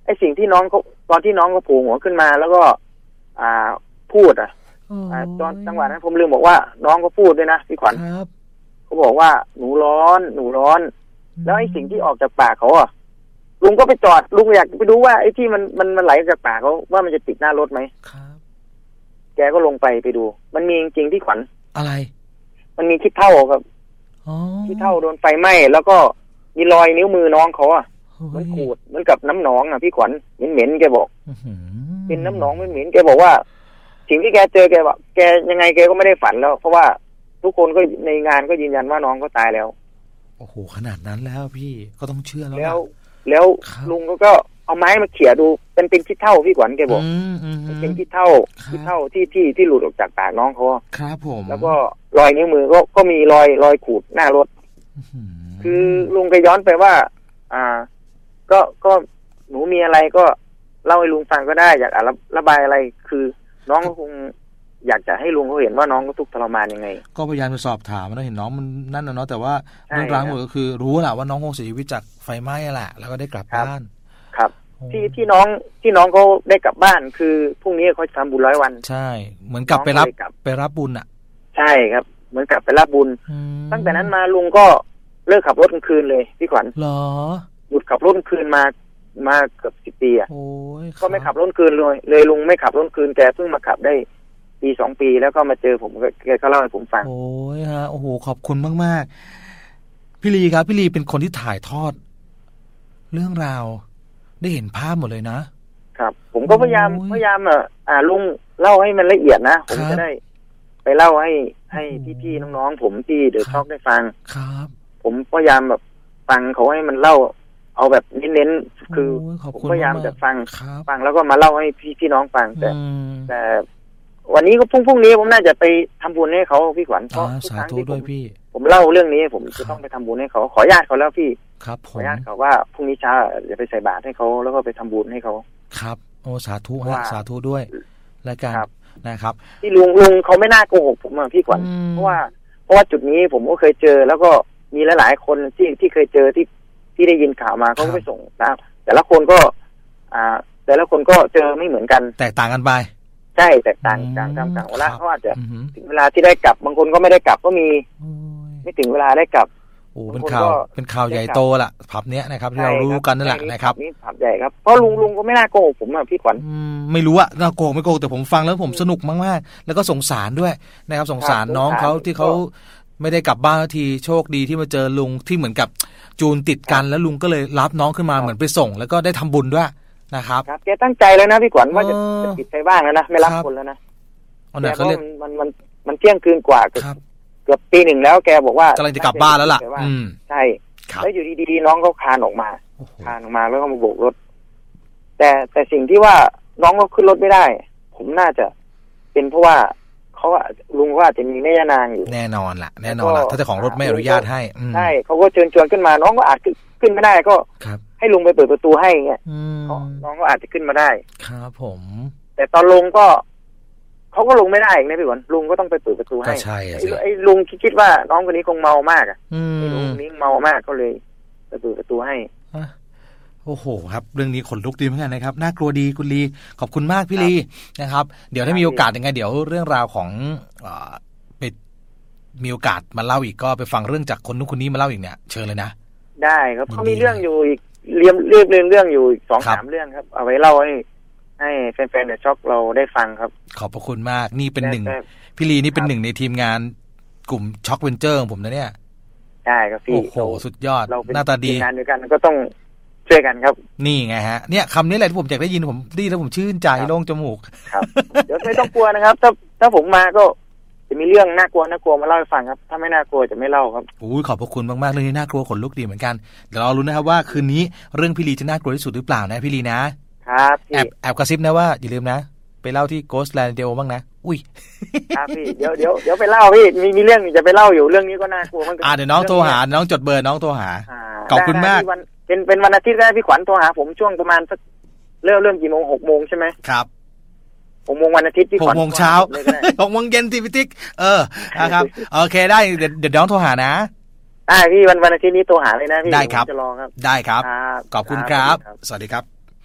B: อ้สิ่งที่น้องเขาตอนที่น้องเขาโผล่หัวขึ้นมาแล้วก็อ่าพูดอ่ะตอนจังหวะนั้นผมลืมบอกว่าน้องเขาพูดด้วยนะพี่ขวัญเขาบอกว่าหนูร้อนหนูร้อนแล้วไอ้สิ่งที่ออกจากปากเขาอ่ะลุงก็ไปจอดลุงอยากไปดูว่าไอ้ที่มันมันมันไหลจากปากเขาว่ามันจะติดหน้ารถไหมครับแกก็ลงไปไปดูมันมีจริงๆที่ขวัญ
A: อะไร
B: มันมีขี้เถ้าครับขี้เถ้าโดนไฟไหม้แล้วก็มีรอยนิ้วมือน้องเขาอ่ะมันขูดเหมือนกับน้ำหนองอ่ะพี่ขวัญเหม็นๆแกบอกเป็นน้ำหนองเหม็นๆแกบอกว่าสิ่งที่แกเจอแกว่าแกยังไงแกก็ไม่ได้ฝันแล้วเพราะว่าทุกคนก็ในงานก็ยืนยันว่าน้องก็ตายแล้ว
A: โอ้โหขนาดนั้นแล้วพี่ก็ต้องเชื่อแล้ว
B: แล้วแล้วลุงก็เอาไม้มาเขี่ยดูเป็นเป็นขี้เถ้าพี่ขวัญแกบอกเป็นขี้เถ้าขี้เถ้าที่ที่ที่หลุดออกจากปากน้องเขา
A: ครับผม
B: แล้วก็รอยนิ้วมือก็ก็มีรอยรอยขูดหน้ารถคือลุงก็ย้อนไปว่าอ่าก็ก็หนูมีอะไรก็เล่าให้ลุงฟังก็ได้อยากระระบายอะไรคือน้องก็คงอยากจะให้ลุงเขาเห็นว่าน้องก็ทุกข์ทรมานยังไง
A: ก็พยายามไปสอบถามแล้วเห็นน้องมันนั่นนะเนาะแต่ว่าเรื่องราวหมดก็คือรู้แหละว่าน้องคงเสียชีวิตจากไฟไหม้แหละแล้วก็ได้กลับบ้าน
B: ครับที่ที่น้องที่น้องเขาได้กลับบ้านคือพรุ่งนี้เขาทำบุญร้อยวัน
A: ใช่เหมือนกลับไปรับไปรับบุญอ่ะ
B: ใช่ครับเหมือนกลับไปรับบุญตั้งแต่นั้นมาลุงก็เลิกขับรถกลางคืนเลยพี่ขวัญ
A: เหรอ
B: หยุดขับรถกลางคืนมามาเกือบสิบปีอ่ะก็ไม่ขับรถกลางคืนเลยเลยลุงไม่ขับรถกลางคืนแกเพิ่งมาขับได้ปีสองปีแล้วก็มาเจอผมแกก็เล่าให้ผมฟัง
A: โอ้ยฮะโอ้โหขอบคุณมากๆพี่ลีครับพี่ลีเป็นคนที่ถ่ายทอดเรื่องราวได้เห็นภาพหมดเลยนะครับ
B: ผมก็พยายามพยายามอ่ะอ่าลุงเล่าให้มันละเอียดนะผมจะได้ไปเล่าให้ให้พี่ๆน้องๆผมที่เดอะช็อกได้ฟัง
A: ครับ
B: ผมพยายามแบบฟังเขาให้มันเล่าเอาแบบเน้นๆคือผมพยายามจะฟังฟังแล้วก็มาเล่าให้พี่พี่น้องฟังแต่แต่วันนี้ก็พรุ่งพรุ่งนี้ผมน่าจะไปทำบุญให้เขาพี่ขวัญเพราะทุกครั้งที่ผมผมเล่าเรื่องนี้ผมจะต้องไปทำบุญให้เขาขอญาติเขาแล้วพี่ขอญาติเขาว่าพรุ่งนี้เช้าจะไปใส่บาตรให้เขาแล้วก็ไปทำบุญให้เขา
A: ครับโอ้สาธุฮะสาธุด้วยรายการนะครับ
B: ที่ลุงลุงเขาไม่น่าโกหกผมอ่ะพี่ขวัญเพราะว่าเพราะว่าจุดนี้ผมก็เคยเจอแล้วก็มีหลายๆคนที่ที่เคยเจอที่ที่ได้ยินข่าวมาเขาก็ไปส่งนะแต่ละคนก็อ่าแต่ละคนก็เจอไม่เหมือนกัน
A: แตกต่างกันไป
B: ใช่แตกต่างกันตามกลางเวลาเขาอาจจะถึงเวลาที่ได้กลับบางคนก็ไม่ได้กลับก็มีไม่ถึงเวลาได้กลับ
A: โอ้เป็นข่าวเป็นข่าวใหญ่โตละผับเนี้ยนะครับที่เรารู้กันนั่นแหละนะครับ
B: นี่ผับใหญ่ครับเพราะลุงลุงก็ไม่น่าโกหกผมอ่ะพี่ขวัญ
A: ไม่รู้อะน่าโกหกไม่โกหกแต่ผมฟังแล้วผมสนุกมากๆแล้วก็สงสารด้วยนะครับสงสารน้องเขาที่เขาไม่ได้กลับบ้านทีโชคดีที่มาเจอลุงที่เหมือนกับจูนติดกันแล้วลุงก็เลยรับน้องขึ้นมาเหมือนไปส่งแล้วก็ได้ทำบุญด้วยนะครับ
B: ครับแกตั้งใจแล้วนะพี่ขวัญว่าจะจะติดใจบ้างแล้วนะไม่รับคนแล้วนะแต่เพราะมันมันมันเที่ยงคืนกว่าเกือบเกือบปีหนึ่งแล้วแกบอกว่าก
A: ำลังจะกลับบ้านแล้วล่ะ
B: ใช่แล้วอยู่ดีๆน้องเขาคลานออกมาคลานออกมาแล้วก็มาโบกรถแต่แต่สิ่งที่ว่าน้องก็ขึ้นรถไม่ได้ผมน่าจะเป็นเพราะว่าเขาว่าลุงว่าจะมีแม่ย่านางอยู่
A: แน่นอนล่ะแน่นอนล่ะถ้าเจ้าของรถไม่อนุญาตให้
B: ใช่เขาก็เชิญชวนขึ้นมาน้องก็อาจขึ้นไม่ได้ก็ให้ลุงไปเปิดประตูให้เงี้ยน้องก็อาจจะขึ้นมาได้
A: ครับผม
B: แต่ตอนลงก็เขาก็ลงไม่ได้เองนะพี่หวนลุงก็ต้องไปเปิดประตูให้
A: ใช่
B: ไอ้ลุงคิดว่าน้องคนนี้คงเมามากอ่ะไอ้ลุงคนนี้เมามากก็เลยไปเปิดประตูให้
A: โอ้โหครับเรื่องนี้ขนลุกดีเหมือนกันนะครับน่ากลัวดีคุณลีขอบคุณมากพี่ลีนะครับเดี๋ยวถ้ามีโอกาสยังไงเดี๋ยวเรื่องราวของไปมีโอกาสมาเล่าอีกก็ไปฟังเรื่องจากคนนู้นคนนี้มาเล่าอีกเนี่ยเชิญเลยนะ
B: ได้ครับเขามีเรื่องอยู่อีกเรียมเรียบเรียงเรื่องอยู่อีกสองสามเรื่องครับเอาไว้เล่าให้ให้แฟนๆเดอะช็อคเราได้ฟังครับ
A: ขอบพระคุณมากนี่เป็นหนึ่งพี่ลีนี่เป็นหนึ่งในทีมงานกลุ่มช็อคเวนเจอร์ของผมนะเนี่ย
B: ใช่ครับพี่
A: โอ้โหสุดยอดหน้าตาดี
B: งานด้วยกันก็ต้องช่วยกันครับ
A: นี่ไงฮะเนี่ยคำนี้แหละที่ผมอยากได้ยินผมดีแล้วผมชื่นใจโล่งจมูก
B: ครับเดี๋ยวไม่ต้องกลัวนะครับถ้าถ้าผมมาก็จะมีเรื่องน่ากลัวน่ากลัวมาเล่าให้ฟังครับถ้าไม่น่ากลัวจะไม่เล่าครับ
A: โอ้ยขอบพระคุณมากๆเรื่องนี้น่ากลัวขนลุกดีเหมือนกันเดี๋ยวเรารู้นะครับว่าคืนนี้เรื่องพี่ลีจะน่ากลัวที่สุดหรือเปล่านะพี่ลีนะครับแอบแอบกระซิบนะว่าอย่าลืมนะไปเล่าที่ Ghostland Radio บ้างนะอุ้ย
B: ครับพี่เดี๋ยวเดี๋ยวเดี๋ยวไปเล่าพี่มีมีเรื่องจะไปเล่าอยู่เรื่องนี้ก็น่ากลัวเหมือนกัน
A: อ่าเดี๋ยวน้องโทรหาน้องจดเบอร์น้องโทรหาขอบคุณมาก
B: เป็นเป็นวันอาทิตย์ได้พี่ขวัญโทรหาผมช่วงประมาณสักเริ่มเริ่มกี่โมงหกโมงใช่ไหม
A: ครับ
B: หกโมงวันอาทิตย์พี่ขวัญ
A: หกโมงเช้าหกโมงเย็นทีพิติกเออนะครับโอเคได้เดี๋ยวเดี๋ยวน้องโทรหานะ
B: ได้พี่วันวันอาทิตย์นี้โทรหาเลยนะพี่
A: ได้ครับ
B: จะรอครับ
A: ได้ครับขอบคุณครับสวัสดีครับ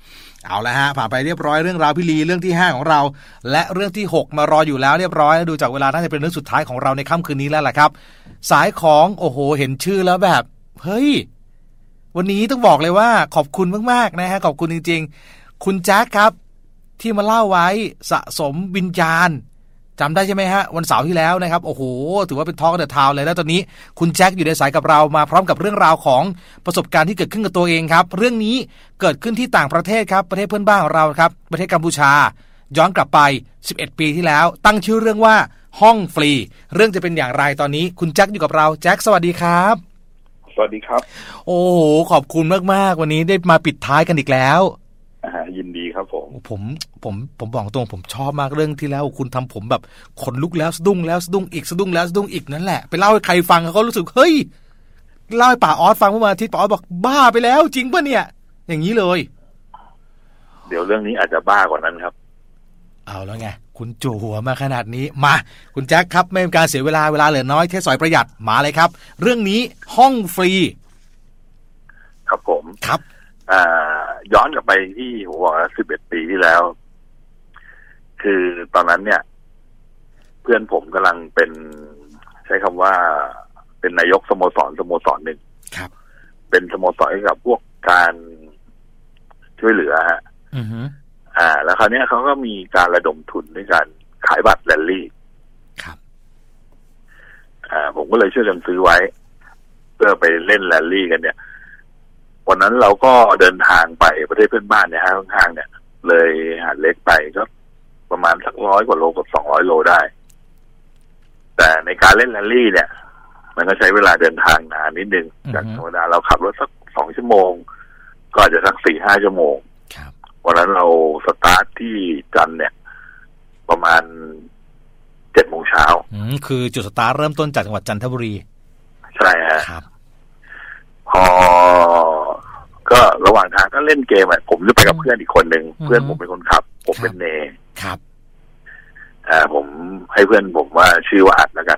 A: เอาละฮะผ่านไปเรียบร้อยเรื่องราวพี่ลีเรื่องที่ห้าของเราและเรื่องที่หกมารออยู่แล้วเรียบร้อยดูจากเวลาน่าจะเป็นเรื่องสุดท้ายของเราในค่ำคืนนี้แล้วแหละครับสายของโอ้โหเห็นชื่อแล้วแบบเฮ้ยวันนี้ต้องบอกเลยว่าขอบคุณมากๆนะฮะขอบคุณจริงๆคุณแจ็คครับที่มาเล่าไว้สะสมวิญญาณจำได้ใช่ไหมฮะวันเสาร์ที่แล้วนะครับโอ้โหถือว่าเป็นทอล์กเดอะทาวน์เลยแล้วตอนนี้คุณแจ็คอยู่ในสายกับเรามาพร้อมกับเรื่องราวของประสบการณ์ที่เกิดขึ้นกับตัวเองครับเรื่องนี้เกิดขึ้นที่ต่างประเทศครับประเทศเพื่อนบ้านของเราครับประเทศกัมพูชาย้อนกลับไปสิบเอ็ดปีที่แล้วตั้งชื่อเรื่องว่าห้องฟรีเรื่องจะเป็นอย่างไรตอนนี้คุณแจ็คอยู่กับเราแจ็คสวัสดีครับ
F: สวัสดีครับ
A: โอ้โหขอบคุณมากๆวันนี้ได้มาปิดท้ายกันอีกแล้ว
F: ยินดีครับผม
A: ผมผมผมบอกตรงผมชอบมากเรื่องที่แล้วคุณทำผมแบบขนลุกแล้วสะดุ้งแล้วสะดุ้งอีกสะดุ้งแล้วสะดุ้งอีกนั่นแหละไปเล่าให้ใครฟังเขาก็รู้สึกเฮ้ยเล่าให้ป่าออสฟังเมื่อวันอาทิตย์ป่าออสบอกบ้าไปแล้วจริงป่ะเนี่ยอย่างนี้เลย
F: เดี๋ยวเรื่องนี้อาจจะบ้ากว่านั้นครับ
A: เอาแล้วไงคุณจู่หัวมาขนาดนี้มาคุณแจ็คครับไม่เป็นการเสียเวลาเวลาเหลือน้อยเทสอยประหยัดมาเลยครับเรื่องนี้ห้องฟรี
F: ครับผม
A: ครับ
F: อ่าย้อนกลับไปที่ผมบอกว่าสิบเอ็ดปีที่แล้วคือตอนนั้นเนี่ยเพื่อนผมกำลังเป็นใช้คำว่าเป็นนายกสโมสรสโมสรหนึ่ง
A: ครับ
F: เป็นสโมสรให้กับพวกการช่วยเหลือฮะ
A: อือฮึ
F: อ่าแล้วคราวนี้เขาก็มีการระดมทุนด้วยการขายบัตรแรลลี่
A: ครับ
F: อ่าผมก็เลยช่วยกันซื้อไว้เพื่อไปเล่นแรลลี่กันเนี่ยวันนั้นเราก็เดินทางไปประเทศเพื่อนบ้านเนี่ยฮะข้างๆเนี่ยเลยหาดเล็กไปก็ประมาณสักร้อยกว่าโลกับสองร้อยโลได้แต่ในการเล่นแรลลี่เนี่ยมันก็ใช้เวลาเดินทางนานนิดนึงจากธรรมดาเราขับรถสักสองชั่วโมงก็อาจจะสักสี่ห้าชั่วโมงวันนั้นเราสตาร์ทที่จันทร์เนี่ยประมาณเจ็ดโมงเช้า
A: อืมคือจุดสตาร์ทเริ่มต้นจากจังหวัดจันทบุรี
F: ใช่ฮะ
A: ครับ
F: พอก็ระหว่างทางก็เล่นเกมอ่ะผมจะไปกับเพื่อนอีกคนหนึ่งเพื่อนผมเป็นคนขับผมเป็นเน
A: ครับ
F: อ่าผมให้เพื่อนผมว่าชื่อว่าอัดแล้วกัน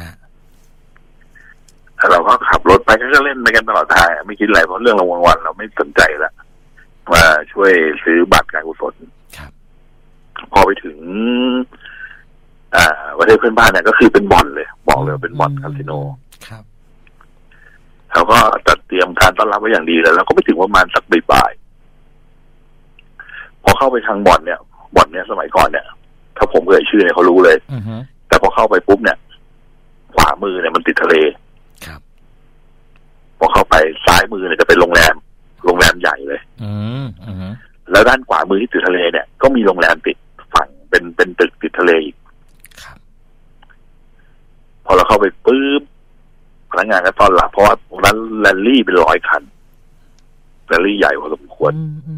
F: เราก็ขับรถไปก็เล่นไปกันตลอดทางไม่คิดอะไรเพราะเรื่องรางวัลเราไม่สนใจละมาช่วยซื้อบัตรการกุศลพอไปถึงอ่าประเทศเพื่อนบ้านเนี่ยก็คือเป็นบ่อนเลยบอกเลยเป็นบ่อนคาสิโน
A: ครับ
F: เขาก็จัดเตรียมการต้อนรับไว้อย่างดีแล้วแล้วก็ไปถึงประมาณสักบ่ายๆพอเข้าไปทางบ่อนเนี่ยบ่อนเนี่ยสมัยก่อนเนี่ยถ้าผมเอ่ยชื่อเนี่ยเขารู้เลยแต่พอเข้าไปปุ๊บเนี่ยขวามือเนี่ยมันติดทะเล
A: ครับ
F: พอเข้าไปซ้ายมือเนี่ยจะเป็นโรงแรมโรงแรมใหญ่เลย
A: อืมอืม
F: แล้วด้านขวามือที่ติดทะเลเนี่ยก็มีโรงแรมติดฝั่งเป็นเป็นตึกติดทะเลอีก
A: ครับ
F: พอเราเข้าไปปุ๊บพนักงานก็ต้อนรับเพราะว่าตรงนั้นแรลลี่เป็นร้อยคันแรลลี่ใหญ่พอสมควร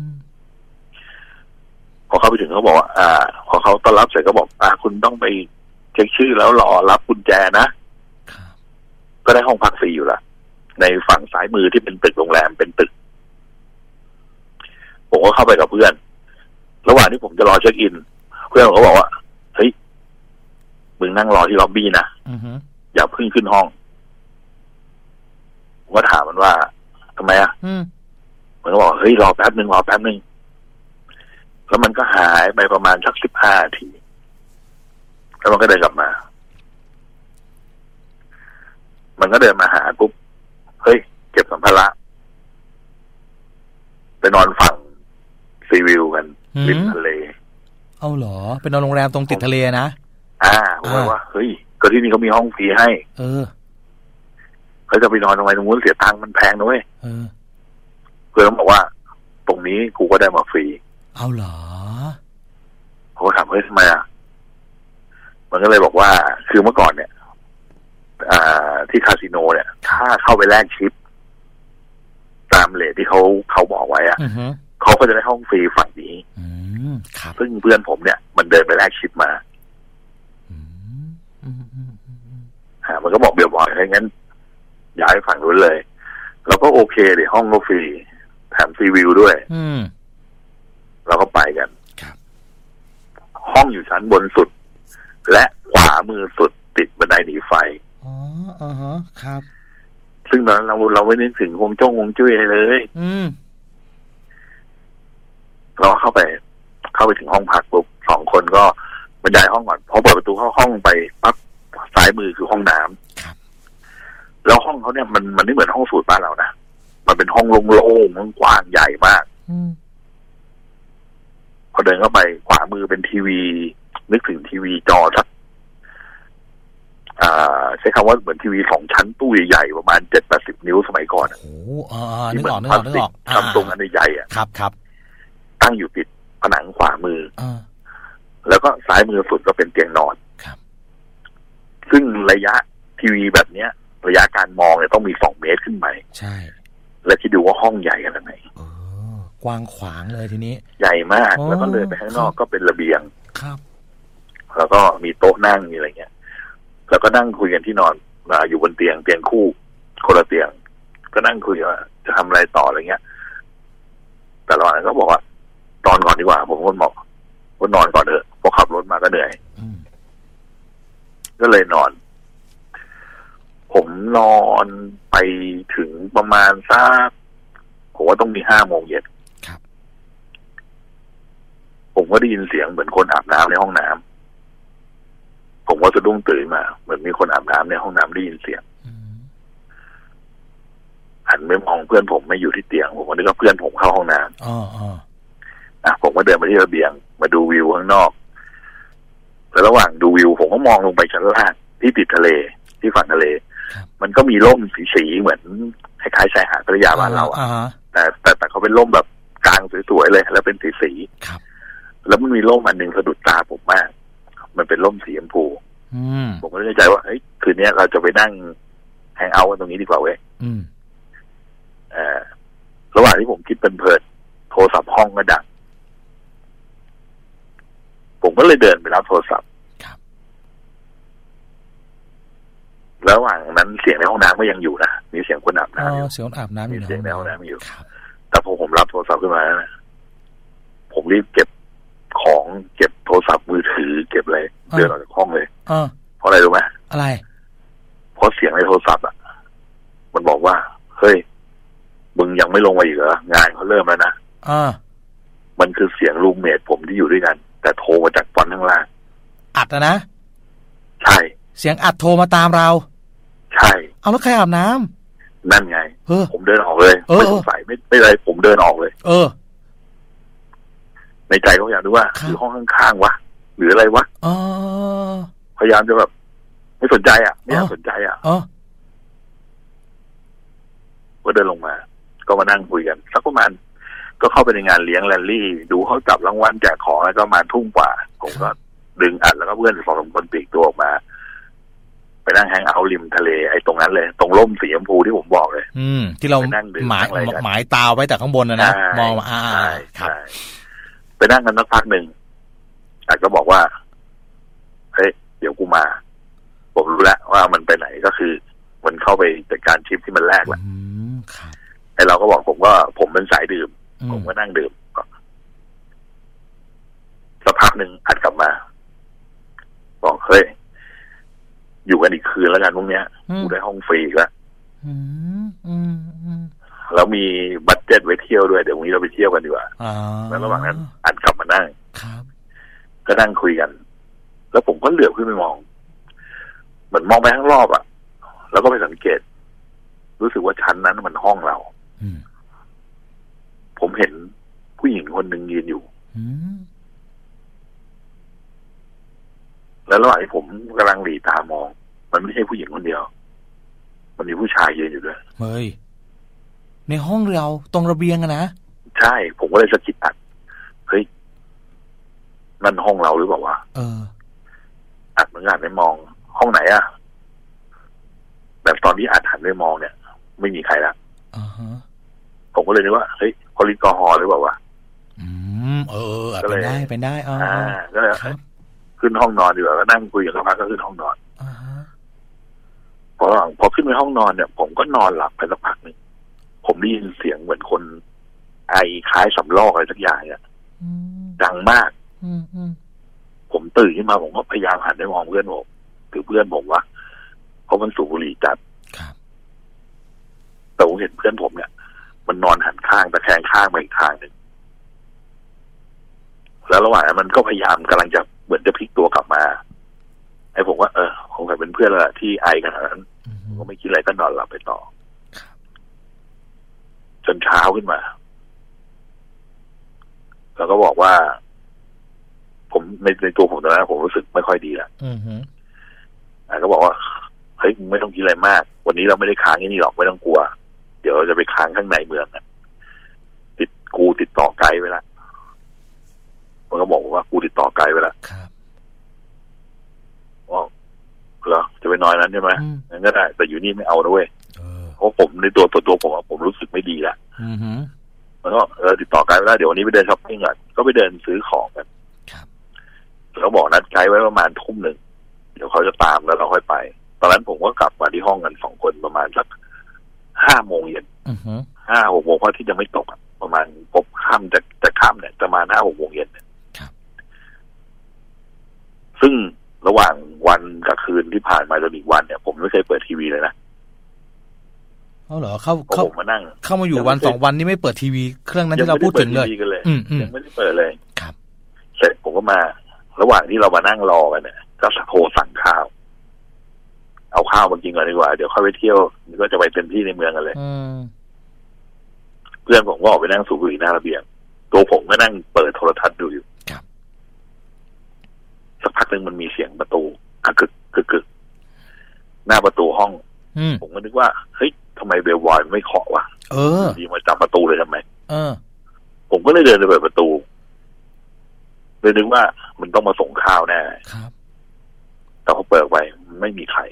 F: พอเข้าไปถึงเขาบอกว่าอ่าพอเขาต้อนรับเสร็จก็บอกอ่าคุณต้องไปเช็คชื่อแล้วรอรับกุญแจนะก็ได้ห้องพักฟรีอยู่ละในฝั่งซ้ายมือที่เป็นตึกโรงแรมเป็นตึกผมก็เข้าไปกับเพื่อนระหว่างที่ผมจะรอเช็คอินเพื่อนเขาบอกว่าเฮ้ยมึงนั่งรอที่ล็อบบี้นะอย่าเพิ่งขึ้นห้องผมก็ถามมันว่าทำไมอ่ะมันก็บอกเฮ้ยรอแป๊บนึงรอแป๊บนึงแล้วมันก็หายไปประมาณสักสิบห้านาทีแล้วมันก็เดินกลับมามันก็เดินมาหาปุ๊บเฮ้ยเก็บสัมภาระไปนอนฝั่งซีวิวกันริมทะเล
A: เอาเหรอเป็นนอนโรงแรมตรงติดทะเลนะ
F: อ่าผมบอกว่าเฮ้ยก็ที่นี่เขามีห้องฟรีให้
A: เออ
F: เขาจะไปนอนตรงไหนตรงนู้นเสียตังค์มันแพงด้วย
A: เออ
F: เพื่อนบอกว่าตรงนี้กูก็ได้มาฟรี
A: เอาเหรอ
F: ผมก็ถามเฮ้ยทำไมอ่ะมันก็เลยบอกว่าคือเมื่อก่อนเนี่ยอ่าที่คาสิโนเนี่ยถ้าเข้าไปแลกชิปตามเรทที่เขาเขาบอกไว้อ่ะเขาก็จะได้ห้องฟรีฝั่งนี้ซึ่งเพื่อนผมเนี่ยมันเดินไปแลกชิปมาฮะมันก็บอกเบียร์บอยให้งั้นย้ายฝั่งนู้นเลยเราก็โอเคเดี๋ยวห้องก็ฟรีแถมฟรีวิวด้วยเราก็ไปกันห้องอยู่ชั้นบนสุดและขวามือสุดติดบันไดหนีไฟ
A: อ๋ออ๋อฮะครับ
F: ซึ่งตอนนั้นเราเราไม่นึกถึงฮวงจ้งฮวงจุ้ยเลย
A: อืม
F: เราเข้าไปเข้าไปถึงห้องพักปุ๊บสองคนก็บรรยายห้องก่อนพอเปิดประตูเข้าห้องไปปั๊บซ้ายมือคือห้องน้ำแล้วห้องเขาเนี่ยมันมันไม่เหมือนห้องสูตรบ้านเรานะมันเป็นห้องโล่งๆกว้างใหญ่มากพอเดินเข้าไปขวามือเป็นทีวีนึกถึงทีวีจอสักอ่าใช้คำว่าเหมือนทีวีสองชั้นตู้ใหญ่ๆประมาณเจ็ดแปดสิบนิ้วสมัยก่อนโอ้โหอ่านึกออกนึกออกนึกออกทำตรงอันใหญ่อ่ะครับครับตั้งอยู่ติดผนังขวามืออ่าแล้วก็ซ้ายมือสุดก็เป็นเตียงนอนครับซึ่งระยะทีวีแบบเนี้ยระยะการมองเนี่ยต้องมีสองเมตรขึ้นไปใช่แล้วคิดดูว่าห้องใหญ่ขนาดไหนกว้างขวางเลยทีนี้ใหญ่มากแล้วก็เลยไปข้างนอกก็เป็นระเบียงครับแล้วก็มีโต๊ะนั่งมีอะไรเงี้ยแล้วก็นั่งคุยกันที่นอนอยู่บนเตียงเตียงคู่คนละเตียงก็นั่งคุยว่าจะทำอะไรต่ออะไรเงี้ยแต่ละวันก็บอกว่านอนก่อนดีกว่าผมก็บอกว่านอนก่อนเถอะพอขับรถมาก็เหนื่อยก็เลยนอนผมนอนไปถึงประมาณสักผมว่าต้องมีห้าโมงเย็นครับผมก็ได้ยินเสียงเหมือนคนอาบน้ำในห้องน้ำผมก็สะดุ้งตื่นมาเหมือนมีคนอาบน้ำในห้องน้ำได้ยินเสียงหันไปมองเพื่อนผมไม่อยู่ที่เตียงผมก็นึกว่าเพื่อนผมเข้าห้องน้ำอ๋ออ๋ออ่ะผมก็เดินมาที่ระเบียงมาดูวิวข้างนอกแล้วระหว่างดูวิวผมก็มองลงไปชั้นล่างที่ติดทะเลที่ฝั่งทะเลมันก็มีร่มสีๆเหมือนคล้ายๆชายหาดพัทยาบ้านเราอ่ะแต่แต่แต่เขาเป็นร่มแบบกลางสวยๆเลยแล้วเป็นสีๆแล้วมันมีร่มอันหนึ่งสะดุดตาผมมากมันเป็นร่มสีชมพูผมก็เลยใจว่าเฮ้ยคืนนี้เราจะไปนั่งแฮงเอาท์กันตรงนี้ดีกว่าเว้ยเอ่อระหว่างที่ผมคิดเป็นเพลินโทรศัพท์ห้องก็ดังผมก็เลยเดินไปรับโทรศัพท์ระหว่างนั้นเสียงในห้องน้ำก็ยังอยู่นะมีเสียงคนอาบน้ำอยู่เสียงอาบน้ำอยู่มีเสียงในห้องน้ำอยู่แต่พอผมรับโทรศัพท์ขึ้นมานะผมรีบเก็บของเก็บโทรศัพท์มือถือเก็บอะไรเดินออกจากห้องเลยเพราะอะไรรู้ไหมอะไรเพราะเสียงในโทรศัพท์อ่ะมันบอกว่าเฮ้ยมึงยังไม่ลงมาอีกเหรองานเขาเริ่มแล้วนะอ่ามันคือเสียงรูมเมทผมที่อยู่ด้วยกันแต่โทรมาจากฝั่งข้างล่างอัดนะใช่เสียงอัดโทรมาตามเราใช่เอาแล้วใครอาบน้ำนั่นไงผมเดินออกเลยไม่สงสัยไม่ไม่อะไรผมเดินออกเลยเออในใจก็อยากดูว่าคือห้องข้างๆวะหรืออะไรวะพยายามจะแบบไม่สนใจอ่ะไม่อยากสนใจอ่ะก็เดินลงมาก็มานั่งคุยกันสักประมาณก็เข้าไปในงานเลี้ยงแรลลี่ดูเขาจับรางวัลแจกของแล้วก็มาทุ่มกว่าผมก็ดึงอัดแล้วก็เพื่อนสองสามคนปีกตัวออกมาไปนั่งแฮงเอาท์ริมทะเลไอ้ตรงนั้นเลยตรงร่มสีชมพูที่ผมบอกเลยอืมที่เราหมายหมายตาไว้แต่ข้างบนนะนะมองอ่าครับไปนั่งกันสักพักหนึ่งอาจก็บอกว่าเฮ้ยเดี๋ยวกูมาผมรู้แล้วว่ามันไปไหนก็คือมันเข้าไปจัดการทริปที่มันแรกแหละไอ้เราก็บอกผมว่าผมเป็นสายดื่มผมก็นั่งดื่มสักพักหนึ่งอัดกลับมาบอกเฮ้ยอยู่กันอีกคืนแล้วกันพวกเนี้ยกูได้ห้องฟรีอีกแล้วแล้วมีบัดเจ็ตไว้เที่ยวด้วยเดี๋ยววันนี้เราไปเที่ยวกันดีกว่าแล้วระหว่างนั้นอัดกลับมานั่งก็นั่งคุยกันแล้วผมก็เหลือบขึ้นไปมองเหมือนมองไปข้างรอบอ่ะแล้วก็ไปสังเกตรู้สึกว่าชั้นนั้นมันห้องเราผมเห็นผู้หญิงคนหนึ่งยืนอยู่แล้วระหว่างที่ผมกำลังหลีตามองมันไม่ใช่ผู้หญิงคนเดียวมันมีผู้ชายยืนอยู่ด้วยเฮ้ยในห้องเราตรงระเบียงอะนะใช่ผมก็เลยสะกิดอัดเฮ้ยนั่นห้องเราหรือเปล่าวะเอออัดเหมือนกันไปมองห้องไหนอะแต่ตอนที่อัดหันไปมองเนี่ยไม่มีใครละอ่าฮะผมก็เลยนึกว่าเฮ้ยคอลิกอฮอล์หรือเปล่าวะอืมเออเป็นได้เป็นได้อ่าก็เลยขึ้นห้องนอนดีกว่าก็นั่งคุยกับเขาพักก็ขึ้นห้องนอนอ่าฮะพอพอขึ้นไปห้องนอนเนี่ยผมก็นอนหลับไปสักพักนึงผมได้ยินเสียงเหมือนคนไอคล้ายสำลอกอะไรสักอย่างเนี่ยดังมากผมตื่นขึ้นมาผมก็พยายามหันไปมองเพื่อนผมคือเพื่อนผมว่าเพราะมันสูบบุหรี่จัดแต่ผมเห็นเพื่อนผมเนี่ยมันนอนหันข้างตะแคงข้างไปอีกทางหนึ่งแล้วระหว่างนั้นมันก็พยายามกำลังจะเหมือนจะพลิกตัวกลับมาไอ้ผมว่าเออคงเป็นเพื่อนแล้วที่ไอขนาดนั้นผมก็ไม่คิดอะไรก็นอนหลับไปต่อจนเช้าขึ้นมาแล้วก็บอกว่าผมในในตัวผมตอนนั้นผมรู้สึกไม่ค่อยดีแล้วอ่าก็บอกว่าเฮ้ยไม่ต้องคิดอะไรมากวันนี้เราไม่ได้ค้างที่นี่หรอกไม่ต้องกลัวเดี๋ยวเราจะไปค้างข้างในเมืองนะติดกูติดต่อไกด์ไว้แล้วมันก็บอกว่ากูติดต่อไกด์ไว้แล้วว่าเหรอจะไปนอนนั้นใช่ไหมงั้นก็ได้แต่อยู่นี่ไม่เอาด้วยเพราะผมในตัวตัวตัวผมผมรู้สึกไม่ดีแล้วมันก็เออติดต่อไกด์ไว้แล้วเดี๋ยววันนี้ไปเดินช้อปปิ้งก่อนก็ไปเดินซื้อของกันแล้วบอกนัดไกด์ไว้ประมาณทุ่มหนึ่งเดี๋ยวเขาจะตามแล้วเราค่อยไปตอนนั้นผมก็กลับมาที่ห้องกันสองคนประมาณสักห้าโมงเย็นห้าหกโมงเพราะที่จะไม่ตกประมาณพบค่ำจะจะค่ำเนี่ยประมาณห้าหกโมงเย็นเนี่ยซึ่งระหว่างวันกับคืนที่ผ่านมาจนอีกวันเนี่ยผมไม่เคยเปิดทีวีเลยนะ
A: อ๋อเหรอเข้าเข้า
F: มานั่ง
A: เข้ามาอยู่วันสองวันนี้ไม่เปิดทีวีเครื่องนั้นที่เราพูดถึงเลย
F: ยังไม่ได้เปิดเลย
A: ครับ
F: เสร็จผมก็มาระหว่างที่เรามานั่งรอกันเนี่ยก็โทรสั่งข้าวเอาข้าวมากินก่อนดีกว่าเดี๋ยวเข้าไปเที่ยวก็จะไปเต็มที่ในเมืองกันเลยเพื่อนผมก็ออกไปนั่งสูบบุหรี่หน้าระเบียงตัวผมก็นั่งเปิดโทรทัศน์ดูอยู่สักพักหนึ่งมันมีเสียงประตูกึกกึกกึกกึกหน้าประตูห้องผมก็นึกว่าเฮ้ยทำไมเบลวอยไม่เคาะวะ
A: เออ
F: ดีมาจับประตูเลยทำไม
A: เออ
F: ผมก็เลยเดินไปเปิดประตูเลยนึกว่ามันต้องมาส่งข้าวแน่
A: ครับ
F: แต่พอเปิดไปไม่มีใคร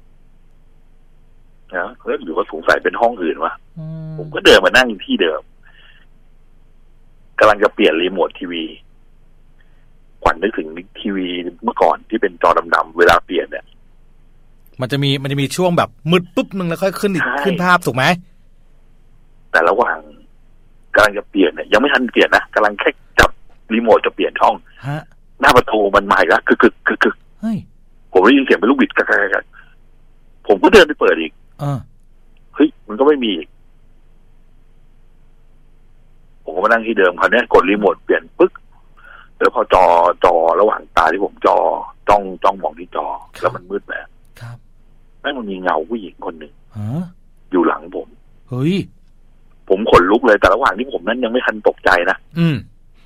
F: นะแล้วหรือว่าสงสัยเป็นห้องอื่นวะผมก็เดินมานั่งที่เดิมกำลังจะเปลี่ยนรีโมททีวีขวัญนึกถึงทีวีเมื่อก่อนที่เป็นจอดำๆเวลาเปลี่ยนเนี่ย
A: มันจะมีมันจะมีช่วงแบบมืดปุ๊บนึงแล้วค่อยขึ้นอีกขึ้นภาพถูกไหม
F: แต่ระหว่างกำลังจะเปลี่ยนเนี่ยยังไม่ทันเปลี่ยนนะกำลังแค่จับรีโมทจะเปลี่ยนช่องหน้าประตูมันมาอีกแล้วกึกกึกกึกกึกผมได้ยินเสียงเป็นลูกบิดกะกะกะผมก็เดินไปเปิดอีกเฮ้ยมันก็ไม่มีอีกผมก็มานั่งที่เดิมคราวนี้กดรีโมทเปลี่ยนปึ๊กแล้วพอจอจอระหว่างตาที่ผมจอจ้องจ้องมองที่จอแล้วมันมืดแบบแม่งมันมีเงาผู้หญิงคนหนึ่งอยู่หลังผม
A: เฮ้ย
F: ผมขนลุกเลยแต่ระหว่างที่ผมนั้นยังไม่ทันตกใจนะ
A: อืม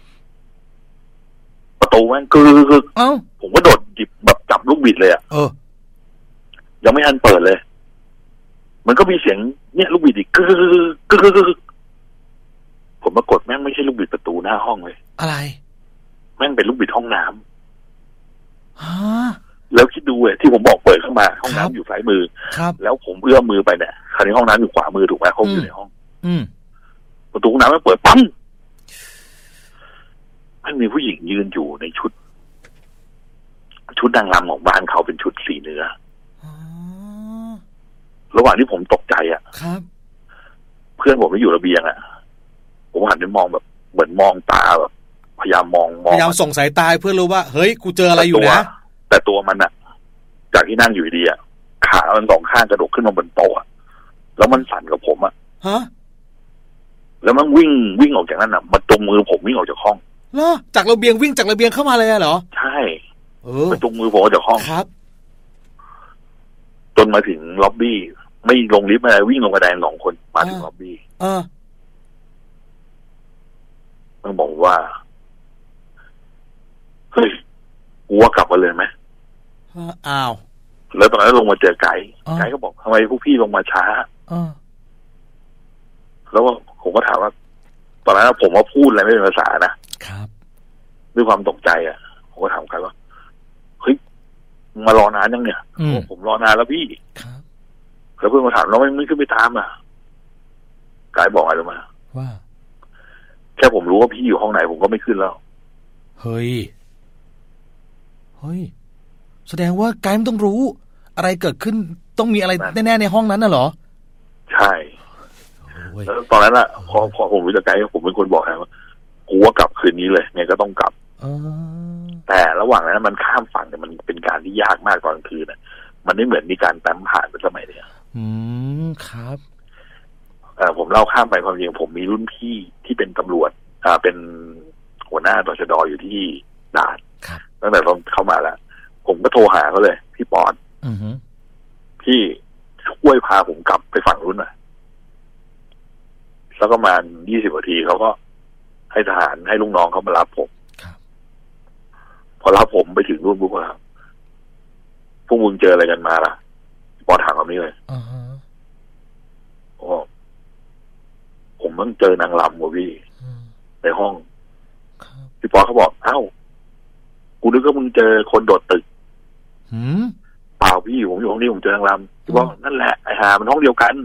F: ประตูแม่งกึกๆเอ้าผมก็โดดหยิบแบบจับลูกบิดเลยอ่ะ
A: เออ
F: ยังไม่ทันเปิดเลยมันก็มีเสียงเนี่ยลูกบิดอีกกึกกึกกึกผมปรากฏแม่งไม่ใช่ลูกบิดประตูหน้าห้องเลย
A: อะไร
F: แม่งเป็นลูกบิดห้องน้
A: ำฮะ
F: แล้วคิดดูเลยที่ผมบอกเปิดเข้ามาห้องน้ำอยู่ซ้ายมือแล้วผมเอื้อมมือไปเนี่ยคราวนี้ห้องน้ำอยู่ขวามือถูกไหมห้องอยู่ในห้องประตูห้องน้ำมันเปิดปั๊มมันมีผู้หญิงยืนอยู่ในชุดชุดนางรำของบ้านเขาเป็นชุดสีเนื้อระหว่างที่ผมตกใจอ่ะเพื่อนผมที่อยู่ระเบียงอ่ะผมหันไปมองแบบเหมือนมองตาแบบพยายามมองมอง
A: พยายามส่งสายตาเพื่อรู้ว่าเฮ้ยกูเจออะไรอยู่นะ
F: แต่ตัวมันอ่ะจากที่นั่งอยู่ดีอ่ะขามันสองข้างกระดกขึ้นมาบนโต๊ะแล้วมันสั่นกับผมอ่ะ
A: ฮะ
F: แล้วมันวิ่งวิ่งออกจากนั้นอ่ะมาจุงมือผมวิ่งออกจากห้อง
A: เหรอจากระเบียงวิ่งจากระเบียงเข้ามาเลยเหรอ
F: ใช่เออมาจุงมือผมออกจากห้อง
A: ครับ
F: จนมาถึงล็อบบี้ไม่ลงลิฟต์อะไรวิ่งลงกระไดสองคนมาถึงล็อบบี้
A: เออ
F: มันบอกว่าเฮ้ยกูว่ากลับมาเลยไหม
A: อ้าว
F: แล้วตอนนั้นลงมาเจอไก่ไก่ก็บอกทำไมพวกพี่ลงมาช้าแล้วผมก็ถามว่าตอนนั้นผมว่าพูดอะไรไม่เป็นภาษานะครับด้วยความตกใจอ่ะผมก็ถามไก่ว่าเฮ้ยมารอนานยังเนี่ยผมรอนานแล้วพี่แล้วเพื่อนมาถามเราไม่ไม่ขึ้นไปตามอ่ะไก่บอกอะไรมา
A: ว่า
F: แค่ผมรู้ว่าพี่อยู่ห้องไหนผมก็ไม่ขึ้นแล้ว
A: เฮ้ยเฮ้ยแสดงว่าไกด์มันต้องรู้อะไรเกิดขึ้นต้องมีอะไรแน่ๆในห้องนั้นน่ะเหรอ
F: ใช่แล้วตอนนั้นอะพอพอผมรู้จักไกด์ผมเป็นคนบอกไงว่ากูว่ากลับคืนนี้เลยไงก็ต้องกลับแต่ระหว่างนั้นมันข้ามฝั่งเนี่ยมันเป็นการที่ยากมากตอนกลางคืนน่ะมันไม่เหมือนมีการแต้มผ่านเป็นสมัยเนี้ย
A: อืมครับ
F: เอ่อผมเล่าข้ามไปความจริงผมมีรุ่นพี่ที่เป็นตำรวจอ่าเป็นหัหัวหน้าตชด.อยู่ที่ด่านตั้งแต่ตอนเข้ามาแล้วผมก็โทรหาเขาเลยพี่ปอนพี่ช่วยพาผมกลับไปฝั่งนู้นหน่อยแล้วก็มายี่สิบนาทีเขาก็ให้ทหารให้ลูกน้องเขามารับผมพอรับผมไปถึงนู่นปุ๊บครับพวกมึงเจออะไรกันมาล่ะปอถามแบบนี้เลยโอ้ผมต้องเจอนางรำว่ะพี่ในห้องพี่ปอเขาบอกเอ้ากูนึกว่ามึงเจอคนโดดตึกเปล่าพี่ผมอยู่ห้องนี้ผมเจอนางรำพี่บอกนั่นแหละไอ้หามันห้องเดียวกัน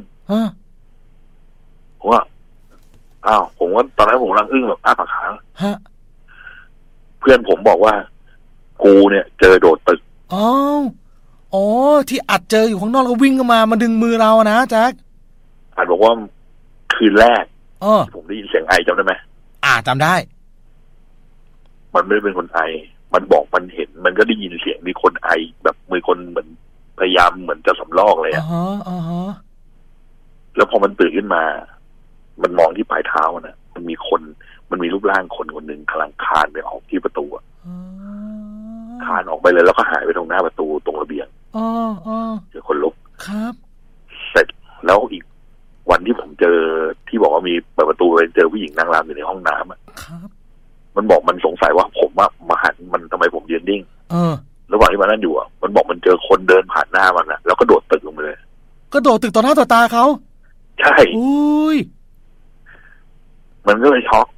F: ผมว่าอ้าวผมว่าตอนนั้นผมกำลังอึ้งแบบอ้าปากค้างเพื่อนผมบอกว่ากูเนี่ยเจอโดดตึก
A: อ๋ออ๋อที่อัดเจออยู่ข้างนอกแล้ววิ่งเข้ามามาดึงมือเรานะแจ็ค
F: อัดบอกว่าคืนแรกผมได้ยินเสียงไอจำได้ไหม
A: อ่าจำได้
F: มันไม่ได้เป็นคนไอมันบอกมันเห็นมันก็ได้ยินเสียงมีคนไอแบบมือคนเหมือนพยายามเหมือนจะสำลอกเลยอ่ะ
A: อ๋ออ๋อ
F: แล้วพอมันตื่นขึ้นมามันมองที่ปลายเท้านะมันมีคนมันมีรูปร่างคนคนหนึ่งกำลังคลานไปออกที่ประตูอ่ะคลานออกไปเลยแล้วก็หายไปตรงหน้าประตูตรงระเบียง
A: อ๋ออ๋อ
F: เจอคนลุก
A: ครับ
F: เสร็จแล้วอีกวันที่ผมเจอที่บอกว่ามีเปิดประตูไปเจอผู้หญิงนางรำอยู่ในห้องน้ำอ่ะ
A: ครับ
F: มันบอกมันสงสัยว่าผมว่ามาหันมันทำไมผมยืนนิ่ง
A: เออ
F: ระหว่างที่มันนั่นอยู่อ่ะมันบอกมันเจอคนเดินผ่านหน้ามันอ่ะแล้วก็โดดตึกลงไปเลย
A: ก็โดดตึกต่อหน้าต่อตาเขา
F: ใช่
A: อุ้ย
F: มันก็เลยช็อก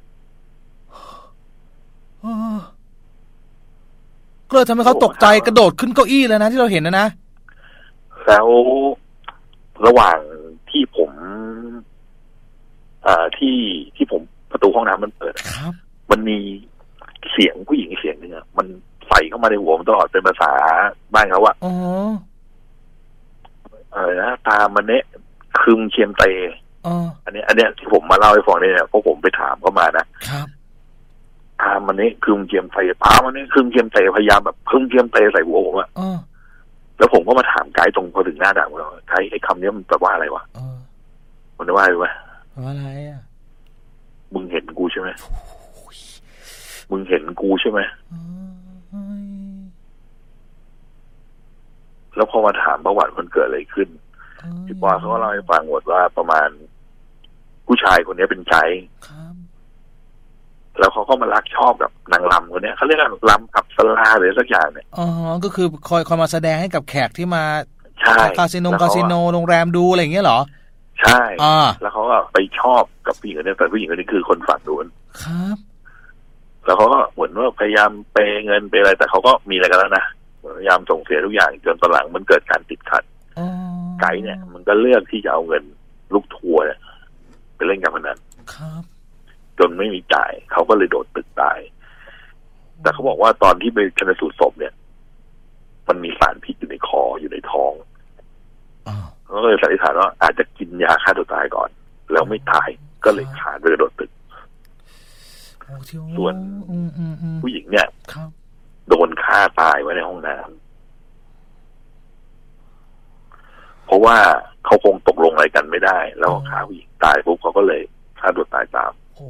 A: ก็เลยทำให้เขาตกใจกระโดดขึ้นเก้าอี้เลยนะที่เราเห็นนะนะ
F: แล้วระหว่างที่ผมอ่าที่ที่ผมประตูห้องน้ำมันเปิด
A: ครับ
F: มันมีเสียงผู้หญิงเสียงนึงอ่ะมันใส่เข้ามาในหัวผมตลอดเป็นภาษาบ้านเขาอะ
A: อ๋อ
F: อะไรนะตามันเนะคึมเชียมเต
A: อ๋อ
F: อันนี้อันเนี้ยที่ผมมาเล่าให้ฟังเนี่ยเพราะผมไปถามเขามา
A: นะครับ
F: ตามันเนะคึมเชียมเตตามันเนะคึมเชียมเตพยายามแบบคึมเชียมเตใส่หัวผมอะ
A: อ๋อ
F: แล้วผมก็มาถามไกด์ตรงพอถึงหน้าด่านเราไกด์ไอ้คำนี้มันแปลว่าอะไรวะมันว่าอะไรวะ
A: ว่าอะไรอ่ะ
F: มึงเห็นกูใช่ไหมมึงเห็นกูใช่ไหมแล้วพอมาถามประวัติมันเกิดอะไรขึ้นพี่ปอเขาก็เล่าให้ฟังหมดว่าประมาณผู้ชายคนนี้เป็นไกด์แล้วเขาก็มารักชอบกับนางรำคนนี้เขาเรียกว่าลำกับสลาหรือสักอย่างเนี่ย
A: อ๋อก็คือคอยคอยมาแสดงให้กับแขกที่มา
F: ใช่
A: คาสิโนคาสิโนโรงแรมดูอะไรอย่างเงี้ยเหรอ
F: ใช่แล้วเขาก็ไปชอบกับผู้หญิงคนนี้แต่ผู้หญิงคนนี้คือคนฝั่งนู้น
A: ครับ
F: แล้วเขาก็เหมือนว่าพยายามเปย์เงินไปอะไรแต่เขาก็มีอะไรกันแล้วนะพยายามส่งเสียทุกอย่างจนตอนหลังมันเกิดการติดขัดไกด์เนี่ยมันก็เลือกที่จะเอาเงินลูกทัวร์เนี่ยไปเล่นการพนัน
A: ครับ
F: จนไม่มีจ่ายเขาก็เลยโดดตึกตายแต่เขาบอกว่าตอนที่ไปชันสูตรศพเนี่ยมันมีสารพิษอยู่ในคออยู่ในท้องเขาก็เลยสันนิษฐานว่าอาจจะกินยาฆ่าตัวตายก่อนแล้วไม่ตายก็เลยขาดไปกระโดดตึกส่วนผู้หญิงเนี่ยโดนฆ่าตายไว้ในห้องน้ำเพราะว่าเขาคงตกลงอะไรกันไม่ได้แล้วฆ่าผู้หญิงตายปุ๊บเขาก็เลยฆ่าตัวตายตาม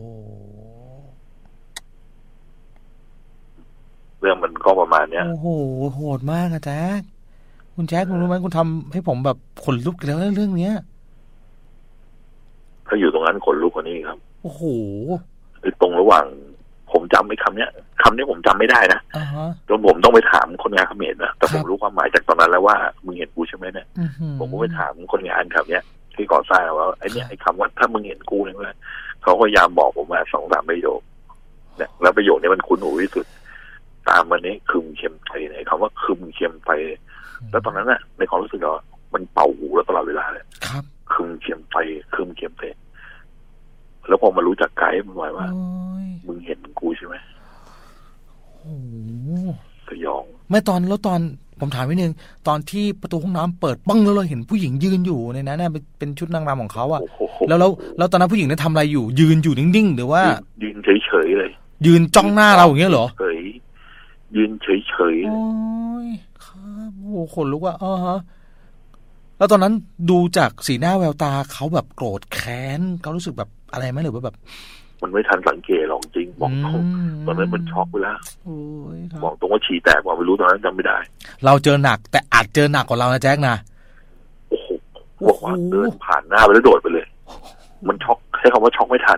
F: เรื่องมันก็ประมาณเนี้ย
A: โอ้โหโหดมากอะแจ๊คคุณแจ๊คคุณรู้ไหมคุณทำให้ผมแบบขนลุกแล้วเรื่องเนี้ย
F: ถ้าอยู่ตรงนั้นขนลุกกว่านี้ครับ
A: โอ้โห
F: ตรงระหว่างผมจำไอ้คำเนี้ยคำนี้ผมจำไม่ได้นะ
A: uh-huh.
F: จนผมต้องไปถามคนงานเขมรนะแต่ผมรู้ความหมายจากตอนนั้นแล้วว่ามึงเห็นกูใช่ไหมเนี่ย
A: uh-huh.
F: ผมก็ไปถามคนงานครับเนี้ยที่ก่อสร้างว่าไอ้เนี้ยไอ้คำว่าถ้ามึงเห็นกูเนี่ยว่าเขาพยายามบอกผมมาสองสามประโยคเนี่ยแล้วประโยคนี้มันคุ้นหูที่สุดตามมันนี้คึมเค็มไฟเนี่ยคำว่าคึมเค็มไฟแล้วตอนนั้นน่ะในความรู้สึกเรามันเป่าหูแล้วตลอดเวลาเลยคึมเค็มไฟคึมเค็มไฟแล้วพอมารู้จักไกด์มันหมายว่ามึงเห็นกูใช่ไหม
A: โอ้
F: สยอง
A: ไม่ตอนแล้วตอนผมถามนิดนึงตอนที่ประตูห้องน้ำเปิดปังแล้วเราเห็นผู้หญิงยืนอยู่ในนั้นน่ะเป็นชุดนางรำของเขาอะแล้วแล้วแล้วตอนนั้นผู้หญิงนั้นทำอะไรอยู่ยืนอยู่นิ่งๆหรือว่า
F: ยืนเฉยๆเลย
A: ยืนจ้องหน้าเราอย่างเงี้ยเหรอ
F: เฉยยืนเฉยๆ
A: โอ้ยครับโอ้ขนลุกอ่ะอ๋อฮะแล้วตอนนั้นดูจากสีหน้าแววตาเขาแบบโกรธแค้นเขารู้สึกแบบอะไรไหมหรือว่าแบบ
F: มันไม่ทันสังเกตหรอกจริงบอกตรงตอนนั้นมันช็อกไปแล้วบอกตรงว่าฉี่แตกว่าไม่รู้ตอนนั้นจำไม่ได้
A: เราเจอหนักแต่อาจเจอหนักกว่าเรานะแจ็คนะ
F: โอ้โหบอกว่าเดินผ่านหน้าไปแล้วโดดไปเลยมันช็อกใช้คำว่าช็อกไม่ทัน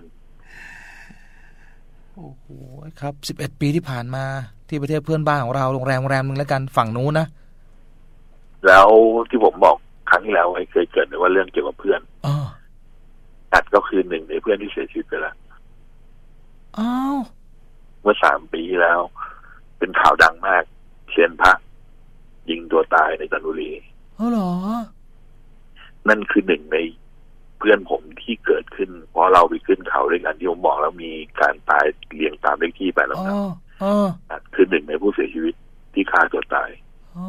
A: โอ้โหครับสิบเอ็ดปีที่ผ่านมาที่ประเทศเพื่อนบ้านของเราโรงแรมโรงแรมนึงแล้วกันฝั่งนู้นนะ
F: แล้วที่ผมบอกครั้งที่แล้วไอ้เคยเกิดว่าเรื่องเกี่ยวกับเพื่อน
A: อ๋อ
F: ตัดก็คือหนึ่งในเพื่อนที่เสียชีวิตไปแล้ว
A: อ้าว
F: เมื่อสามปีแล้วเป็นข่าวดังมากเซียนพระยิงตัวตายในจันทบุรี
A: อ๋อเหรอ
F: นั่นคือหนึ่งในเพื่อนผมที่เกิดขึ้นเพราะเราไปขึ้นเขาด้วยกันที่ผมบอกแล้วมีการตายเรียงตามเลขที่ไปแล้วนะ
A: อ๋อ
F: คือหนึ่งในผู้เสียชีวิตที่ฆ่าตัวตาย
A: อ๋อ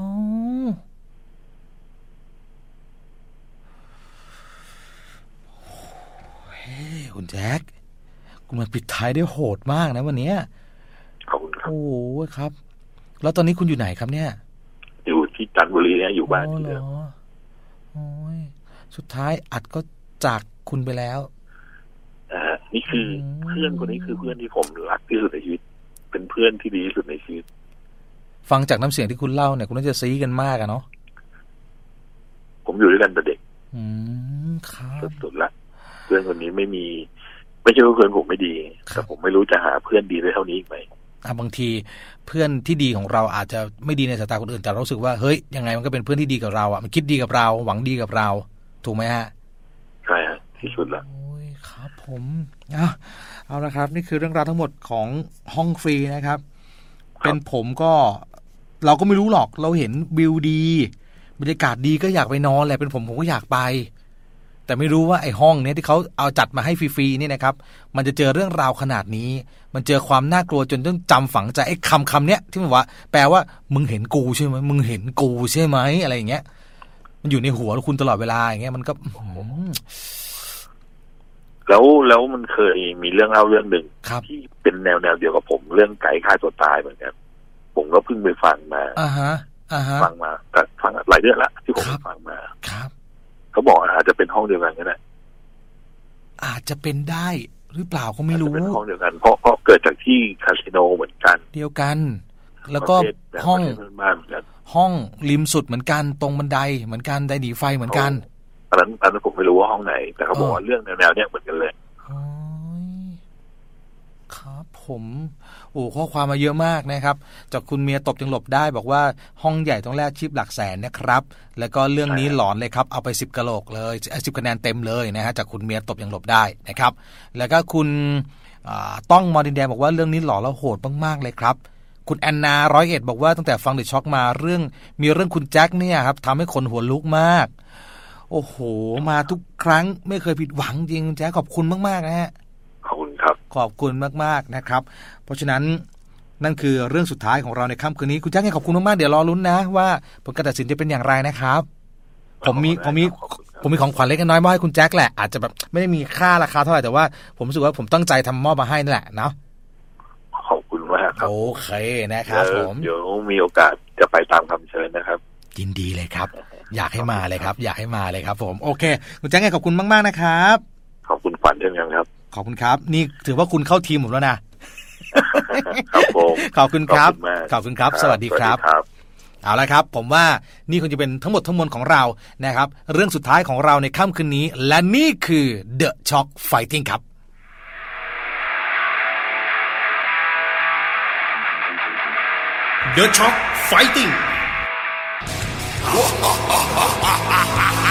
A: เฮ้ยคุณแจ็คคุณมาปิดท้ายได้โหดมากนะวันนี้
F: ขอบคุณครับ
A: โอ้ครับแล้วตอนนี้คุณอยู่ไหนครับเนี่ย
F: อยู่ที่จันทบุรีเนี่ยอยู่บ้านที่เดิม
A: โอ้ยสุดท้ายอัดก็จากคุณไปแล้ว
F: อ่านี่คือเพื่อนคนนี้คือเพื่อนที่ผมรักที่สุดในชีวิตเป็นเพื่อนที่ดีที่สุดในชีวิต
A: ฟังจากน้ำเสียงที่คุณเล่าเนี่ยคุณน่าจะซี้กันมากอะเนาะ
F: ผมอยู่ด้วยกันแต่เด็ก
A: อืมครับ
F: สุดๆละเพื่อนคนนี้ไม่มีไม่ใช่ว่าเพื่อนผมไม่ดีแต่ผมไม่รู้จะหาเพื่อนดีได้เท่านี้อีกไหม
A: อ่ะบางทีเพื่อนที่ดีของเราอาจจะไม่ดีในสายตาคนอื่นแต่เรารู้สึกว่าเฮ้ยยังไงมันก็เป็นเพื่อนที่ดีกับเราอ่ะมันคิดดีกับเราหวังดีกับเราถูกไหมฮะ
F: ใช่ฮะที่สุดละ
A: โอ้ยครับผมอ่ะเอาละครับนี่คือเรื่องราวทั้งหมดของห้องฟรีนะครับเป็นผมก็เราก็ไม่รู้หรอกเราเห็นวิวดีบรรยากาศดีก็อยากไปนอนแหละเป็นผมผมก็อยากไปแต่ไม่รู้ว่าไอ้ห้องเนี้ยที่เขาเอาจัดมาให้ฟรีๆนี่นะครับมันจะเจอเรื่องราวขนาดนี้มันเจอความน่ากลัวจนต้องจำฝังใจไอ้คำคำเนี้ยที่มันว่าแปลว่ามึงเห็นกูใช่ไหมมึงเห็นกูใช่ไหมอะไรอย่างเงี้ยมันอยู่ในหัวคุณตลอดเวลาอย่างเงี้ยมันก็
F: แล้วแล้วมันเคยมีเรื่องเล่าเรื่องหนึ่งที่เป็นแนวแนวเดียวกับผมเรื่องไก่ฆ่าตัวตายเหมือนกันผมก็เพิ่งไปฟังมา
A: อ่าฮะอ่าฮะ
F: ฟังมาแต่ฟังหลายเดือนละที่ผมฟังมา
A: ครับ
F: เขาบอกอาจจะเป็นห้องเดียวกันก็ได้
A: อาจจะเป็นได้หรือเปล่าก็ไม่รู้
F: เป็นห้องเดียวกันเพราะเพราะเกิดจากที่คาสิโนเหมือนกัน
A: เดียวกันแล้วก็ห้องห้องริมสุดเหมือนกันตรงบันไดเหมือนกันไดหนีไฟเหมือนกัน
F: อันนั้นอันนั้นผมไม่รู้ว่าห้องไหนแต่เขาบอกว่าเรื่องแนวๆเนี้ยเหมือนกันเลย
A: ครับผมโอ้ข้อความมาเยอะมากนะครับจากคุณเมียตบจึงหลบได้บอกว่าห้องใหญ่ต้องแลกชีพหลักแสนนะครับแล้วก็เรื่องนี้หลอนเลยครับเอาไปสิบกะโหลกเลยสิบคะแนนเต็มเลยนะฮะจากคุณเมียตบยังหลบได้นะครับแล้วก็คุณต้องมอดินแดงบอกว่าเรื่องนี้หลอนแล้วโหดมากๆเลยครับคุณแอนนาร้อยเอ็ดบอกว่าตั้งแต่ฟังเดอะช็อคมาเรื่องมีเรื่องคุณแจ็คเนี่ยครับทำให้คนหัวลุกมากโอ้โหมาทุกครั้งไม่เคยผิดหวังจริงแจ็คขอบคุณมากๆนะฮะ
F: ขอบคุณครับ
A: ขอบคุณมากๆนะครับเพราะฉะนั้นนั่นคือเรื่องสุดท้ายของเราในค่ำคืนนี้คุณแจ็คขอบคุณมากๆเดี๋ยวรอลุ้นนะว่าผลการตัดสินจะเป็นอย่างไรนะครับผมมีผมมีผมมีของขวัญเล็กน้อยมอบให้คุณแจ็คแหละอาจจะแบบไม่ได้มีค่าราคาเท่าไหร่แต่ว่าผมรู้สึกว่าผมตั้งใจทำมอบมาให้นั่นแหละเนาะ
F: ขอบคุณมากครับ
A: โอเคนะครับผม
F: เดี๋ยวมีโอกาสจะไปตามคำเชิญนะครับ
A: ยินดีเลยครับอยากให้มาเลยครับอยากให้มาเลยครับผมโอเคคุณแจ็คขอบคุณมากๆนะครับ
F: ขอบคุณขวัญเช่นกันครับ
A: ขอบคุณครับนี่ถือว่าคุณเข้าทีมผมแล้วนะครับ
F: ผม
A: ขอบคุณครับขอบคุณครับสวัสดีครับเอาละครับผมว่านี่คงจะเป็นทั้งหมดทั้งมวลของเรานะครับเรื่องสุดท้ายของเราในค่ำคืนนี้และนี่คือ The Shock Fighting ครับ The Shock Fighting